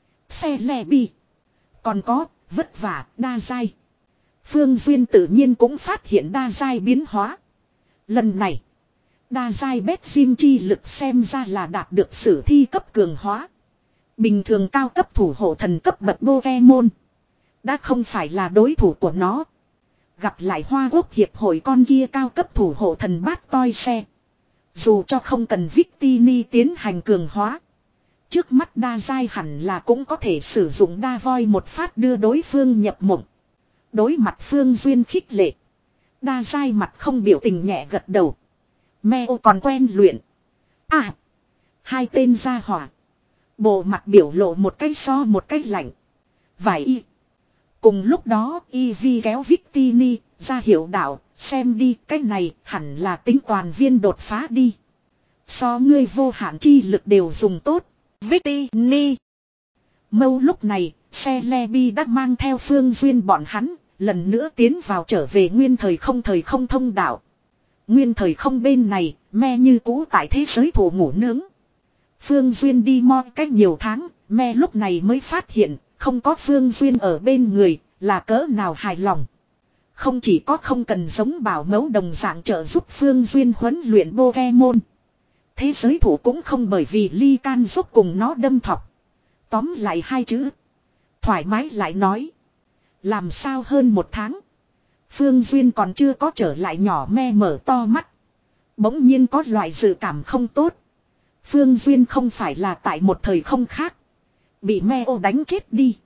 Xe le bi. Còn có, vất vả, đa giai. Phương Duyên tự nhiên cũng phát hiện đa giai biến hóa. Lần này, đa giai bét sim chi lực xem ra là đạt được sử thi cấp cường hóa. Bình thường cao cấp thủ hộ thần cấp bậc Pokemon. đã không phải là đối thủ của nó. Gặp lại Hoa Quốc hiệp hội con kia cao cấp thủ hộ thần bát toi xe. Dù cho không cần Victini tiến hành cường hóa. Trước mắt đa giai hẳn là cũng có thể sử dụng đa voi một phát đưa đối phương nhập mộng. Đối mặt Phương Duyên khích lệ. Đa giai mặt không biểu tình nhẹ gật đầu. Meo còn quen luyện. À. Hai tên gia hỏa. Bộ mặt biểu lộ một cái so một cái lạnh. Vài y. Cùng lúc đó Ivy kéo Victini ra hiệu đạo. Xem đi cái này hẳn là tính toàn viên đột phá đi. So ngươi vô hạn chi lực đều dùng tốt. Victini. Mâu lúc này xe Lebi đã mang theo Phương Duyên bọn hắn. Lần nữa tiến vào trở về nguyên thời không thời không thông đạo. Nguyên thời không bên này, me như cũ tại thế giới thủ ngủ nướng. Phương Duyên đi moi cách nhiều tháng, me lúc này mới phát hiện, không có Phương Duyên ở bên người, là cỡ nào hài lòng. Không chỉ có không cần giống bảo mẫu đồng dạng trợ giúp Phương Duyên huấn luyện Pokemon. Thế giới thủ cũng không bởi vì ly can giúp cùng nó đâm thọc. Tóm lại hai chữ. Thoải mái lại nói. Làm sao hơn một tháng. Phương Duyên còn chưa có trở lại nhỏ me mở to mắt. Bỗng nhiên có loại dự cảm không tốt. Phương Duyên không phải là tại một thời không khác. Bị me ô đánh chết đi.